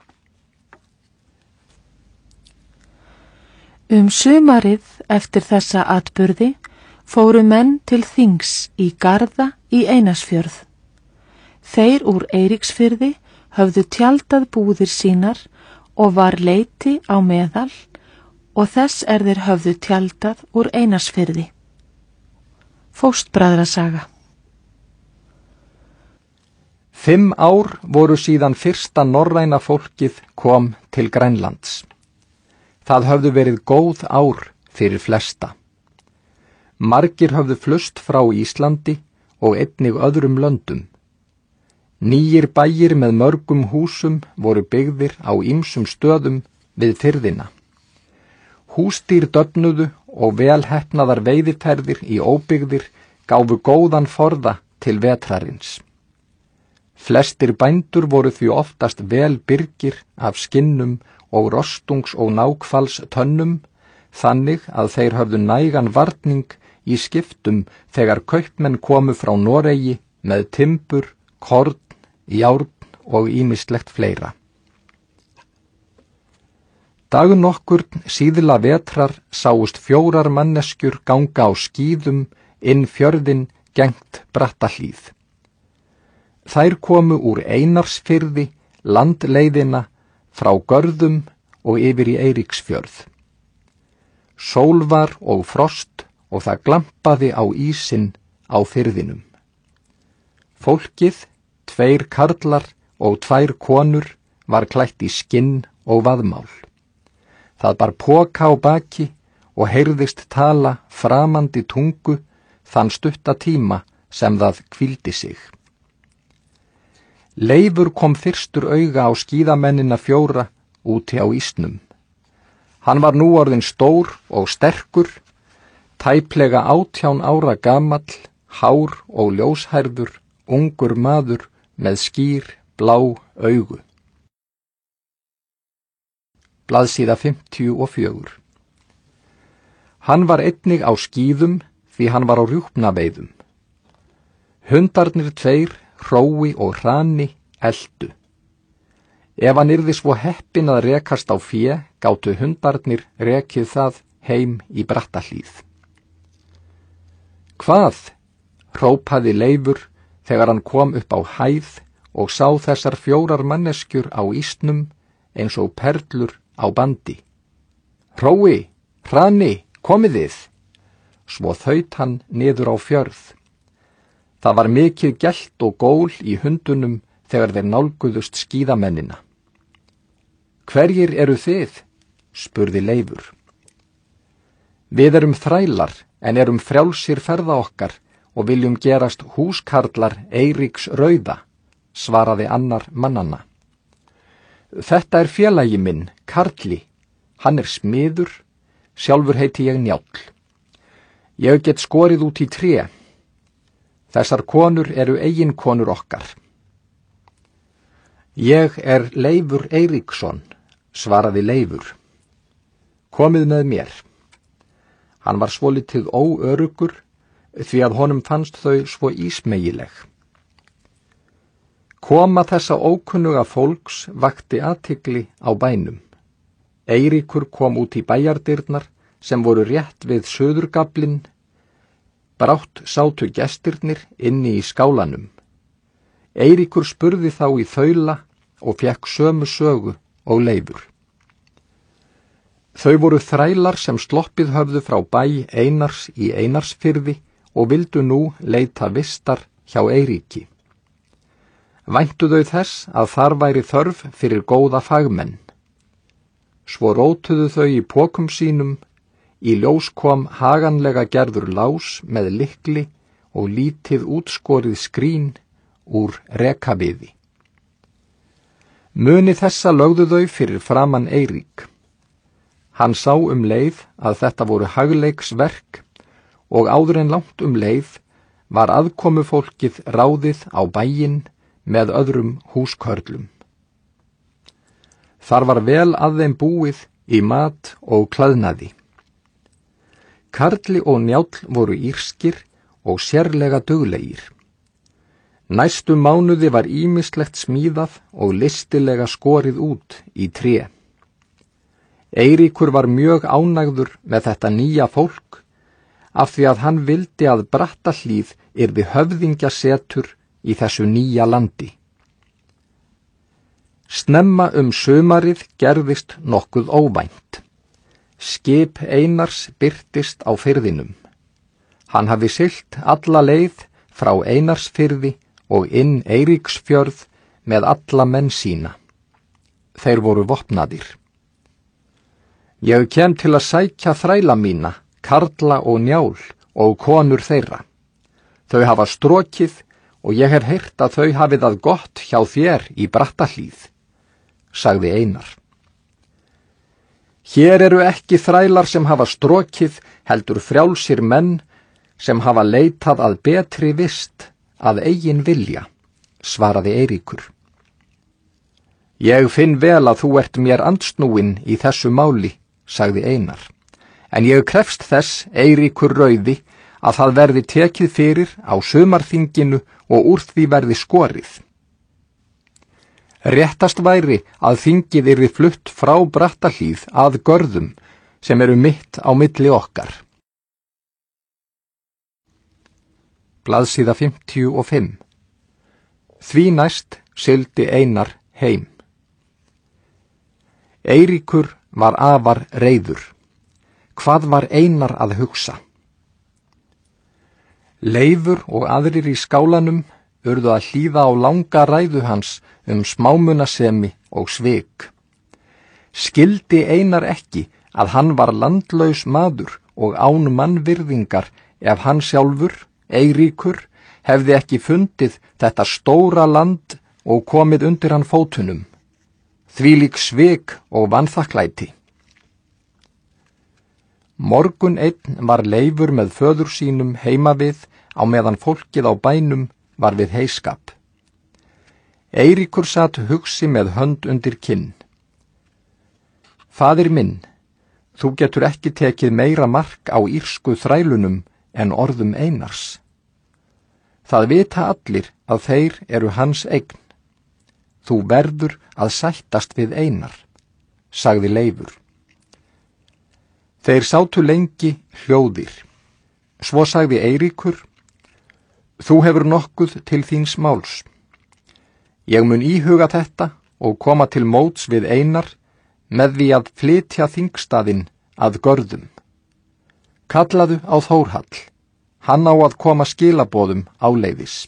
Sumarið eftir þessa atburði fóru menn til þings í Garða í Einarsfjörð. Þeir úr Eiríksfirði höfðu tjaldað búðir sínar og var leiti á meðal og þess þeir höfðu tjaldað úr Einarsfirði. Fóstbræðrasaga. 5 ár voru síðan fyrsta norræna fólkið kom til Grænlands. Það höfðu verið góð ár fyrir flesta. Margir höfðu flust frá Íslandi og einnig öðrum löndum. Nýir bæir með mörgum húsum voru byggðir á ýmsum stöðum við firðina. Húsdýr döfnuðu og vel heppnaðar veiðiferðir í óbyggðir gáfu góðan forða til vetrarins. Flestir bændur voru því oftast vel byrgir af skinnum og rostungs- og nákfals tönnum, þannig að þeir höfðu nægan varning í skiptum þegar kaupmenn komu frá Noregi með timbur, korn, járn og ýmislegt fleira. Dag nokkurn síðla vetrar sáust 4 manneskjur ganga á skíðum inn fjörðinn gengt Brattahlíð. Þær komu úr Einarsfirði, landleiðina, frá Görðum og yfir í Eiríksfjörð. Sól var og frost og það glampaði á ísinn á firðinum. Fólkið, 2 karlar og 2 konur, var klætt í skinn og vaðmál. Það bar poka á baki og heyrðist tala framandi tungu þann stutta tíma sem það hvíldi sig. Leifur kom fyrstur auga á skíðamennina 4 úti á ísnum. Hann var nú orðinn stór og sterkur, tæplega 18 ára gamall, hár og ljóshærður, ungur maður með skýr, blá augu. Blaðsíða 54. Hann var einnig á skíðum því hann var á rjúpnaveiðum. Hundarnir 2, Hrói og Hrani, eltu. Ef hann yrði svo heppinn að rekast á fé, gátu hundarnir rekið það heim í Brattahlíð. Hvað? Hrópaði Leifur þegar hann kom upp á hæð og sá þessar 4 manneskjur á ísnum eins og perlur á bandi. Hrói, Hrani, komið þið! Svo þaut hann niður á fjörð. Það var mikið gelt og gól í hundunum þegar þeir nálguðust skíðamennina. Hverjir eru þið? Spurði Leifur. Við erum þrælar en erum frjálsir ferða okkar og viljum gerast húskarlar Eiríks rauða, svaraði annar mannanna. Þetta er félagi minn, Karli. Hann er smiður, sjálfur heiti ég Njáll. Ég get skorið út í tré. Þessar konur eru eiginkonur okkar. Ég er Leifur Eiríksson, svaraði Leifur. Komið með mér. Hann var svolítið óöruggur því að honum fannst þau svo ísmegileg. Koma þessa ókunnuga fólks vakti athygli á bænum. Eiríkur kom út í bæjardyrnar sem voru rétt við suðurgaflinn. Brátt sátu gestirnir inni í skálanum. Eiríkur spurði þá í þaula og fékk sömu sögu og Leifur. Þau voru þrælar sem sloppið höfðu frá bæ Einars í Einarsfirði og vildu nú leita vistar hjá Eiríki. Væntu þau þess að þar væri þörf fyrir góða fagmenn. Svo rótuðu þau í pokum sínum. Í ljós kom haganlega gerður lás með lykli og lítið útskorið skrín úr rekaviði. Muni þessa lögðu þau fyrir framan Eirík. Hann sá leið að þetta voru hagleiksverk og áður en langt leið var aðkomufólkið ráðið á bæinn með öðrum húskörlum. Þar var vel að þeim búið í mat og klæðnaði. Karli og Njáll voru írskir og sérlega duglegir. Næstu mánuði var ýmislegt smíðað og listilega skorið út í tré. Eiríkur var mjög ánægður með þetta nýja fólk af því að hann vildi að Brattahlíð yrði höfðingjasetur í þessu nýja landi. Snemma sumarið gerðist nokkuð óvænt. Skip Einars birtist á firðinum. Hann hafði siglt alla leið frá Einarsfirði og inn Eiríksfjörð með alla menn sína. Þeir voru vopnaðir. Ég kem til að sækja þræla mína, Karla og Njál, og konur þeirra. Þau hafa strokið og ég hef heyrt að þau hafi það gott hjá þér í Brattahlíð, sagði Einar. Hér eru ekki þrælar sem hafa strokið, heldur frjálsir menn sem hafa leitað að betri vist, að eigin vilja, svaraði Eiríkur. Ég finn vel að þú ert mér andsnúinn í þessu máli, sagði Einar, en ég krefst þess, Eiríkur rauði, að það verði tekið fyrir á sumarþinginu og úr því verði skorið. Réttast væri að þingið yrði flutt frá Brattahlíð að görðum sem eru mitt á milli okkar. Blaðsíða 55. Því næst sigldi Einar heim. Eiríkur var afar reiður. Hvað var Einar að hugsa? Leifur og aðrir í skálanum urðu að hlýða á langa ræðu hans smámunasemi og svik. Skildi Einar ekki að hann var landlaus maður og án mannvirðingar ef hann sjálfur, Eiríkur, hefði ekki fundið þetta stóra land og komið undir hann fótunum. Þvílík svik og vanþakklæti. Morgun einn var Leifur með föður sínum heima við á meðan fólkið á bænum var við heyskap. Eiríkur sat hugsi með hönd undir kinn. Faðir minn, þú getur ekki tekið meira mark á írsku þrælunum en orðum Einars. Það vita allir að þeir eru hans eign. Þú verður að sættast við Einar, sagði Leifur. Þeir sátu lengi hljóðir. Svo sagði Eiríkur, þú hefur nokkuð til þíns máls. Ég mun íhuga þetta og koma til móts við Einar með því að flytja þingstaðinn að görðum. Kallaðu á Þórhall, hann á að koma skilaboðum áleiðis.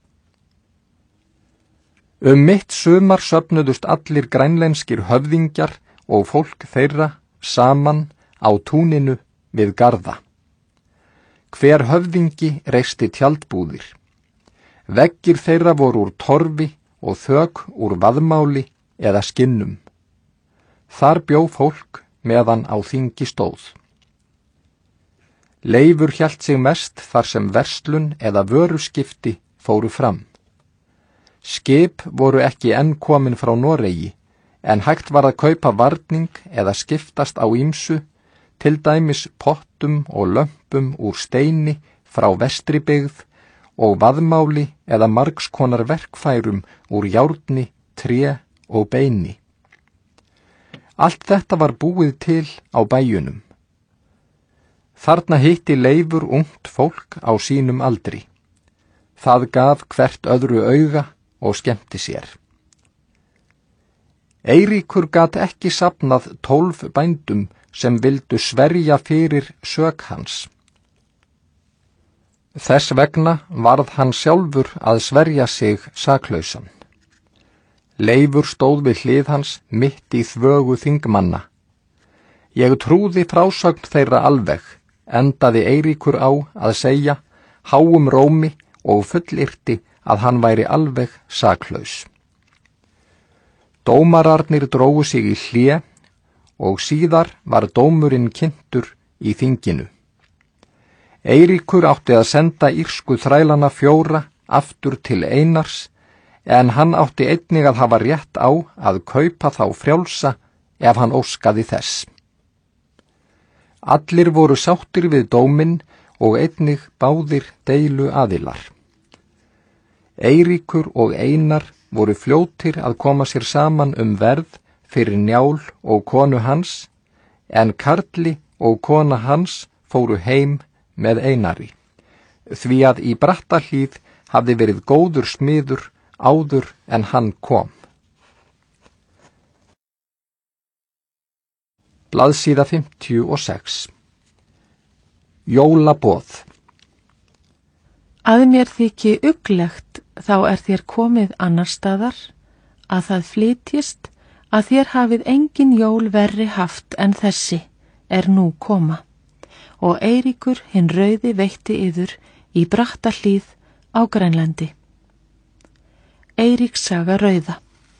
Mitt sumar söfnuðust allir grænlenskir höfðingjar og fólk þeirra saman á túninu við Garða. Hver höfðingi reisti tjaldbúðir. Veggir þeirra voru úr torfi og þök úr vaðmáli eða skinnum. Þar bjó fólk meðan á þingi stóð. Leifur hélt sig mest þar sem verslun eða vöruskipti fóru fram. Skip voru ekki enn komin frá Noregi, en hægt var að kaupa varning eða skiptast á ýmsu, til dæmis pottum og lömpum úr steini frá Vestribyggð og vaðmáli eða margskonar verkfærum úr járni, tré og beini. Allt þetta var búið til á bæjunum. Þarna hitti Leifur ungt fólk á sínum aldri. Það gaf hvert öðru auga og skemmti sér. Eiríkur gat ekki safnað 12 bændum sem vildu sverja fyrir sök hans. Þess vegna varð hann sjálfur að sverja sig saklausan. Leifur stóð við hlið hans mitt í þvögu þingmanna. Ég trúði frásögn þeirra alveg, endaði Eiríkur á að segja, háum rómi og fullyrti að hann væri alveg saklaus. Dómararnir drógu sig í hlé og síðar var dómurinn kynntur í þinginu. Eiríkur átti að senda írsku þrælana 4 aftur til Einars, en hann átti einnig að hafa rétt á að kaupa þá frjálsa ef hann óskaði þess. Allir voru sáttir við dóminn og einnig báðir deilu aðilar. Eiríkur og Einar voru fljótir að koma sér saman verð fyrir Njál og konu hans, en Karli og kona hans fóru heim með Einari, því að í Brattahlíð hafði verið góður smiður áður en hann kom. Blaðsíða 56. Jólaboð. Að mér þyki uglegt þá þér komið annars staðar, að það flytjist að þér hafið engin jól verri haft en þessi nú koma, og Eiríkur hinn rauði veitti yður í bratta hlíð á Grænlandi. Eiríks saga rauða.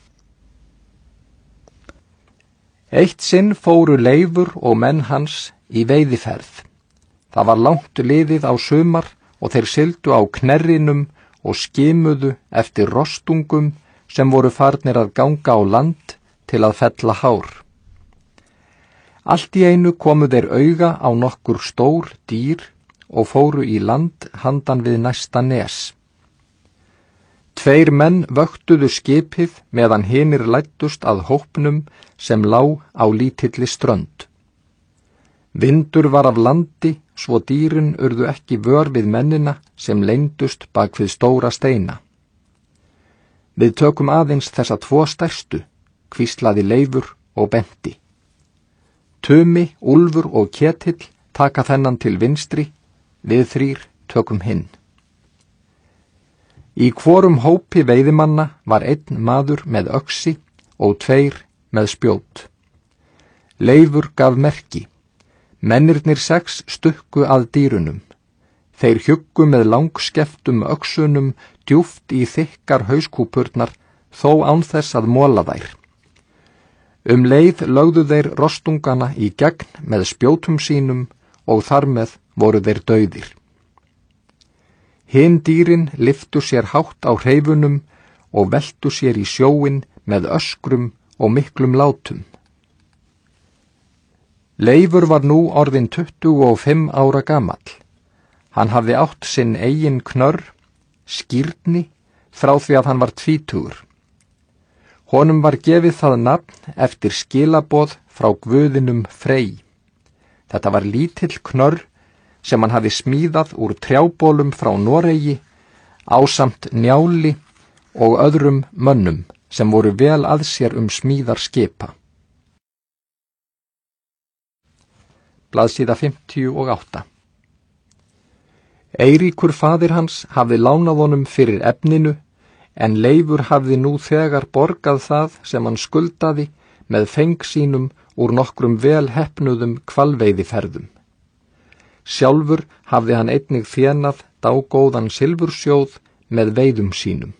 Eitt sinn fóru Leifur og menn hans í veiðiferð. Það var langt liðið á sumar og þeir sigldu á knerrinum og skimuðu eftir rostungum sem voru farnir að ganga á land til að fella hár. Allt í einu komu þeir auga á nokkur stór dýr og fóru í land handan við næsta nes. 2 menn vöktuðu skipið meðan hinir læddust að hópnum sem lá á lítilli strönd. Vindur var af landi svo dýrin urðu ekki vör við mennina sem leyndust bak við stóra steina. Við tökum aðeins þessa 2 stærstu, hvíslaði Leifur og benti. Tumi, Úlfur og Ketill taka þennan til vinstri, við 3 tökum hinn. Í hvorum hópi veiðimanna var 1 maður með öxi og 2 með spjót. Leifur gaf merki. Mennirnir 6 stukku að dýrunum. Þeir hjuggu með langskeftum öxunum djúpt í þykkar hauskúpurnar þó án þess að mola þær. Leið lögðu þeir rostungana í gegn með spjótum sínum og þar með voru þeir dauðir. Hin dýrin lyftu sér hátt á hreyfunum og veltu sér í sjóinn með öskrum og miklum látum. Leifur var nú orðinn 25 ára gamall. Hann hafði átt sinn eigin knörr, Skírni, frá því að hann var 20. Honum var gefið það nafn eftir skilaboð frá guðinum Frey. Þetta var lítill knörr sem hann hafði smíðað úr trjábólum frá Noregi ásamt Njáli og öðrum mönnum sem voru vel að sér smíðar skipa. Blaðsíða 58. Eiríkur faðir hans hafði lánað honum fyrir efninu, en Leifur hafði nú þegar borgað það sem hann skuldaði með feng sínum úr nokkrum vel heppnuðum hvalveiðiferðum. Sjálfur hafði hann einnig þénað dágóðan silfursjóð með veiðum sínum.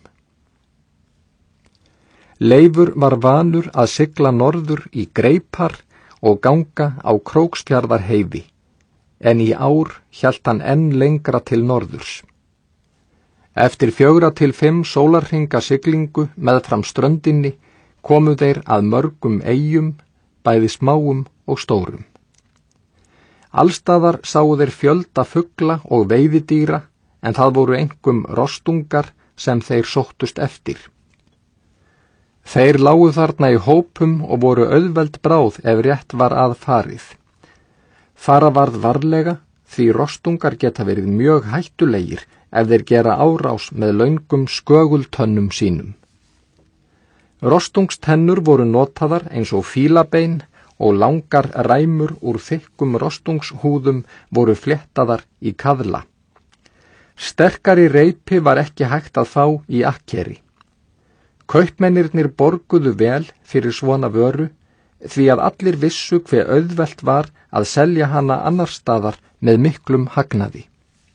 Leifur var vanur að sigla norður í greipar og ganga á Króksfjarðarheiði, en í ár hélt hann enn lengra til norðurs. Eftir 4 til 5 sólarhringa siglingu meðfram ströndinni komu þeir að mörgum eyjum, bæði smáum og stórum. Allstaðar sáu þeir fjölda fugla og veiðidýra, en það voru einkum rostungar sem þeir sóttust eftir. Þeir lágu þarna í hópum og voru auðveld bráð ef rétt var að farið. Fara varð varlega, því rostungar geta verið mjög hættulegir ef þeir gera árás með löngum skögultönnum sínum. Rostungstennur voru notaðar eins og fílabein og langar ræmur úr þykkum rostungshúðum voru fléttaðar í kaðla. Sterkari reipi var ekki hægt að fá í akkeri. Kaupmennirnir borguðu vel fyrir svona vöru, því að allir vissu hve auðvelt var að selja hana annars staðar með miklum hagnaði.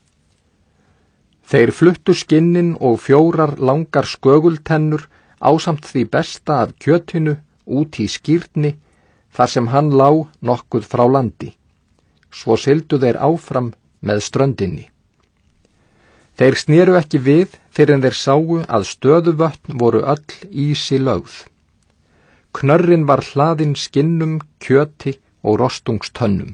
Þeir fluttu skinnin og 4 langar skögultennur ásamt því besta af kjötinu út í Skírni, þar sem hann lá nokkuð frá landi. Svo sigldu þeir áfram með ströndinni. Þeir sneru ekki við fyrr en þeir sáu að stöðuvötn voru öll ísi lögð. Knörrin var hlaðinn skinnum, kjöti og rostungstönnum.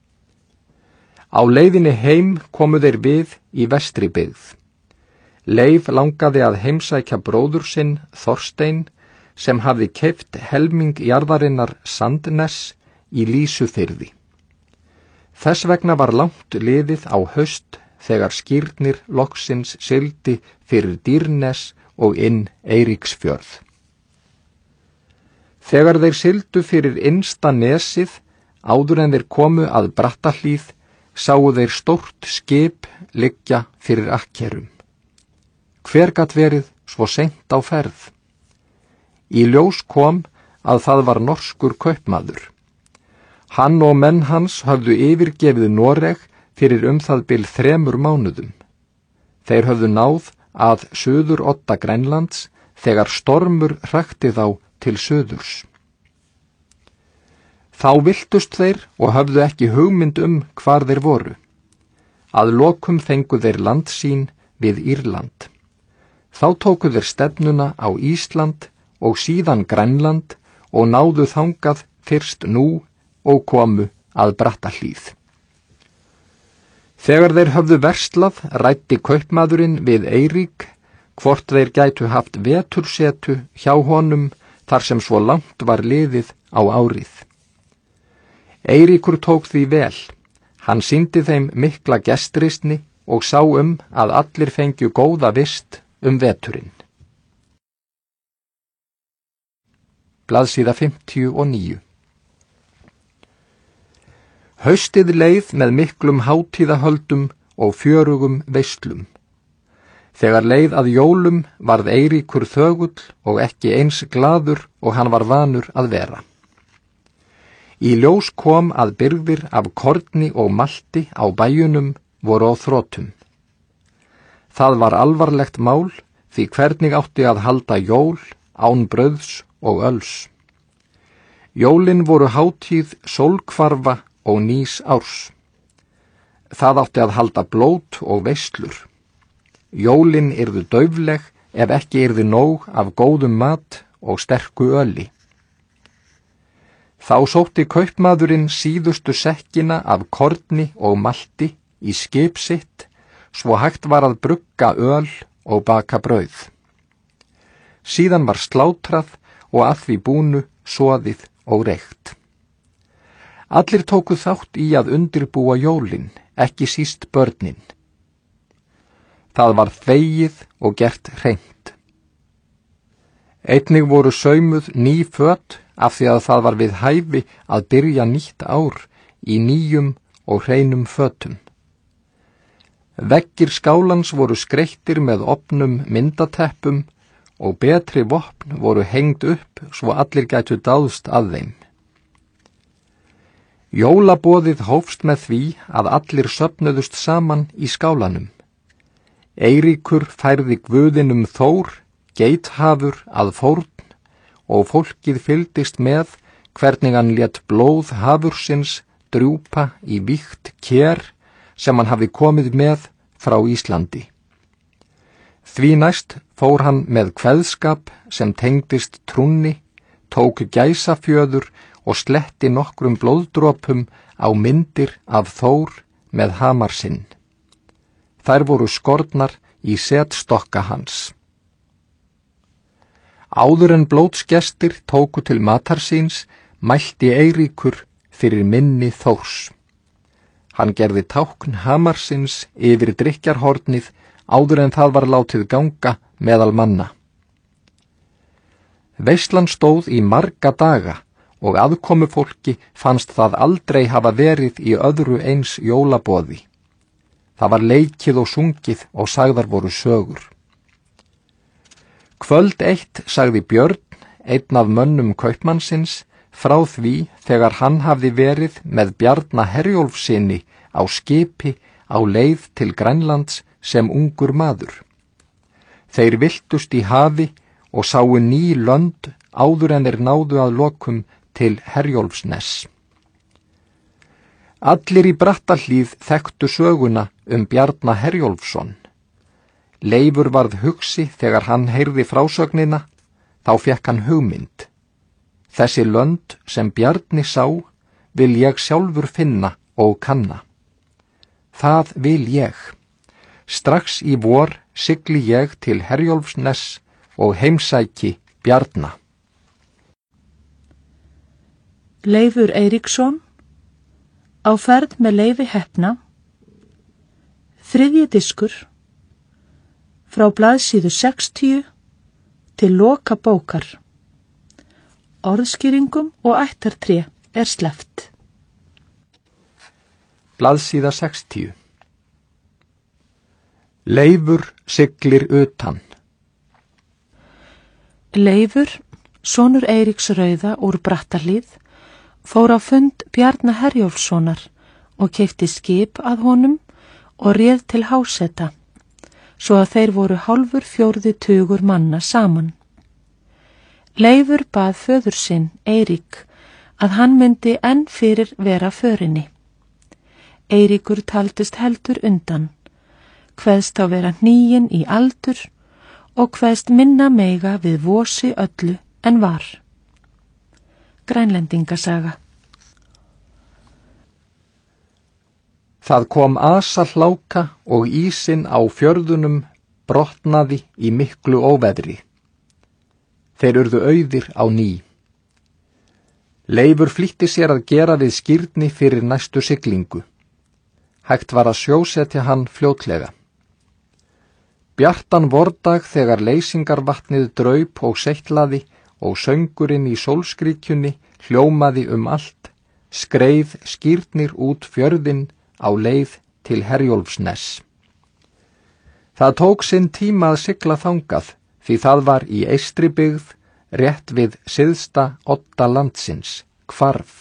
Á leiðinni heim komu þeir við í vestri byggð. Leif langaði að heimsækja bróður sinn, Þorstein, sem hafði keypt helming jarðarinnar Sandnes í Lýsufirði. Þess vegna var langt liðið á haust þegar Skírnir loksins sigldi fyrir Dýrnes og inn Eiríksfjörð. Þegar þeir sigldu fyrir innsta nesið, áður en þeir komu að Brattahlíð, sáu þeir stórt skip liggja fyrir akkerum. Hver gat verið svo seint á ferð? Í ljós kom að það var norskur kaupmaður. Hann og menn hans höfðu yfirgefið Noreg fyrir það bil 3 mánuðum. Þeir höfðu náð að suðurodda Grænlands þegar stormur hrakti þá til suðurs. Þá villtust þeir og höfðu ekki hugmynd hvar þeir voru. Að lokum fengu þeir landsýn við Írland. Þá tóku þeir stefnuna á Ísland og síðan Grænland og náðu þangað fyrst nú og komu að Brattahlíð. Þegar þeir höfðu verslað ræddi kaupmaðurinn við Eirík hvort þeir gætu haft vetursetu hjá honum þar sem svo langt var liðið á árið. Eiríkur tók því vel. Hann sýndi þeim mikla gestrisni og sá að allir fengju góða vist veturinn. Blaðsíða 59. Haustið leið með miklum hátíðahöldum og fjörugum veislum. Þegar leið að jólum varð Eiríkur þögull og ekki eins glaður og hann var vanur að vera. Í ljós kom að birgðir af korni og malti á bæjunum voru á þrotum. Það var alvarlegt mál því hvernig átti að halda jól án brauðs og öls. Jólin voru hátíð sólhvarfa og nýs árs. Það átti að halda blót og veislur. Jólin yrðu daufleg ef ekki yrði nóg af góðum mat og sterku öli. Þá sótti kaupmaðurinn síðustu sekkina af korni og malti í skip sitt, svo hægt var að brugga öl og baka brauð. Síðan var slátrað og að því búnu soðið og reykt. Allir tóku þátt í að undirbúa jólin, ekki síst börnin. Það var þvegið og gert hreint. Einnig voru saumuð ný föt af því að það var við hæfi að byrja nýtt ár í nýjum og hreinum fötum. Veggir skálans voru skreyttir með opnum myndateppum og betri vopn voru hengd upp svo allir gætu dáðst að þeim. Jólaboðið hófst með því að allir söfnuðust saman í skálanum. Eiríkur færði guðinum Þór, geithafur að fórn og fólkið fylgdist með hvernig hann lét blóð hafursins drjúpa í vígt ker sem hann hafði komið með frá Íslandi. Því næst fór hann með kveðskap sem tengdist trúnni, tók gæsafjöður og sletti nokkrum blóðdropum á myndir af Þór með hamar sinn. Þær voru skornar í setstokka hans. Áður en blótsgestir tóku til matar síns, mælti Eiríkur fyrir minni Þórs. Hann gerði tákn hamarsins yfir drykkjarhornið áður en það var látið ganga meðal manna. Veislan stóð í marga daga og aðkomufólki fannst það aldrei hafa verið í öðru eins jólaboði. Það var leikið og sungið og sagðar voru sögur. Kvöld eitt sagði Björn, einn af mönnum kaupmannsins, frá því þegar hann hafði verið með Bjarna Herjólfssyni á skipi á leið til Grænlands sem ungur maður. Þeir villtust í hafi og sáu ný lönd áður en þeir náðu að lokum til Herjólfsness. Allir í Brattahlíð þekktu söguna Bjarna Herjólfsson. Leifur varð hugsi þegar hann heyrði frásögnina, þá fékk hann hugmynd. Þessi lönd sem Bjarni sá vil ég sjálfur finna og kanna. Það vil ég. Strax í vor sigli ég til Herjólfsness og heimsæki Bjarna. Leifur Eiríksson, á ferð með Leifi Heppna, 3. diskur, frá blaðsíðu 60 til loka bókar. Orðskýringum og ættartré sleppt. Blaðsíða 60. Leifur siglir utan. Leifur, sonur Eiríks rauða úr Brattahlíð, fór á fund Bjarna Herjólfssonar og keypti skip að honum og réð til háseta, svo að þeir voru hálfur 4 tugur manna saman. Leifur bað föður sinn, Eirík, að hann myndi enn fyrir vera förinni. Eiríkur taldist heldur undan, kveðst á vera hníinn í aldur og kveðst minna meiga við vosi öllu en var. Grænlendingasaga. Það kom asahláka og ísinn á fjörðunum brotnaði í miklu óveðri. Þeir urðu auðir á ný. Leifur flýtti sér að gera við skírni fyrir næstu siglingu. Hægt var að sjósetja hann fljótlega. Bjartan vordag þegar leysingarvatnið draup og seittlaði og söngurinn í sólskríkjunni hljómaði allt, skreið skírnir út fjörðinn á leið til Herjólfsness. Það tók sinn tíma að sigla þangað, því það var í eystri byggð, rétt við syðsta odda landsins, Hvarf.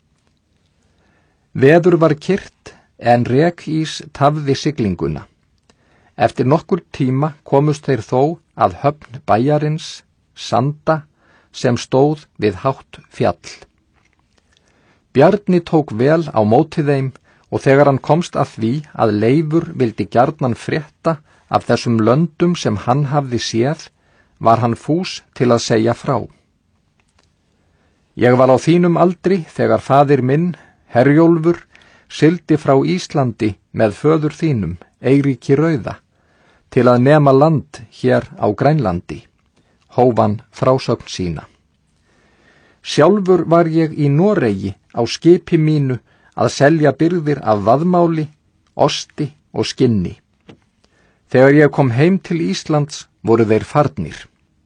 Veður var kyrrt, en rekís tafði siglinguna. Eftir nokkur tíma komust þeir þó að höfn bæjarins, Sanda, sem stóð við hátt fjall. Bjarni tók vel á móti þeim og þegar hann komst að því að Leifur vildi gjarnan frétta af þessum löndum sem hann hafði séð, var hann fús til að segja frá. Ég var á þínum aldri þegar faðir minn, Herjólfur, sigldi frá Íslandi með föður þínum, Eiríki rauða, til að nema land hér á Grænlandi, hóf hann frásögn sína. Sjálfur var ég í Noregi á skipi mínu að selja birgðir af vaðmáli, osti og skinni. Þegar ég kom heim til Íslands voru þeir farnir.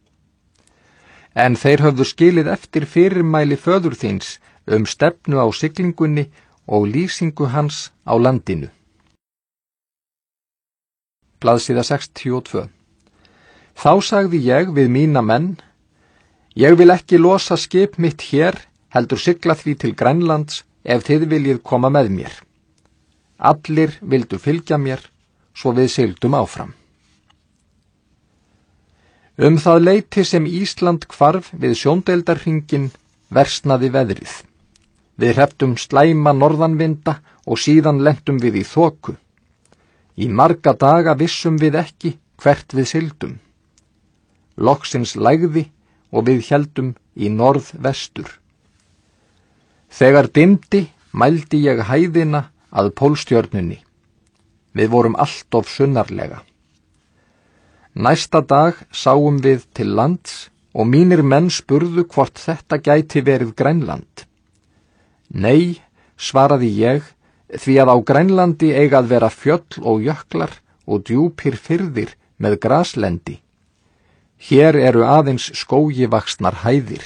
En þeir höfðu skilið eftir fyrirmæli föður þíns stefnu á siglingunni og lýsingu hans á landinu. Blaðsíða 62. Þá sagði ég við mína menn, ég vil ekki losa skip mitt hér, heldur sigla því til Grænlands ef þið viljið koma með mér. Allir vildu fylgja mér, svo við sigldum áfram. Það leyti sem Ísland hvarf við sjóndeildarhringinn versnaði veðrið. Við hrepptum slæma norðanvinda og síðan lentum við í þoku. Í marga daga vissum við ekki hvert við sigldum. Loksins lægði og við héldum í norðvestur. Þegar dimmdi mældi ég hæðina að pólstjörnunni. Við vorum allt of sunnarlega. Næsta dag sáum við til lands og mínir menn spurðu hvort þetta gæti verið Grænland. Nei, svaraði ég, því að á Grænlandi eiga að vera fjöll og jöklar og djúpir firðir með graslendi. Hér eru aðeins skógivaxnar hæðir.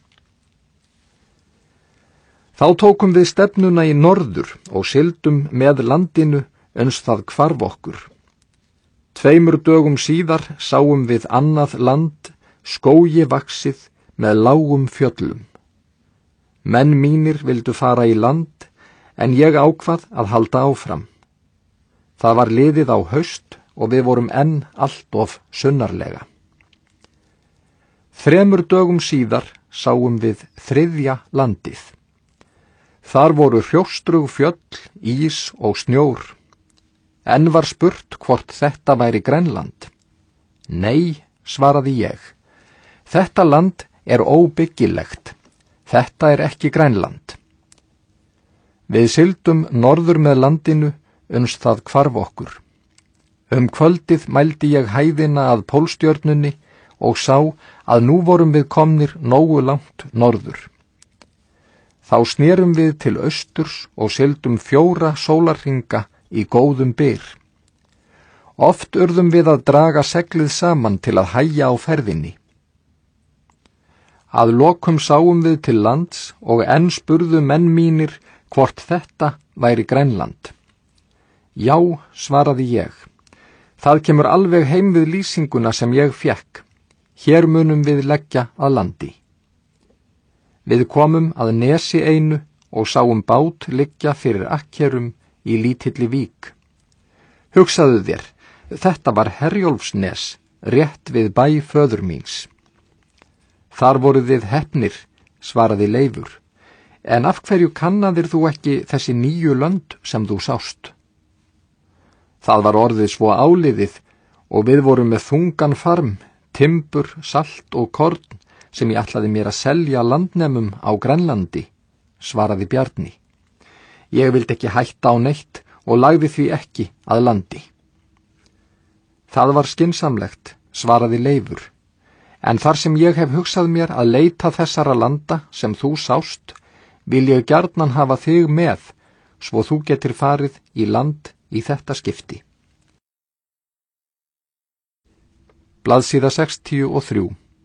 Þá tókum við stefnuna í norður og sigldum með landinu það hvarf okkur. 2 dögum síðar sáum við annað land, skógivaxið með lágum fjöllum. Menn mínir vildu fara í land, en ég ákvað að halda áfram. Það var liðið á haust og við vorum enn allt of sunnarlega. 3 dögum síðar sáum við 3. landið. Þar voru hrjóstrug fjöll, ís og snjór. Enn var spurt hvort þetta væri Grænland. Nei, svaraði ég. Þetta land er óbyggilegt. Þetta er ekki Grænland. Við sigldum norður með landinu það hvarf okkur. Kvöldið mældi ég hæðina að pólstjörnunni og sá að nú vorum við komnir nógu langt norður. Þá snerum við til austurs og sigldum 4 sólarhringa í góðum byr. Oft urðum við að draga seglið saman til að hægja á ferðinni. Að lokum sáum við til lands og enn spurðu menn mínir hvort þetta væri Grænland. Já, svaraði ég. Það kemur alveg heim við lýsinguna sem ég fékk. Hér munum við leggja að landi. Við komum að nesi einu og sáum bát liggja fyrir Akkerum í lítilli vík. Hugsaðu þér, þetta var Herjólfsnes, rétt við bæ föður míns. Þar voruð þið heppnir, svaraði Leifur, en af hverju kannaðir þú ekki þessi 9 lönd sem þú sást? Það var orðið svo áliðið og við vorum með þungan farm, timbur, salt og korn sem ég ætlaði mér að selja landnemum á Grænlandi, svaraði Bjarni. Ég vildi ekki hætta á neitt og lagði því ekki að landi. Það var skynsamlegt, svaraði Leifur, en þar sem ég hef hugsað mér að leita þessara landa sem þú sást, vil ég gjarnan hafa þig með, svo þú getur farið í land í þetta skipti. Blaðsíða 63.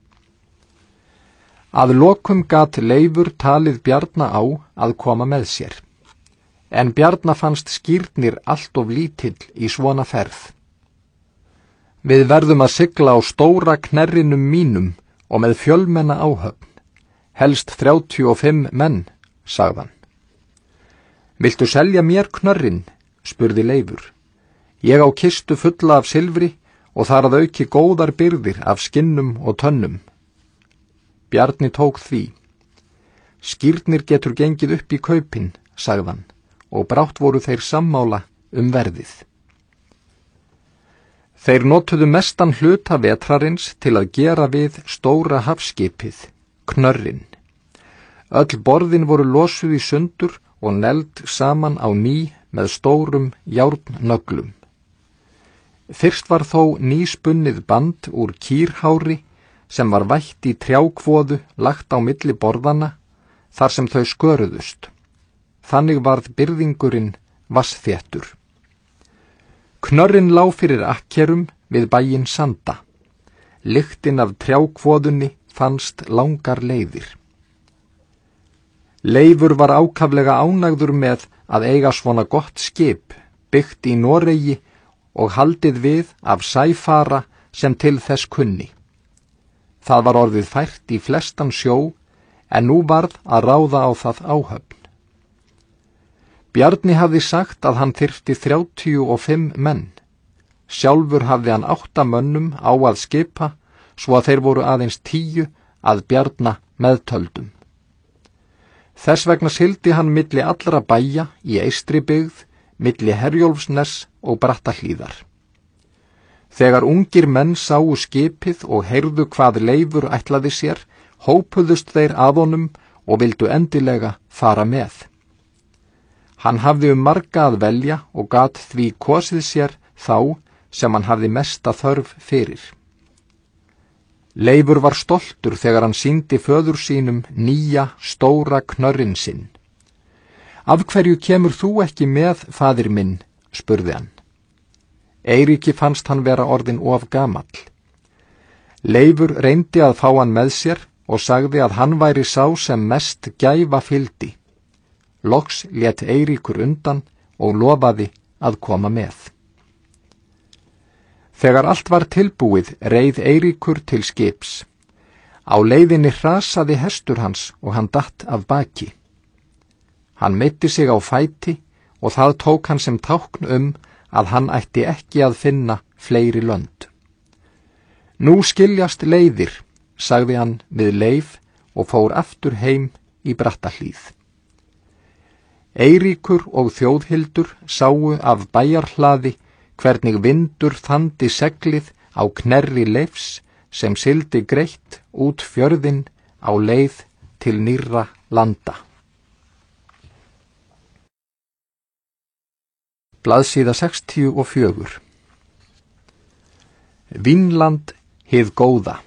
Að lokum gat Leifur talið Bjarna á að koma með sér, en Bjarna fannst skírnir allt of lítill í svona ferð. Við verðum að sigla á stóra knerrinum mínum og með fjölmenna áhöfn, helst 35 menn, sagðan. Viltu selja mér knörrin, spurði Leifur. Ég á kistu fulla af silfri og þar að auki góðar birgðir af skinnum og tönnum. Bjarni tók því. Skírnir getur gengið upp í kaupin, sagðan, og brátt voru þeir sammála verðið. Þeir notuðu mestan hluta vetrarins til að gera við stóra hafskipið, knörrin. Öll borðin voru losuð í sundur og negld saman á ný með stórum járnnöglum. Fyrst var þó nýspunnið band úr kýrhári sem var vætt í trjákvoðu lagt á milli borðana þar sem þau sköruðust. Þannig varð byrðingurinn vassþéttur. Knörrin lá fyrir Akkerum við bæinn Sanda. Lyktin af trjákvoðunni fannst langar leiðir. Leifur var ákaflega ánægður með að eiga svona gott skip, byggt í Noregi og haldið við af sæfara sem til þess kunni. Það var orðið fært í flestan sjó, en nú varð að ráða á það áhöfn. Bjarni hafði sagt að hann þyrfti 35 menn. Sjálfur hafði hann 8 mönnum á að skipa, svo að þeir voru aðeins 10 að Bjarna meðtöldum. Þess vegna sigldi hann milli allra bæja í Eystribyggð, milli Herjólfsness og Brattahlíðar. Þegar ungir menn sáu skipið og heyrðu hvað Leifur ætlaði sér, hópuðust þeir að honum og vildu endilega fara með. Hann hafði marga að velja og gat því kosið sér þá sem hann hafði mesta þörf fyrir. Leifur var stoltur þegar hann sýndi föður sínum nýja stóra knörrin sinn. Af hverju kemur þú ekki með, faðir minn, spurði hann. Eiríki fannst hann vera orðinn of gamall. Leifur reyndi að fá hann með sér og sagði að hann væri sá sem mest gæfa fylgdi. Loks lét Eiríkur undan og lofaði að koma með. Þegar allt var tilbúið reið Eiríkur til skips. Á leiðinni hrasaði hestur hans og hann datt af baki. Hann meiddi sig á fæti og það tók hann sem tákn að hann ætti ekki að finna fleiri lönd. Nú skiljast leiðir, sagði hann við Leif og fór aftur heim í Brattahlíð. Eiríkur og Þjóðhildur sáu af bæjarhlaði hvernig vindur þandi seglið á knerri Leifs sem sigldi greitt út fjörðinn á leið til nýrra landa. Blaðsíða 64. Vínland hið góða.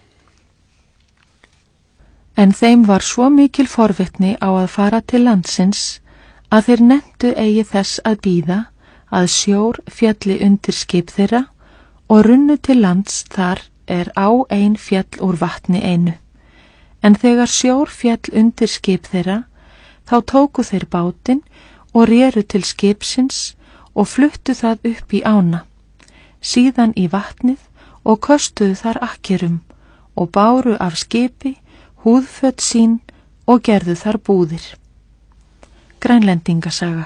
En þeim var svo mikil forvitni á að fara til landsins að þeir nenntu eigi þess að bíða að sjór fjalli undir skip þeirra og runnu til lands þar á ein fjall úr vatni einu. En þegar sjór fjall undir skip þeirra, þá tóku þeir bátinn og reru til skipsins og fluttu það upp í ána, síðan í vatnið og köstuðu þar Akkerum og báru af skipi húðföt sín og gerðu þar búðir. Grænlendingasaga.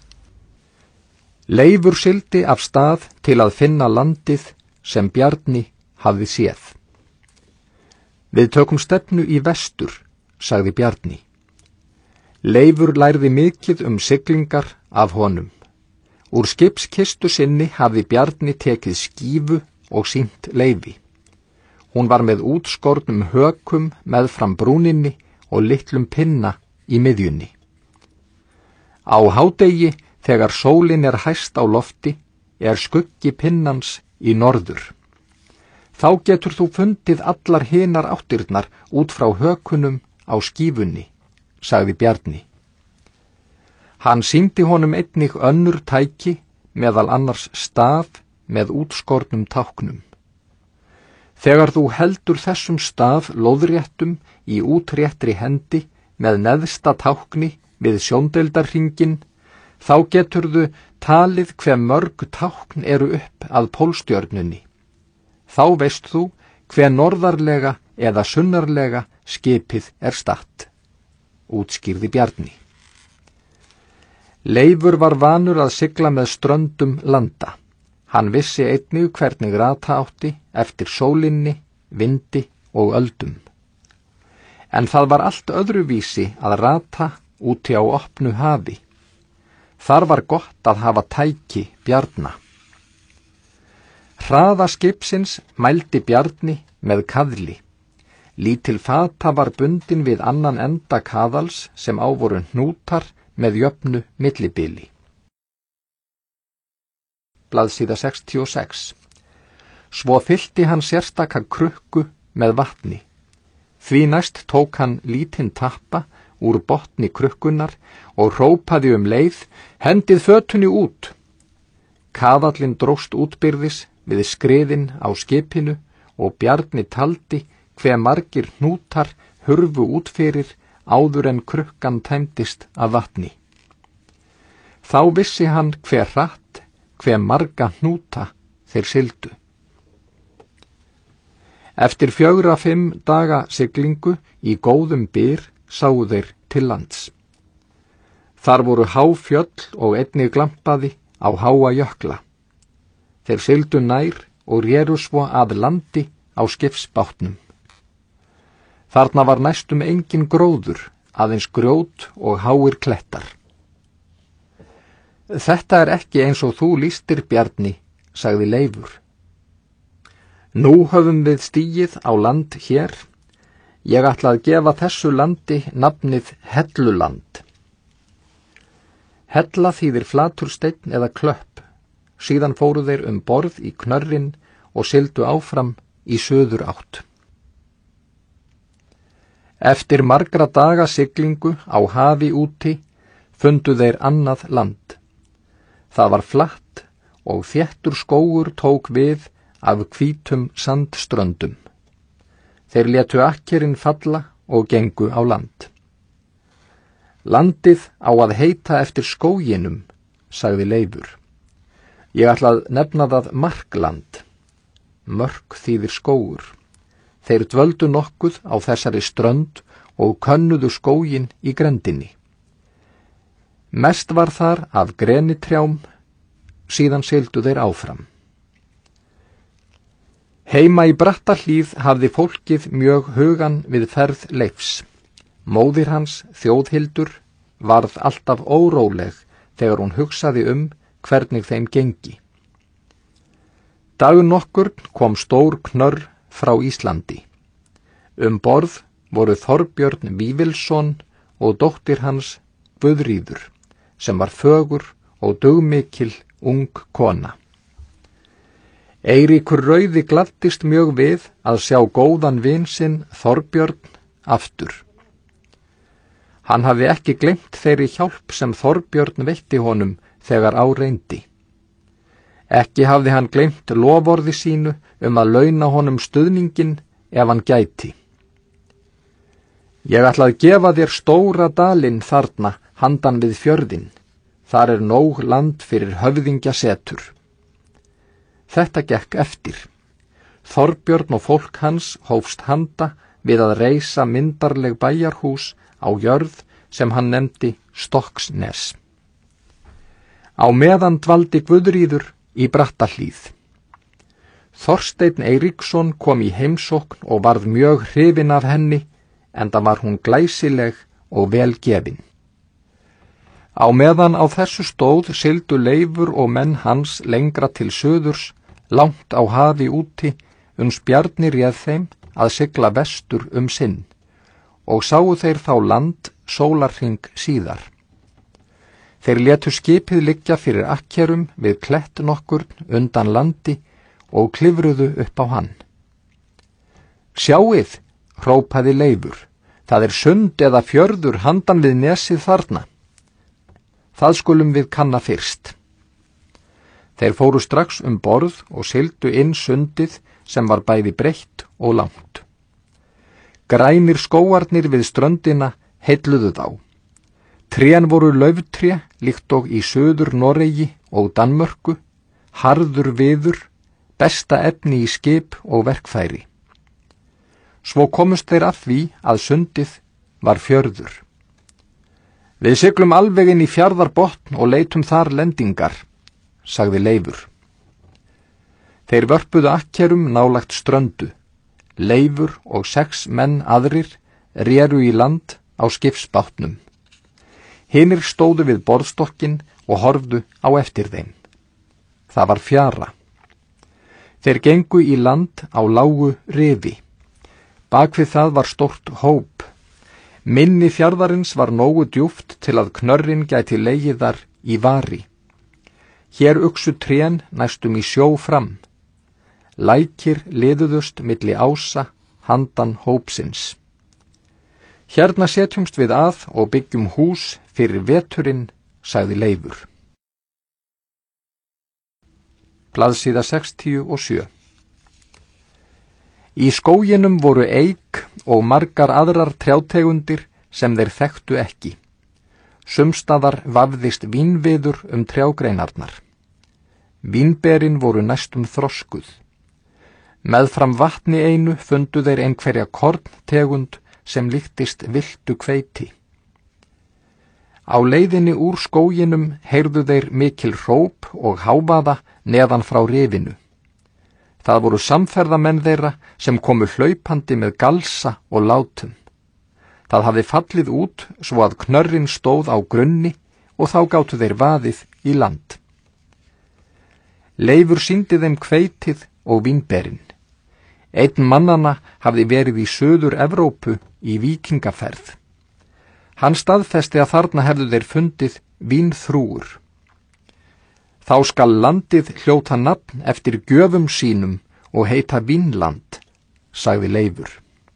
Leifur sigldi af stað til að finna landið sem Bjarni hafði séð. Við tökum stefnu í vestur, sagði Bjarni. Leifur lærði mikið siglingar af honum. Úr skipskistu sinni hafði Bjarni tekið skífu og sýnt Leifi. Hún var með útskornum hökum meðfram brúninni og litlum pinna í miðjunni. Á hádegi, þegar sólin hæst á lofti, skuggi pinnans í norður. Þá getur þú fundið allar hinar áttirnar út frá hökunum á skífunni, sagði Bjarni. Hann sýndi honum einnig önnur tæki, meðal annars staf með útskornum táknum. Þegar þú heldur þessum staf lóðréttum í útréttri hendi með neðsta tákni við sjóndeildarhringinn, þá geturðu talið hve mörg tákn eru upp að pólstjörnunni. Þá veist þú hve norðarlega eða sunnarlega skipið statt, útskýrði Bjarni. Leifur var vanur að sigla með ströndum landa. Hann vissi einnig hvernig rata átti eftir sólinni, vindi og öldum. En það var allt öðruvísi að rata úti á opnu hafi. Þar var gott að hafa tæki Bjarna. Hraða skipsins mældi Bjarni með kaðli. Lítil fata var bundin við annan enda kaðals sem á voru hnútar með jöfnu millibili. Blaðsíða 66. Svo fyllti hann sérstaka krukku með vatni. Því næst tók hann lítinn tappa úr botni krukkunnar og hrópaði leið, hendið fötunni út. Kaðallinn dróst útbyrðis við skriðin á skipinu og Bjarni taldi hve margir hnútar hurfu út fyrir áður en krukkan tæmdist af vatni. Þá vissi hann hve hratt, hve marga hnúta þeir sigldu. Eftir 4-5 daga siglingu í góðum byr sáu þeir til lands. Þar voru há fjöll og einnig glampaði á háa jökla. Þeir sigldu nær og réru svo að landi á skipsbátnum. Þarna var næstum engin gróður, aðeins grjót og háir klettar. Þetta ekki eins og þú lýstir, Bjarni, sagði Leifur. Nú höfum við stigið á land hér. Ég ætla að gefa þessu landi nafnið Helluland. Hella þýðir flatur steinn eða klöpp. Síðan fóru þeir borð í knörrin og sigldu áfram í suður átt. Eftir margra daga siglingu á hafi úti fundu þeir annað land. Það var flatt og þéttur skógur tók við af hvítum sandströndum. Þeir létu akkerinn falla og gengu á land. Landið á að heita eftir skóginum, sagði Leifur. Ég ætla að nefna það Markland. Mörk þýðir skógur. Þeir dvöldu nokkuð á þessari strönd og könnuðu skóginn í grendinni. Mest var þar af grenitrjám, síðan sigldu þeir áfram. Heima í Brattahlíð hafði fólkið mjög hugan við ferð Leifs. Móðir hans, Þjóðhildur, varð alltaf óróleg þegar hún hugsaði hvernig þeim gengi. Dagur nokkurn kom stór knörr frá Íslandi. Borð voru Þorbjörn Vífilsson og dóttir hans Guðríður, sem var fögur og dugmikil ung kona. Eiríkur rauði gladdist mjög við að sjá góðan vin sinn Þorbjörn aftur. Hann hafði ekki gleymt þeirri hjálp sem Þorbjörn veitti honum þegar á reyndi. Ekki hafði hann gleymt loforði sínu að launa honum stuðninginn ef hann gæti. Ég ætla að gefa þér stóra dalinn þarna handan við fjörðinn. Þar nóg land fyrir höfðingjasetur. Þetta gekk eftir. Þorbjörn og fólk hans hófst handa við að reisa myndarleg bæjarhús á jörð sem hann nefndi Stokksnes. Á meðan dvaldi Guðríður í Brattahlíð. Þorsteinn Eiríksson kom í heimsókn og varð mjög hrifinn af henni, enda var hún glæsileg og vel gefin. Á meðan á þessu stóð sigldu Leifur og menn hans lengra til suðurs, langt á hafi úti, Bjarni réð þeim að sigla vestur sinn, og sáu þeir þá land sólarhring síðar. Þeir létu skipið liggja fyrir akkerum við klett nokkurn undan landi og klifruðu upp á hann. Sjáið, hrópaði Leifur, það sund eða fjörður handan við nesið þarna. Það skulum við kanna fyrst. Þeir fóru strax borð og sigldu inn sundið sem var bæði breitt og langt. Grænir skógarnir við ströndina heilluðu þá. Trén voru lauftré líkt og í Suður Noregi og Danmörku, harður viður, besta efni í skip og verkfæri. Svo komust þeir að því að sundið var fjörður. Við siglum alveg inn í fjarðarbotn og leitum þar lendingar, sagði Leifur. Þeir vörpuðu akkerum nálagt ströndu. Leifur og 6 menn aðrir réru í land á skipsbátnum. Hinir stóðu við borðstokkin og horfðu á eftir þeim. Það var fjara. Þeir gengu í land á lágu rifi. Bak við það var stórt hóp. Minni fjarðarins var nógu djúpt til að knörrin gæti legið þar í vari. Hér uxu trén næstum í sjó fram. Lækir liðuðust milli ása handan hópsins. Hérna setjumst við að og byggjum hús fyrir veturinn, sagði Leifur. Blaðsíða 67. Í skóginum voru eik og margar aðrar trjátegundir sem þeir þekktu ekki. Sumstaðar vafðist vínviður trjágreinarnar. Vínberin voru næstum þroskuð. Meðfram vatni einu fundu þeir einhverja korntegund sem líktist villtu hveiti. Á leiðinni úr skóginum heyrðu þeir mikil hróp og hávaða neðan frá rifinu. Það voru samferðamenn þeirra sem komu hlaupandi með galsa og látum. Það hafði fallið út svo að knörrin stóð á grunni og þá gátu þeir vaðið í land. Leifur sýndi þeim hveitið og vínberin. Einn mannanna hafði verið í Suður-Evrópu í víkingaferð. Hann staðfesti að þarna hefðu þeir fundið vínþrúgur. Þá skal landið hljóta nafn eftir gjöfum sínum og heita Vínland, sagði Leifur.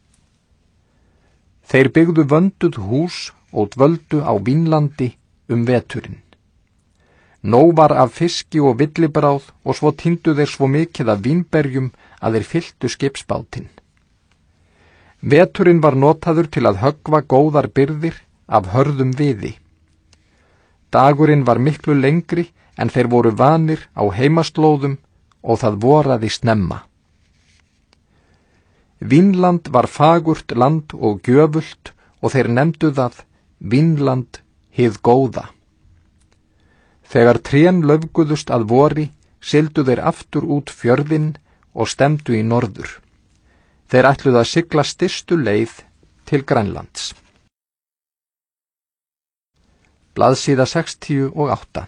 Þeir byggðu vönduð hús og dvöldu á Vínlandi veturinn. Nóg var af fiski og villibráð og svo týndu þeir svo mikið af vínberjum að þeir fylltu skipsbátinn. Veturinn var notaður til að höggva góðar birgðir af hörðum viði. Dagurinn var miklu lengri en þeir voru vanir á heimaslóðum og það voraði snemma. Vínland var fagurt land og gjöfult og þeir nefndu það Vínland hið góða. Þegar trén laufguðust að vori, sigldu þeir aftur út fjörðinn og stefndu í norður. Þeir ætluðu að sigla stystu leið til Grænlands. Blaðsíða 68.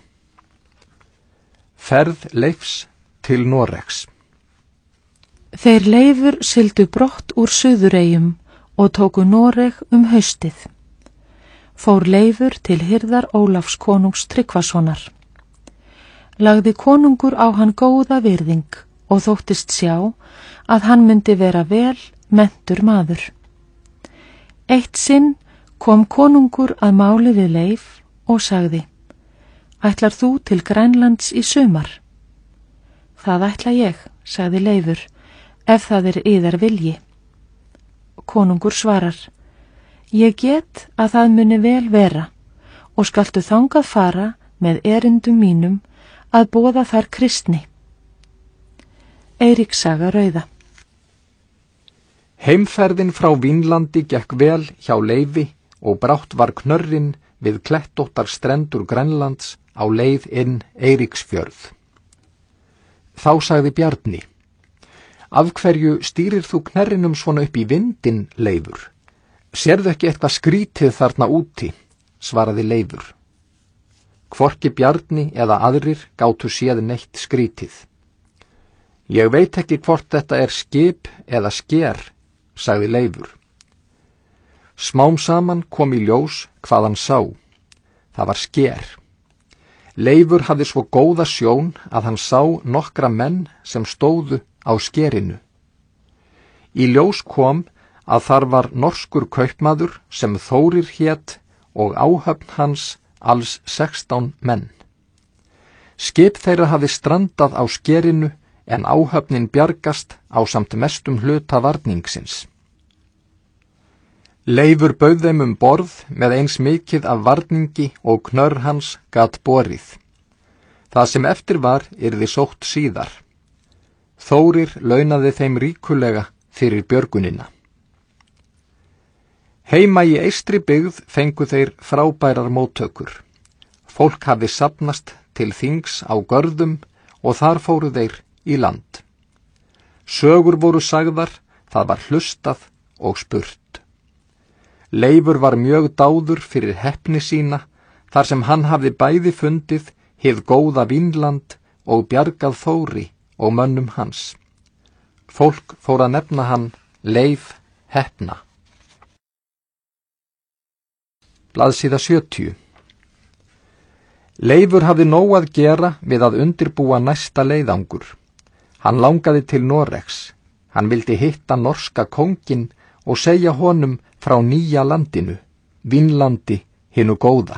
Ferð Leifs til Noregs. Þeir Leifur sigldu brott úr Suðureyjum og tóku Noreg haustið. Fór Leifur til hirðar Ólafs konungs Tryggvasonar. Lagði konungur á hann góða virðing og þóttist sjá að hann myndi vera vel menntur maður. Eitt sinn kom konungur að máli við Leif og sagði: Ætlar þú til Grænlands í sumar? Það ætla ég, sagði Leifur, ef það yðar vilji. Konungur svarar: Ég get að það muni vel vera og skaltu þangað fara með erindum mínum að boða þar kristni. Eiríks saga rauða. Heimferðin frá Vínlandi gekk vel hjá Leifi og brátt var knörrin við klettóttar strendur Grænlands á leið inn Eiríksfjörð. Þá sagði Bjarni: Af hverju stýrir þú knerrinum svona upp í vindinn, Leifur? Sérðu ekki eitthvað skrítið þarna úti, svaraði Leifur. Hvorki Bjarni eða aðrir gátu séð neitt skrítið. Ég veit ekki hvort þetta er skip eða sker, sagði Leifur. Smám saman kom í ljós hvað hann sá. Það var sker. Leifur hafði svo góða sjón að hann sá nokkra menn sem stóðu á skerinu. Í ljós kom að þar var norskur kaupmaður sem Þórir hét og áhöfn hans alls 16 menn. Skip þeirra hafði strandað á skerinu en áhöfnin bjargast ásamt mestum hluta varningsins. Leifur bauð þeim borð með eins mikið af varningi og knörr hans gat borið. Það sem eftir var yrði sótt síðar. Þórir launaði þeim ríkulega fyrir björgunina. Heima í eystri byggð fengu þeir frábærar móttökur. Fólk hafði safnast til þings á görðum og þar fóru þeir í land. Sögur voru sagðar, það var hlustað og spurt. Leifur var mjög dáður fyrir heppni sína, þar sem hann hafði bæði fundið hið góða Vínland og bjargað Þóri og mönnum hans. Fólk fór að nefna hann Leif heppna. Blaðsíða 70. Leifur hafði nóg að gera við að undirbúa næsta leiðangur. Hann langaði til Noregs. Hann vildi hitta norska kónginn og segja honum frá nýja landinu, Vínlandi hinu góða.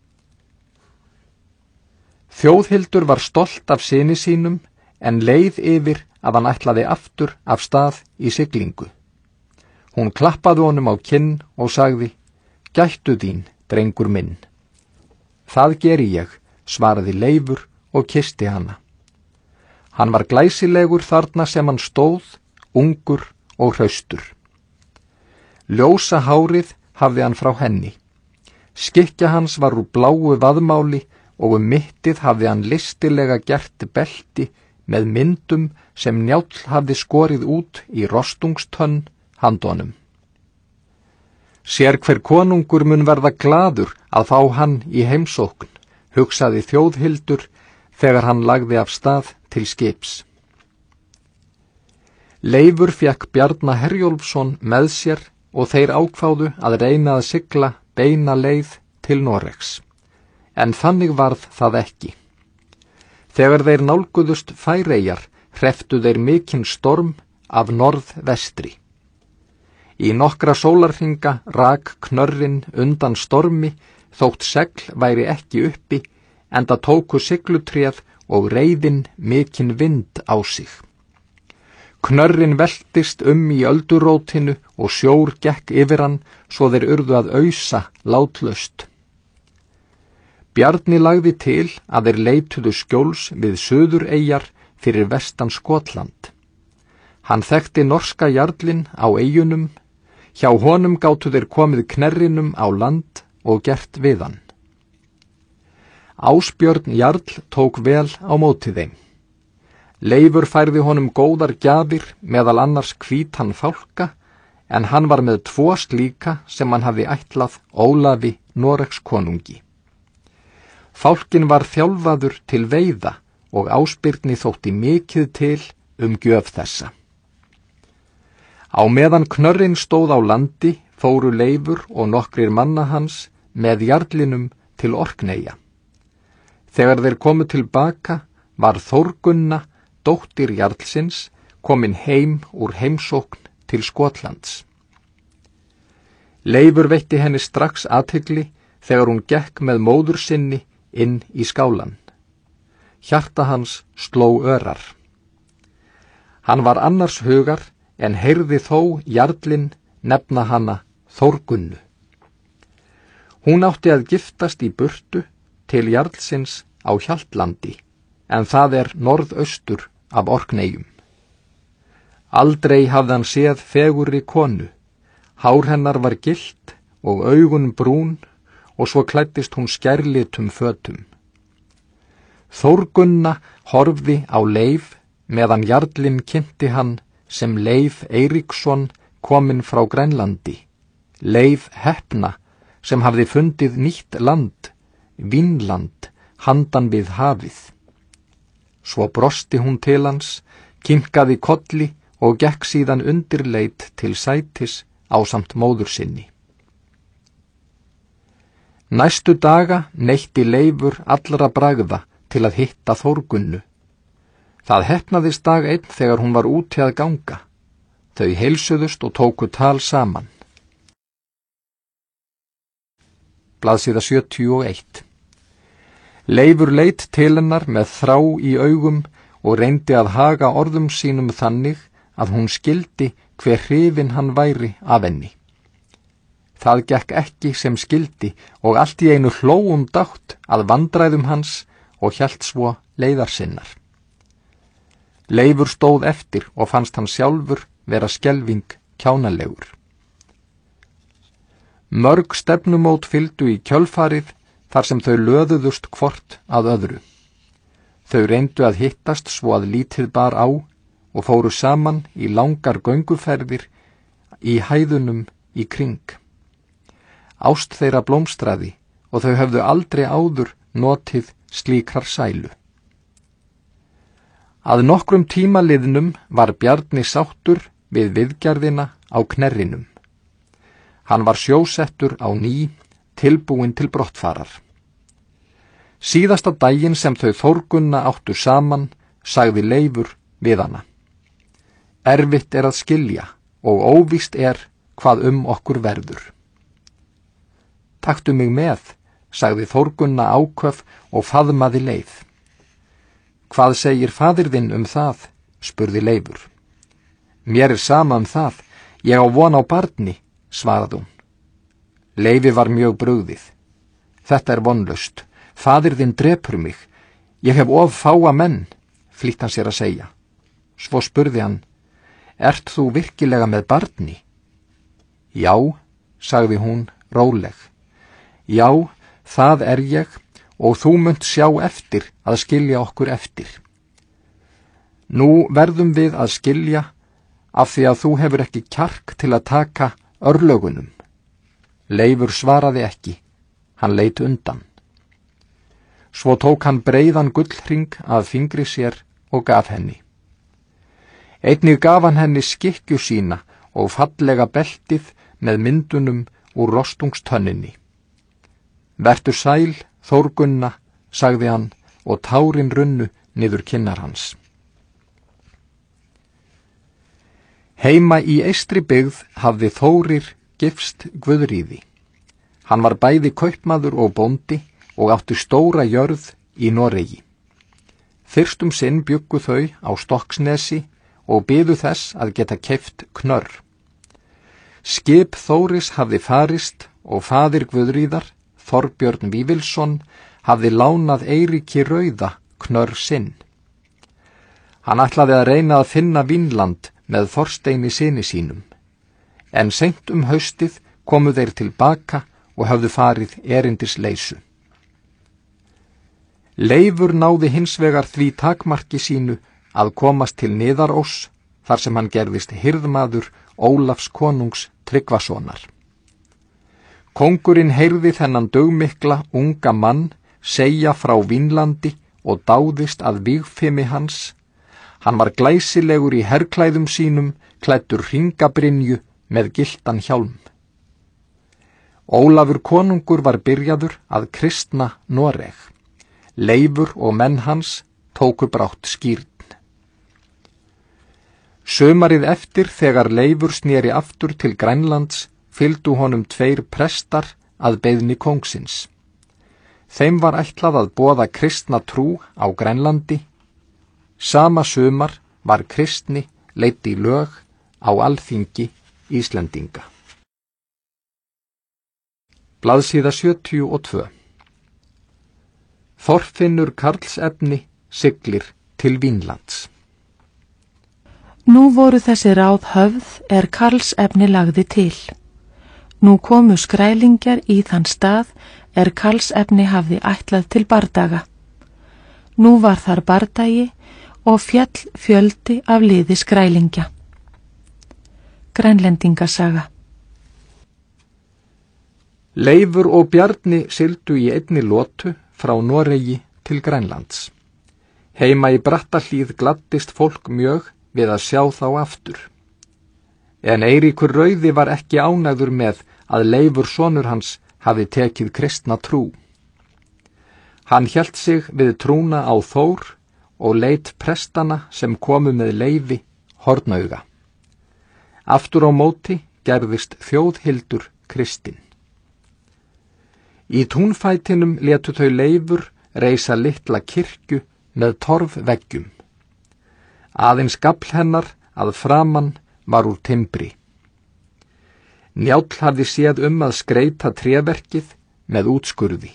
Þjóðhildur var stolt af syni sínum en leið yfir að hann ætlaði aftur af stað í siglingu. Hún klappaði honum á kinn og sagði: Gættu þín, drengur minn. Það geri ég, svaraði Leifur og kyssti hana. Hann var glæsilegur þarna sem hann stóð, ungur og hraustur. Ljósa hárið hafði hann frá henni. Skikkja hans var úr bláu vaðmáli og mittið hafði hann listilega gert belti með myndum sem Njáll hafði skorið út í rostungstönn handonum. Sér hver konungur mun verða glaður að fá hann í heimsókn, hugsaði Þjóðhildur þegar hann lagði af stað til skips. Leifur fékk Bjarna Herjólfsson með sér og þeir ákváðu að reyna að sigla beina leið til Noregs. En þannig varð það ekki. Þegar þeir nálguðust Færeyjar hrepptu þeir mikinn storm af norðvestri. Í nokkra sólarhringa rak knörrin undan stormi þótt segl væri ekki uppi, enda tóku siglutréð og reiðin mikinn vind á sig. Knörrin veltist í öldurótinu og sjór gekk yfir hann svo þeir urðu að ausa látlaust. Bjarni lagði til að þeir leituðu skjóls við Suðureyjar fyrir vestan Skotland. Hann þekkti norska jarlinn á eyjunum. Hjá honum gátu þeir komið knerrinum á land og gert við hann. Ásbjörn jarl tók vel á móti þeim. Leifur færði honum góðar gjafir, meðal annars hvítan fálka, en hann var með 2 slíka sem hann hafði ætlað Ólafi Noregs konungi. Fálkinn var þjálfaður til veiða og Ásbirni þótti mikið til gjöf þessa. Á meðan knörrin stóð á landi fóru Leifur og nokkrir manna hans með jarlinum til Orkneyja. Þegar þeir komu tilbaka var Þórgunna, dóttir jarlsins, komin heim úr heimsókn til Skotlands. Leifur veitti henni strax athygli þegar hún gekk með móður sinni inn í skálan. Hjarta hans sló örar. Hann var annars hugar en heyrði þó jarlinn nefna hana Þórgunnu. Hún átti að giftast í burtu til jarlsins á Hjaltlandi, en það er norðaustur af Orkneyjum. Aldrei hafði hann séð fegurri konu, hár hennar var gylt og augun brún og svo klæddist hún skærlitum fötum. Þórgunna horfði á Leif meðan jarlinn kynnti hann sem Leif Eiríksson kominn frá Grænlandi, Leif heppna sem hafði fundið nýtt land, Vínland, handan við hafið. Svo brosti hún til hans, kinkaði kolli og gekk síðan undirleit til sætis ásamt móður sinni. Næstu daga neytti Leifur allra bragða til að hitta Þórgunnu. Það heppnaðist dag einn þegar hún var úti að ganga. Þau heilsuðust og tóku tal saman. Blaðsíða 71. Leifur leit til hennar með þrá í augum og reyndi að haga orðum sínum þannig að hún skildi hve hrifinn hann væri af henni. Það gekk ekki sem skildi og allt í einu hló dátt að vandræðum hans og hélt svo leiðar sinnar. Leifur stóð eftir og fannst hann sjálfur vera skelfing kjánalegur. Mörg stefnumót fylgdu í kjölfarið þar sem þau löðuðust hvort að öðru. Þau reyndu að hittast svo að lítið bar á og fóru saman í langar gönguferðir í hæðunum í kring. Ást þeirra blómstraði og þau höfðu aldrei áður notið slíkrar sælu. Að nokkrum tímaliðnum var Bjarni sáttur við viðgerðina á Knerrinum. Hann var sjósettur á ný, tilbúinn til brottfarar. Síðasta daginn sem þau Þórgunna áttu saman, sagði Leifur við hana. Erfitt að skilja og óvíst hvað okkur verður. Taktu mig með, sagði Þórgunna áköf og faðmaði Leif. Hvað segir faðir þinn það? Spurði Leifur. Mér sama það, ég á von á barni, svaraði hún. Leifi var mjög brugðið. Þetta vonlaust, faðir þinn drepur mig, ég hef of fáa menn, flýtti hann sér að segja. Svo spurði hann, ert þú virkilega með barni? Já, sagði hún róleg. Já, það ég og þú munt sjá eftir að skilja okkur eftir. Nú verðum við að skilja af því að þú hefur ekki kjark til að taka örlögunum. Leifur svaraði ekki, hann leit undan. Svo tók hann breiðan gullhring að fingri sér og gaf henni. Einnig gaf hann henni skikkju sína og fallega beltið með myndunum úr rostungstönninni. Vertu sæl, Þórgunna, sagði hann og tárin runnu niður kinnar hans. Heima í eystri byggð hafði Þórir gifst Guðríði. Hann var bæði kaupmaður og bóndi og átti stóra jörð í Noregi. Fyrst sinn bjuggu þau á Stokksnesi og biðu þess að geta keypt knörr. Skip Þóris hafði farist og faðir Guðríðar, Þorbjörn Vífilsson, hafði lánað Eiríki rauða knörr sinn. Hann ætlaði að reyna að finna Vínland með Þorsteini syni sínum, en seint haustið komu þeir tilbaka og höfðu farið erindisleysu. Leifur náði hins vegar því takmarki sínu að komast til Niðaróss, þar sem hann gerðist hirðmaður Ólafs konungs Tryggvasonar. Kóngurinn heyrði þennan dugmikla unga mann segja frá Vínlandi og dáðist að vígfimi hans. Hann var glæsilegur í herklæðum sínum, klæddur hringabrynju með gylltan hjálm. Ólafur konungur var byrjaður að kristna Noreg. Leifur og menn hans tóku brátt skírn. Sumarið eftir þegar Leifur sneri aftur til Grænlands fylgdu honum 2 prestar að beiðni kóngsins. Þeim var ætlað að boða kristna trú á Grænlandi. Sama sumar var kristni leidd í lög á alþingi Íslendinga. Blaðsíða 72. Þorfinnur Karlsefni siglir til Vínlands. Nú voru þessi ráð höfð Karlsefni lagði til. Nú komu skrælingjar í þann stað Karlsefni hafði ætlað til bardaga. Nú var þar bardagi og fjall fjöldi af liði skrælingja. Grænlendingasaga. Leifur og Bjarni sigldu í einni lotu frá Noregi til Grænlands. Heima í Brattahlíð gladdist fólk mjög við að sjá þá aftur. En Eiríkur rauði var ekki ánægður með að Leifur sonur hans hafði tekið kristna trú. Hann hélt sig við trúna á Þór og leit prestana sem komu með Leifi hornauga. Aftur á móti gerðist Þjóðhildur kristin. Í túnfætinum létu þau Leifur reisa litla kirkju með torfveggjum. Aðeins gafl hennar að framan var úr timbri. Njáll hafði séð að skreyta tréverkið með útskurði.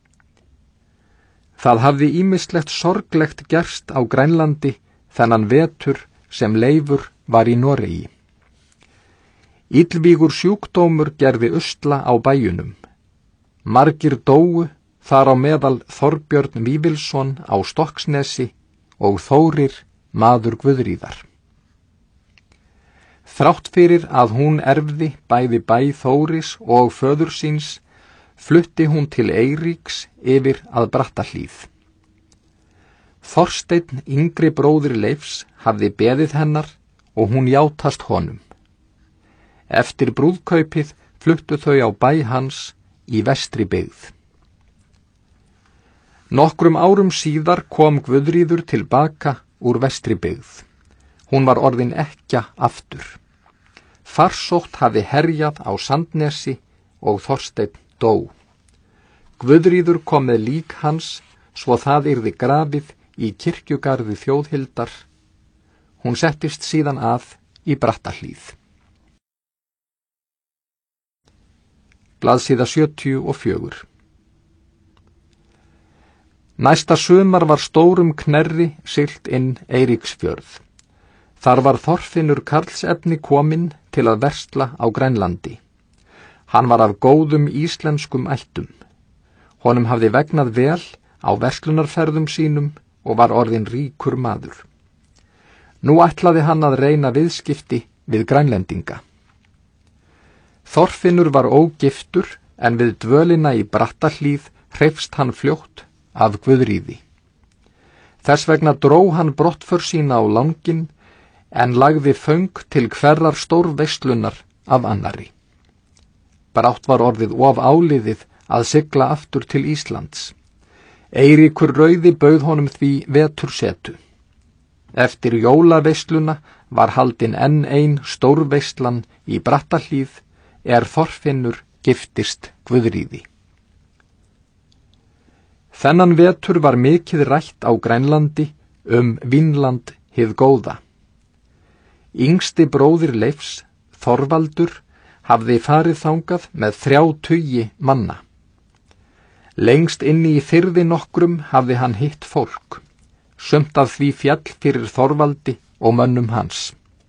Það hafði ýmislegt sorglegt gerst á Grænlandi þennan vetur sem Leifur var í Noregi. Illvígur sjúkdómur gerði usla á bæjunum. Margir dóu, þar á meðal Þorbjörn Vífilsson á Stokksnesi og Þórir, maður Guðríðar. Þrátt fyrir að hún erfði bæði bæ Þóris og föður síns, flutti hún til Eiríks yfir að Brattahlíð. Þorsteinn, yngri bróðir Leifs, hafði beðið hennar og hún játast honum. Eftir brúðkaupið fluttu þau á bæ hans í vestri byggð. Nokkrum árum síðar kom Guðríður tilbaka úr vestri byggð. Hún var orðin ekkja aftur. Farsótt hafði herjað á Sandnesi og Þorsteinn dó. Guðríður kom með lík hans svo það yrði grafið í kirkjugarði Þjóðhildar. Hún settist síðan að í Brattahlíð. Blaðsíða 74. Næsta sumar var stórum knerri siglt inn Eiríksfjörð. Þar var Þorfinnur Karlsefni kominn til að versla á Grænlandi. Hann var af góðum íslenskum ættum. Honum hafði vegnað vel á verslunarferðum sínum og var orðinn ríkur maður. Nú ætlaði hann að reyna viðskipti við Grænlendinga. Þorfinnur var ógiftur en við dvölina í Brattahlíð hreifst hann fljótt af Guðríði. Þess vegna dró hann brottför sína á langinn en lagði föng til hverrar stórveislunar af annarri. Brátt var orðið of áliðið að sigla aftur til Íslands. Eiríkur rauði bauð honum því vetursetu. Eftir jólaveisluna var haldin enn ein stórveislan í Brattahlíð Þorfinnur giftist Guðríði. Þennan vetur var mikið rætt á Grænlandi Vínland hið góða. Yngsti bróðir Leifs, Þorvaldur, hafði farið þangað með 30 manna. Lengst inni í firði nokkrum hafði hann hitt fólk. Sumt af því fjall fyrir Þorvaldi og mönnum hans.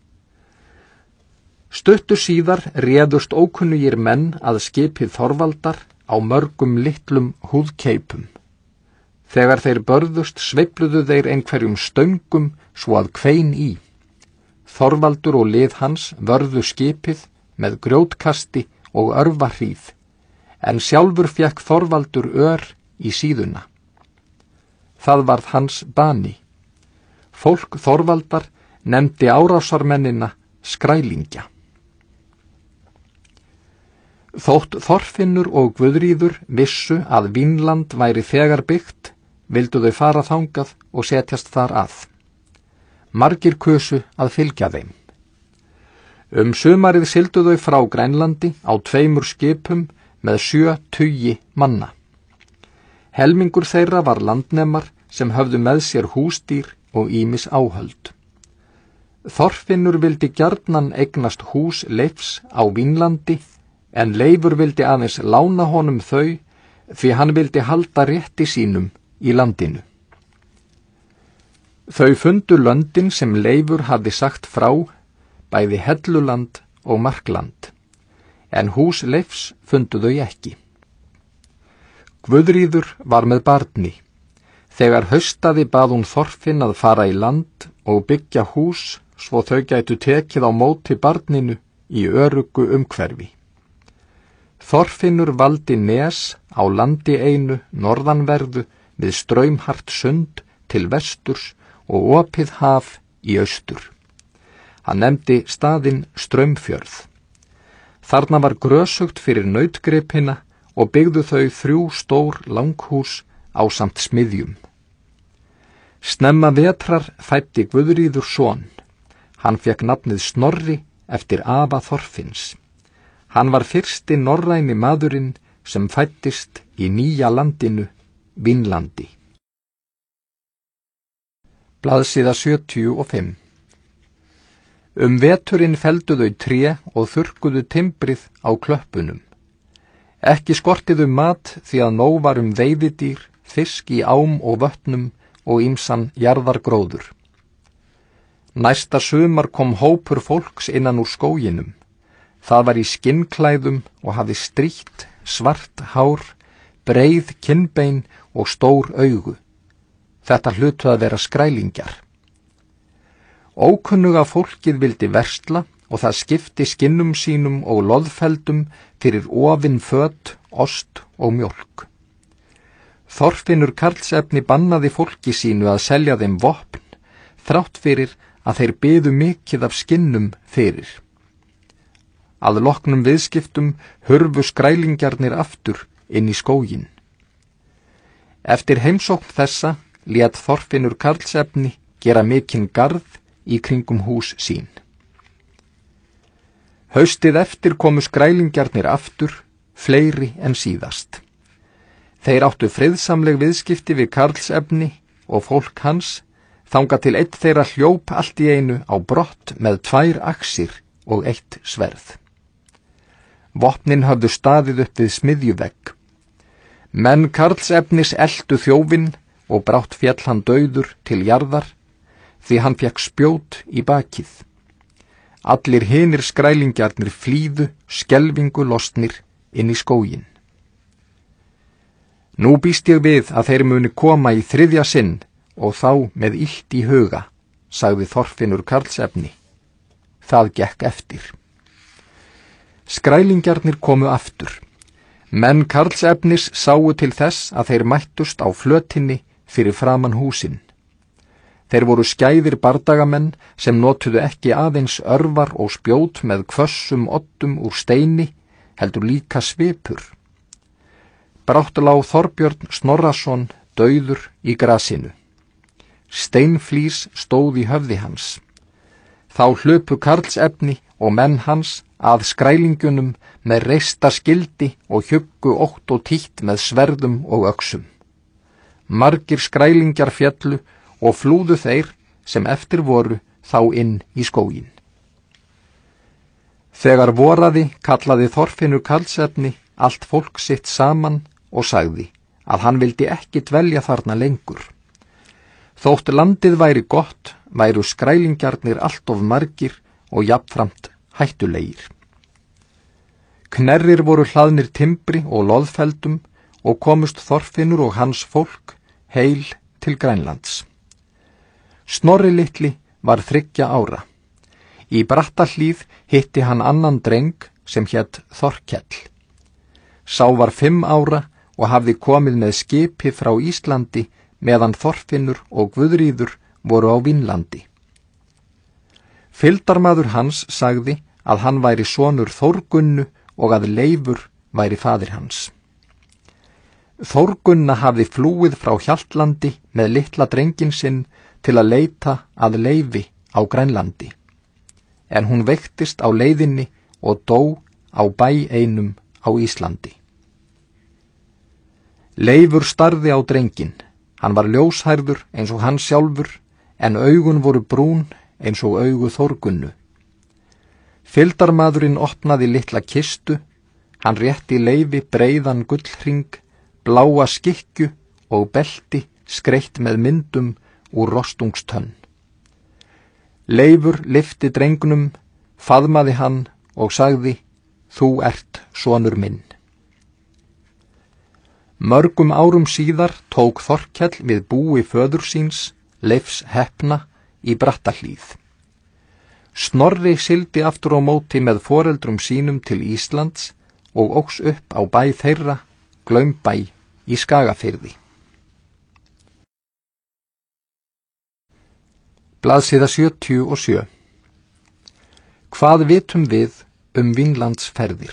Stuttu síðar réðust ókunnugir menn að skipið Þorvaldar á mörgum litlum húðkeipum. Þegar þeir börðust sveifluðu þeir einhverjum stöngum svo að kvein í. Þorvaldur og lið hans vörðu skipið með grjótkasti og örvahríð, en sjálfur fékk Þorvaldur í síðuna. Það varð hans bani. Fólk Þorvaldar nefndi árásarmennina skrælingja. Þótt Þorfinnur og Guðríður vissu að Vínland væri þegar byggt, vildu þau fara þangað og setjast þar að. Margir kusu að fylgja þeim. Sumarið sigldu þau frá Grænlandi á 2 skipum með 70 manna. Helmingur þeirra var landnemar sem höfðu með sér húsdýr og ýmis áhöld. Þorfinnur vildi gjarnan eignast hús Leifs á Vínlandi, en Leifur vildi aðeins lána honum þau því hann vildi halda rétti sínum í landinu. Þau fundu löndin sem Leifur hafði sagt frá, bæði Helluland og Markland. en hús Leifs fundu þau ekki. Guðríður var með barni. Þegar haustaði bað hún Þorfinn að fara í land og byggja hús svo þau gætu tekið á móti barninu í öruggu umhverfi. Þorfinnur valdi nes á landi einu norðanverðu við straumhart sund til vesturs og opið haf í austur. Hann nefndi staðinn Straumfjörð. Þarna var grösugt fyrir nautgripina og byggðu þau 3 stór langhús ásamt smiðjum. Snemma vetrar fæddi Guðríður son. Hann fékk nafnið Snorri eftir afa Þorfinns. Hann var fyrsti norræni maðurinn sem fæddist í nýja landinu, Vínlandi. Blaðsíða 75. Veturinn felldu þau tré og þurrkuðu timbrið á klöppunum. Ekki skortiðu mat því að nóg var veiðidýr, fisk í ám og vötnum og ýmsan jarðargróður. Næsta sumar kom hópur fólks innan úr skóginum. Það var í skinnklæðum og hafði strítt, svart hár, breið kinnbein og stór augu. Þetta hlutu að vera skrælingjar. Ókunnuga fólkið vildi versla og það skipti skinnum sínum og loðfeldum fyrir ofin föt, ost og mjólk. Þorfinnur Karlsefni bannaði fólki sínu að selja þeim vopn, þrátt fyrir að þeir biðu mikið af skinnum fyrir. Að loknum viðskiptum hurfu skrælingjarnir aftur inn í skóginn. Eftir heimsókn þessa lét Þorfinnur Karlsefni gera mikinn garð í kringum hús sín. Haustið eftir komu skrælingjarnir aftur, fleiri en síðast. Þeir áttu friðsamleg viðskipti við Karlsefni og fólk hans, þangað til einn þeirra hljóp allt í einu á brott með 2 axir og 1 sverð. Vopnin höfðu staðið upp við smiðjuvegg. Menn Karlsefnis eltu þjófinn og brátt féll hann dauður til jarðar, því hann fékk spjót í bakið. Allir hinir skrælingjarnir flýðu, skelfingu lostnir inn í skóginn. Nú býst ég við að þeir muni koma í 3. sinn og þá með illt í huga, sagði Þorfinnur Karlsefni. Það gekk eftir. Skrælingjarnir komu aftur. Menn Karlsefnis sáu til þess að þeir mættust á flötinni fyrir framan húsin. Þeir voru skæðir bardagamenn sem notuðu ekki aðeins örvar og spjót með hvössum oddum úr steini, heldur líka svipur. Brátt lá Þorbjörn Snorrason dauður í grasinu. Steinflís stóð í höfði hans. Þá hlupu Karlsefni og menn hans að skrælingunum með reista skildi og hjuggu ótt og títt með sverðum og öxum. Margir skrælingjar féllu og flúðu þeir sem eftir voru þá inn í skóginn. Þegar voraði kallaði Þorfinnur Karlsefni allt fólk sitt saman og sagði að hann vildi ekki dvelja þarna lengur. Þótt landið væri gott, væru skrælingjarnir allt of margir og jafnframt hættulegir. Knerrir voru hlaðnir timbri og loðfeldum og komust Þorfinnur og hans fólk heil til Grænlands. Snorri litli var 3 ára. Í Brattahlíð hitti hann annan dreng sem hét Þorkell. Sá var 5 ára og hafði komið með skipi frá Íslandi meðan Þorfinnur og Guðríður voru á Vínlandi. Fylgdarmaður hans sagði að hann væri sonur Þórgunnu og að Leifur væri faðir hans. Þórgunna hafði flúið frá Hjaltlandi með litla drenginn sinn til að leita að Leifi á Grænlandi, en hún veiktist á leiðinni og dó á bæ einum á Íslandi. Leifur starði á drenginn. Hann var ljóshærður eins og hann sjálfur, en augun voru brún eins og augu Þórgunnu. Fylgdarmaðurinn opnaði litla kistu, hann rétti Leifi breiðan gullhring, bláa skikkju og belti skreytt með myndum úr rostungstönn. Leifur lyfti drengnum, faðmaði hann og sagði: þú ert sonur minn. Mörgum árum síðar tók Þorkell við búi föður síns, Leifs heppna, í Brattahlíð. Snorri sigldi aftur á móti með foreldrum sínum til Íslands og óx upp á bæ þeirra, Glaumbæ, í Skagafirði. Blaðsíða 77. Hvað vitum við Vínlandsferðir?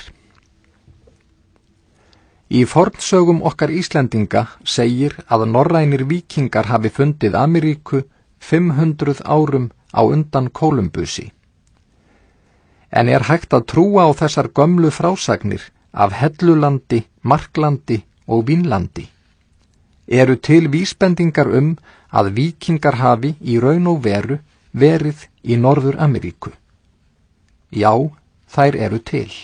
Í fornsögum okkar Íslendinga segir að norrænir víkingar hafi fundið Ameríku 500 árum á undan Kólumbusi. En er hægt að trúa á þessar gömlu frásagnir af Hellulandi, Marklandi og Vínlandi? Eru til vísbendingar að víkingar hafi í raun og veru verið í Norður-Ameríku? Já, þær eru til.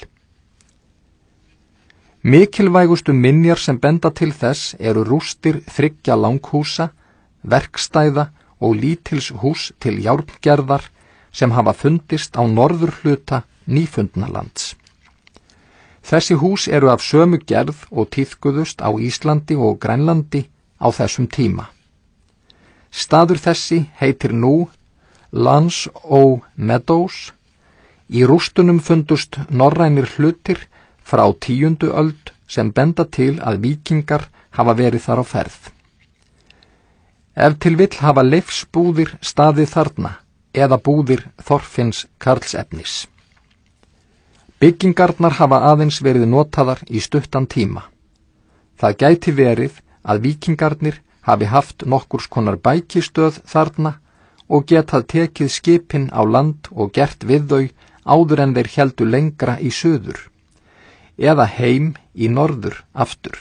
Mikilvægustu minjar sem benda til þess eru rústir 3 langhúsa, verkstæða og lítils hús til járngerðar sem hafa fundist á norðurhluta Nýfundnalands. Þessi hús eru af sömu gerð og tíðkuðust á Íslandi og Grænlandi á þessum tíma. Staður þessi heitir nú Lands o' Meadows. Í rústunum fundust norrænir hlutir frá 10. öld sem benda til að víkingar hafa verið þar á ferð. Ef til vill hafa Leifsbúðir staðið þarna eða búðir Þorfinns Karlsefnis. Byggingarnar hafa aðeins verið notaðar í stuttan tíma. Það gæti verið að víkingarnir hafi haft nokkurs konar bækistöð þarna og getað tekið skipin á land og gert við þau áður en þeir héldu lengra í suður, eða heim í norður aftur.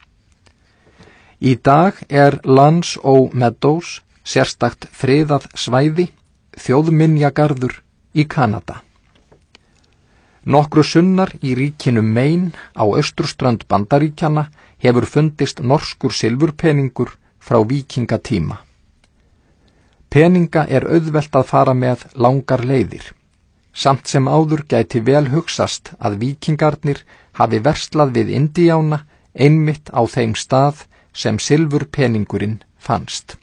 Í dag er Lands o' Meadows sérstakt friðað svæði, þjóðminjagarður í Kanada. Nokkru sunnar í ríkinu Maine á austurströnd Bandaríkjanna hefur fundist norskur silfurpeningur frá víkingatíma. Peninga er auðvelt að fara með langar leiðir. Samt sem áður gæti vel hugsast að víkingarnir hafi verslað við Indíána einmitt á þeim stað sem silfurpeningurinn fannst.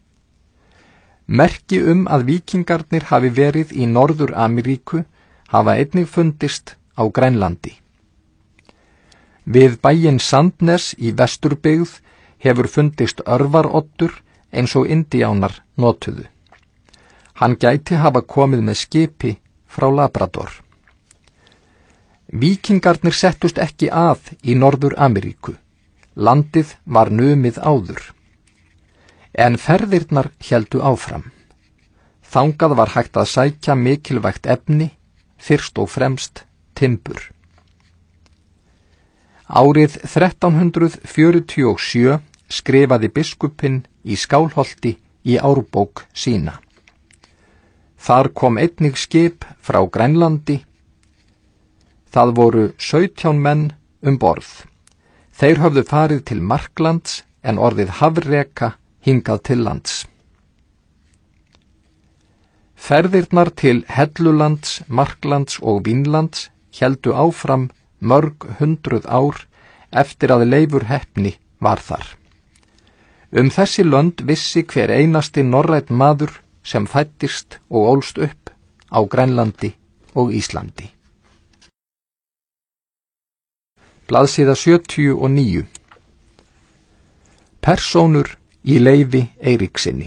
Merki að víkingarnir hafi verið í Norður-Ameríku hafa einnig fundist á Grænlandi. Við bæinn Sandnes í Vesturbyggð hefur fundist örvaroddur eins og Indíánar notuðu. Hann gæti hafa komið með skipi frá Labrador. Víkingarnir settust ekki að í Norður-Ameríku. Landið var numið áður. En ferðirnar héldu áfram. Þangað var hægt að sækja mikilvægt efni, fyrst og fremst timbur. Árið 1347 skrifaði biskupinn í Skálholti í árbók sína. Þar kom einnig skip frá Grænlandi. Það voru 17 menn borð. Þeir höfðu farið til Marklands en orðið hafreka hingað til lands. Ferðirnar til Hellulands, Marklands og Vínlands héldu áfram mörg 100 ár eftir að Leifur heppni var þar. Þessi lönd vissi hver einasti norrænn maður sem fæddist og ólst upp á Grænlandi og Íslandi. Blaðsíða 79. Persónur í Leifi Eiríkssyni.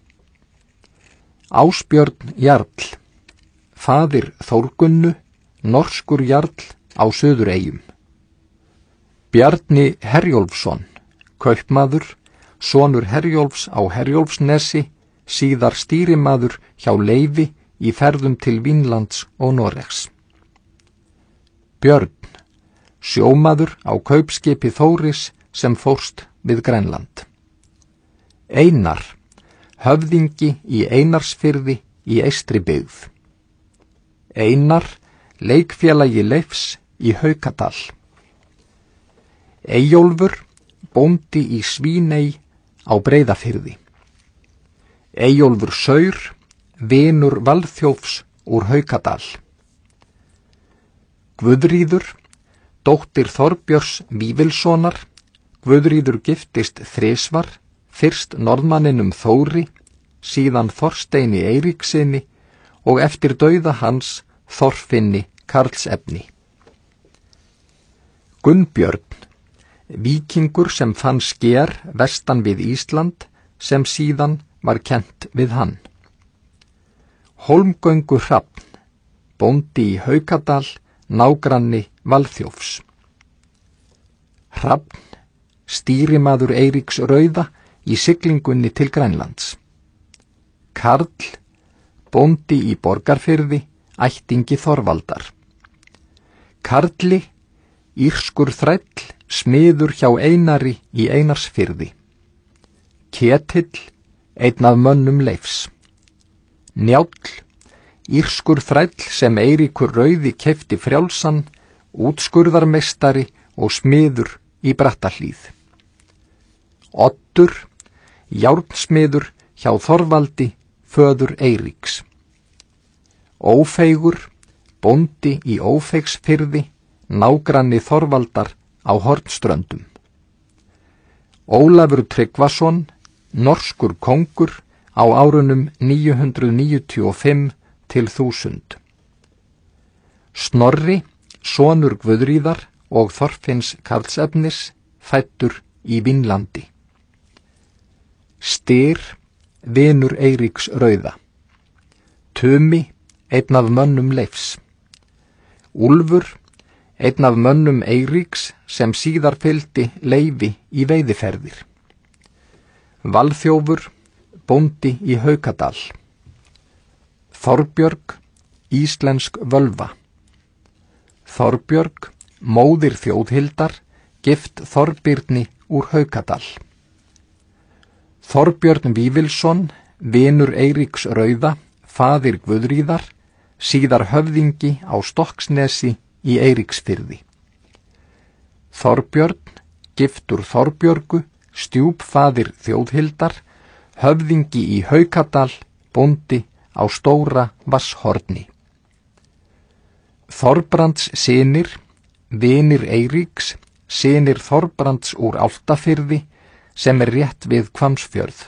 Ásbjörn Jarl, faðir Þórgunnu, norskur jarl á Suðureyjum. Bjarni Herjólfsson, kaupmaður, sonur Herjólfs á Herjólfsnesi, síðar stýrimaður hjá Leifi í ferðum til Vínlands og Noregs. Björn, sjómaður á kaupskipi Þóris sem fórst við Grænland. Einar, höfðingi í Einarsfirði í Eystribyggð. Einar, leikfélagi Leifs í Haukadal. Eyjólfur, bóndi í Svíney á Breiðafirði. Eyjólfur Saur, vinur Valþjófs úr Haukadal. Guðríður, dóttir Þorbjörns Vífilssonar. Guðríður giftist þrisvar, fyrst norðmanninum Þóri, síðan Þorsteini Eiríkssyni og eftir dauða hans Þorfinni Karlsefni. Gunnbjörn, víkingur sem fann sker vestan við Ísland sem síðan var kennt við hann. Hólmgöngu Hrafn, bóndi í Haukadal, nágranni Valþjófs. Hrafn, stýrimaður Eiríks rauða í siglingunni til Grænlands. Karl, bóndi í Borgarfirði, ættingi Þorvaldar. Karli, írskur þræll, smiður hjá Einari í Einarsfirði. Ketill, einn af mönnum Leifs. Njáll, írskur þræll sem Eiríkur rauði keypti frjálsan, útskurðarmeistari og smiður í Brattahlíð. Oddur, járnsmiður hjá Þorvaldi, föður Eiríks. Ófeigur, bóndi í Ófeigsfirði, nágranni Þorvaldar á Hornströndum. Ólafur Tryggvason, norskur kóngur á árunum 995 til 1000. Snorri, sonur Guðríðar og Þorfinns Karlsefnis, fæddur í Vínlandi. Styr, vinur Eiríks rauða. Tumi, einn af mönnum Leifs. Úlfur, einn af mönnum Eiríks sem síðar fylgdi Leifi í veiðiferðir. Valþjófur, bóndi í Haukadal. Þorbjörg, íslensk völva. Þorbjörg, móðir Þjóðhildar, gift Þorbirni úr Haukadal. Þorbjörn Vífilsson, vinur Eiríks rauða, faðir Guðríðar, síðar höfðingi á Stokksnesi í Eiríksfirði. Þorbjörn, giftur Þorbjörgu, stjúpfaðir Þjóðhildar, höfðingi í Haukadal, bóndi á Stóra Vatnshorni. Þorbrands synir, vinir Eiríks, synir Þorbrands úr Álftafirði, sem rétt við Hvammsfjörð.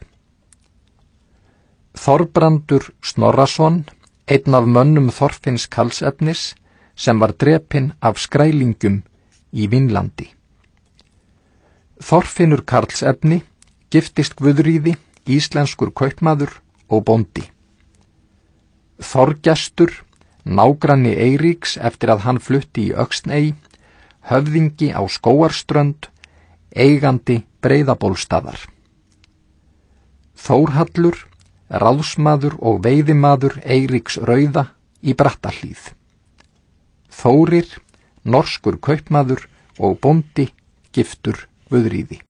Þorbrandur Snorrason, einn af mönnum Þorfinns Karlsefnis, sem var drepinn af skrælingjum í Vínlandi. Þorfinnur Karlsefni giftist Guðríði, íslenskur kaupmaður og bóndi. Þorgestur, nágranni Eiríks eftir að hann flutti í Öxney, höfðingi á Skógarströnd, eigandi Breiðabólstaðar. Þórhallur, ráðsmaður og veiðimaður Eiríks rauða í Brattahlíð. Þórir, norskur kaupmaður og bóndi, giftur Guðríði.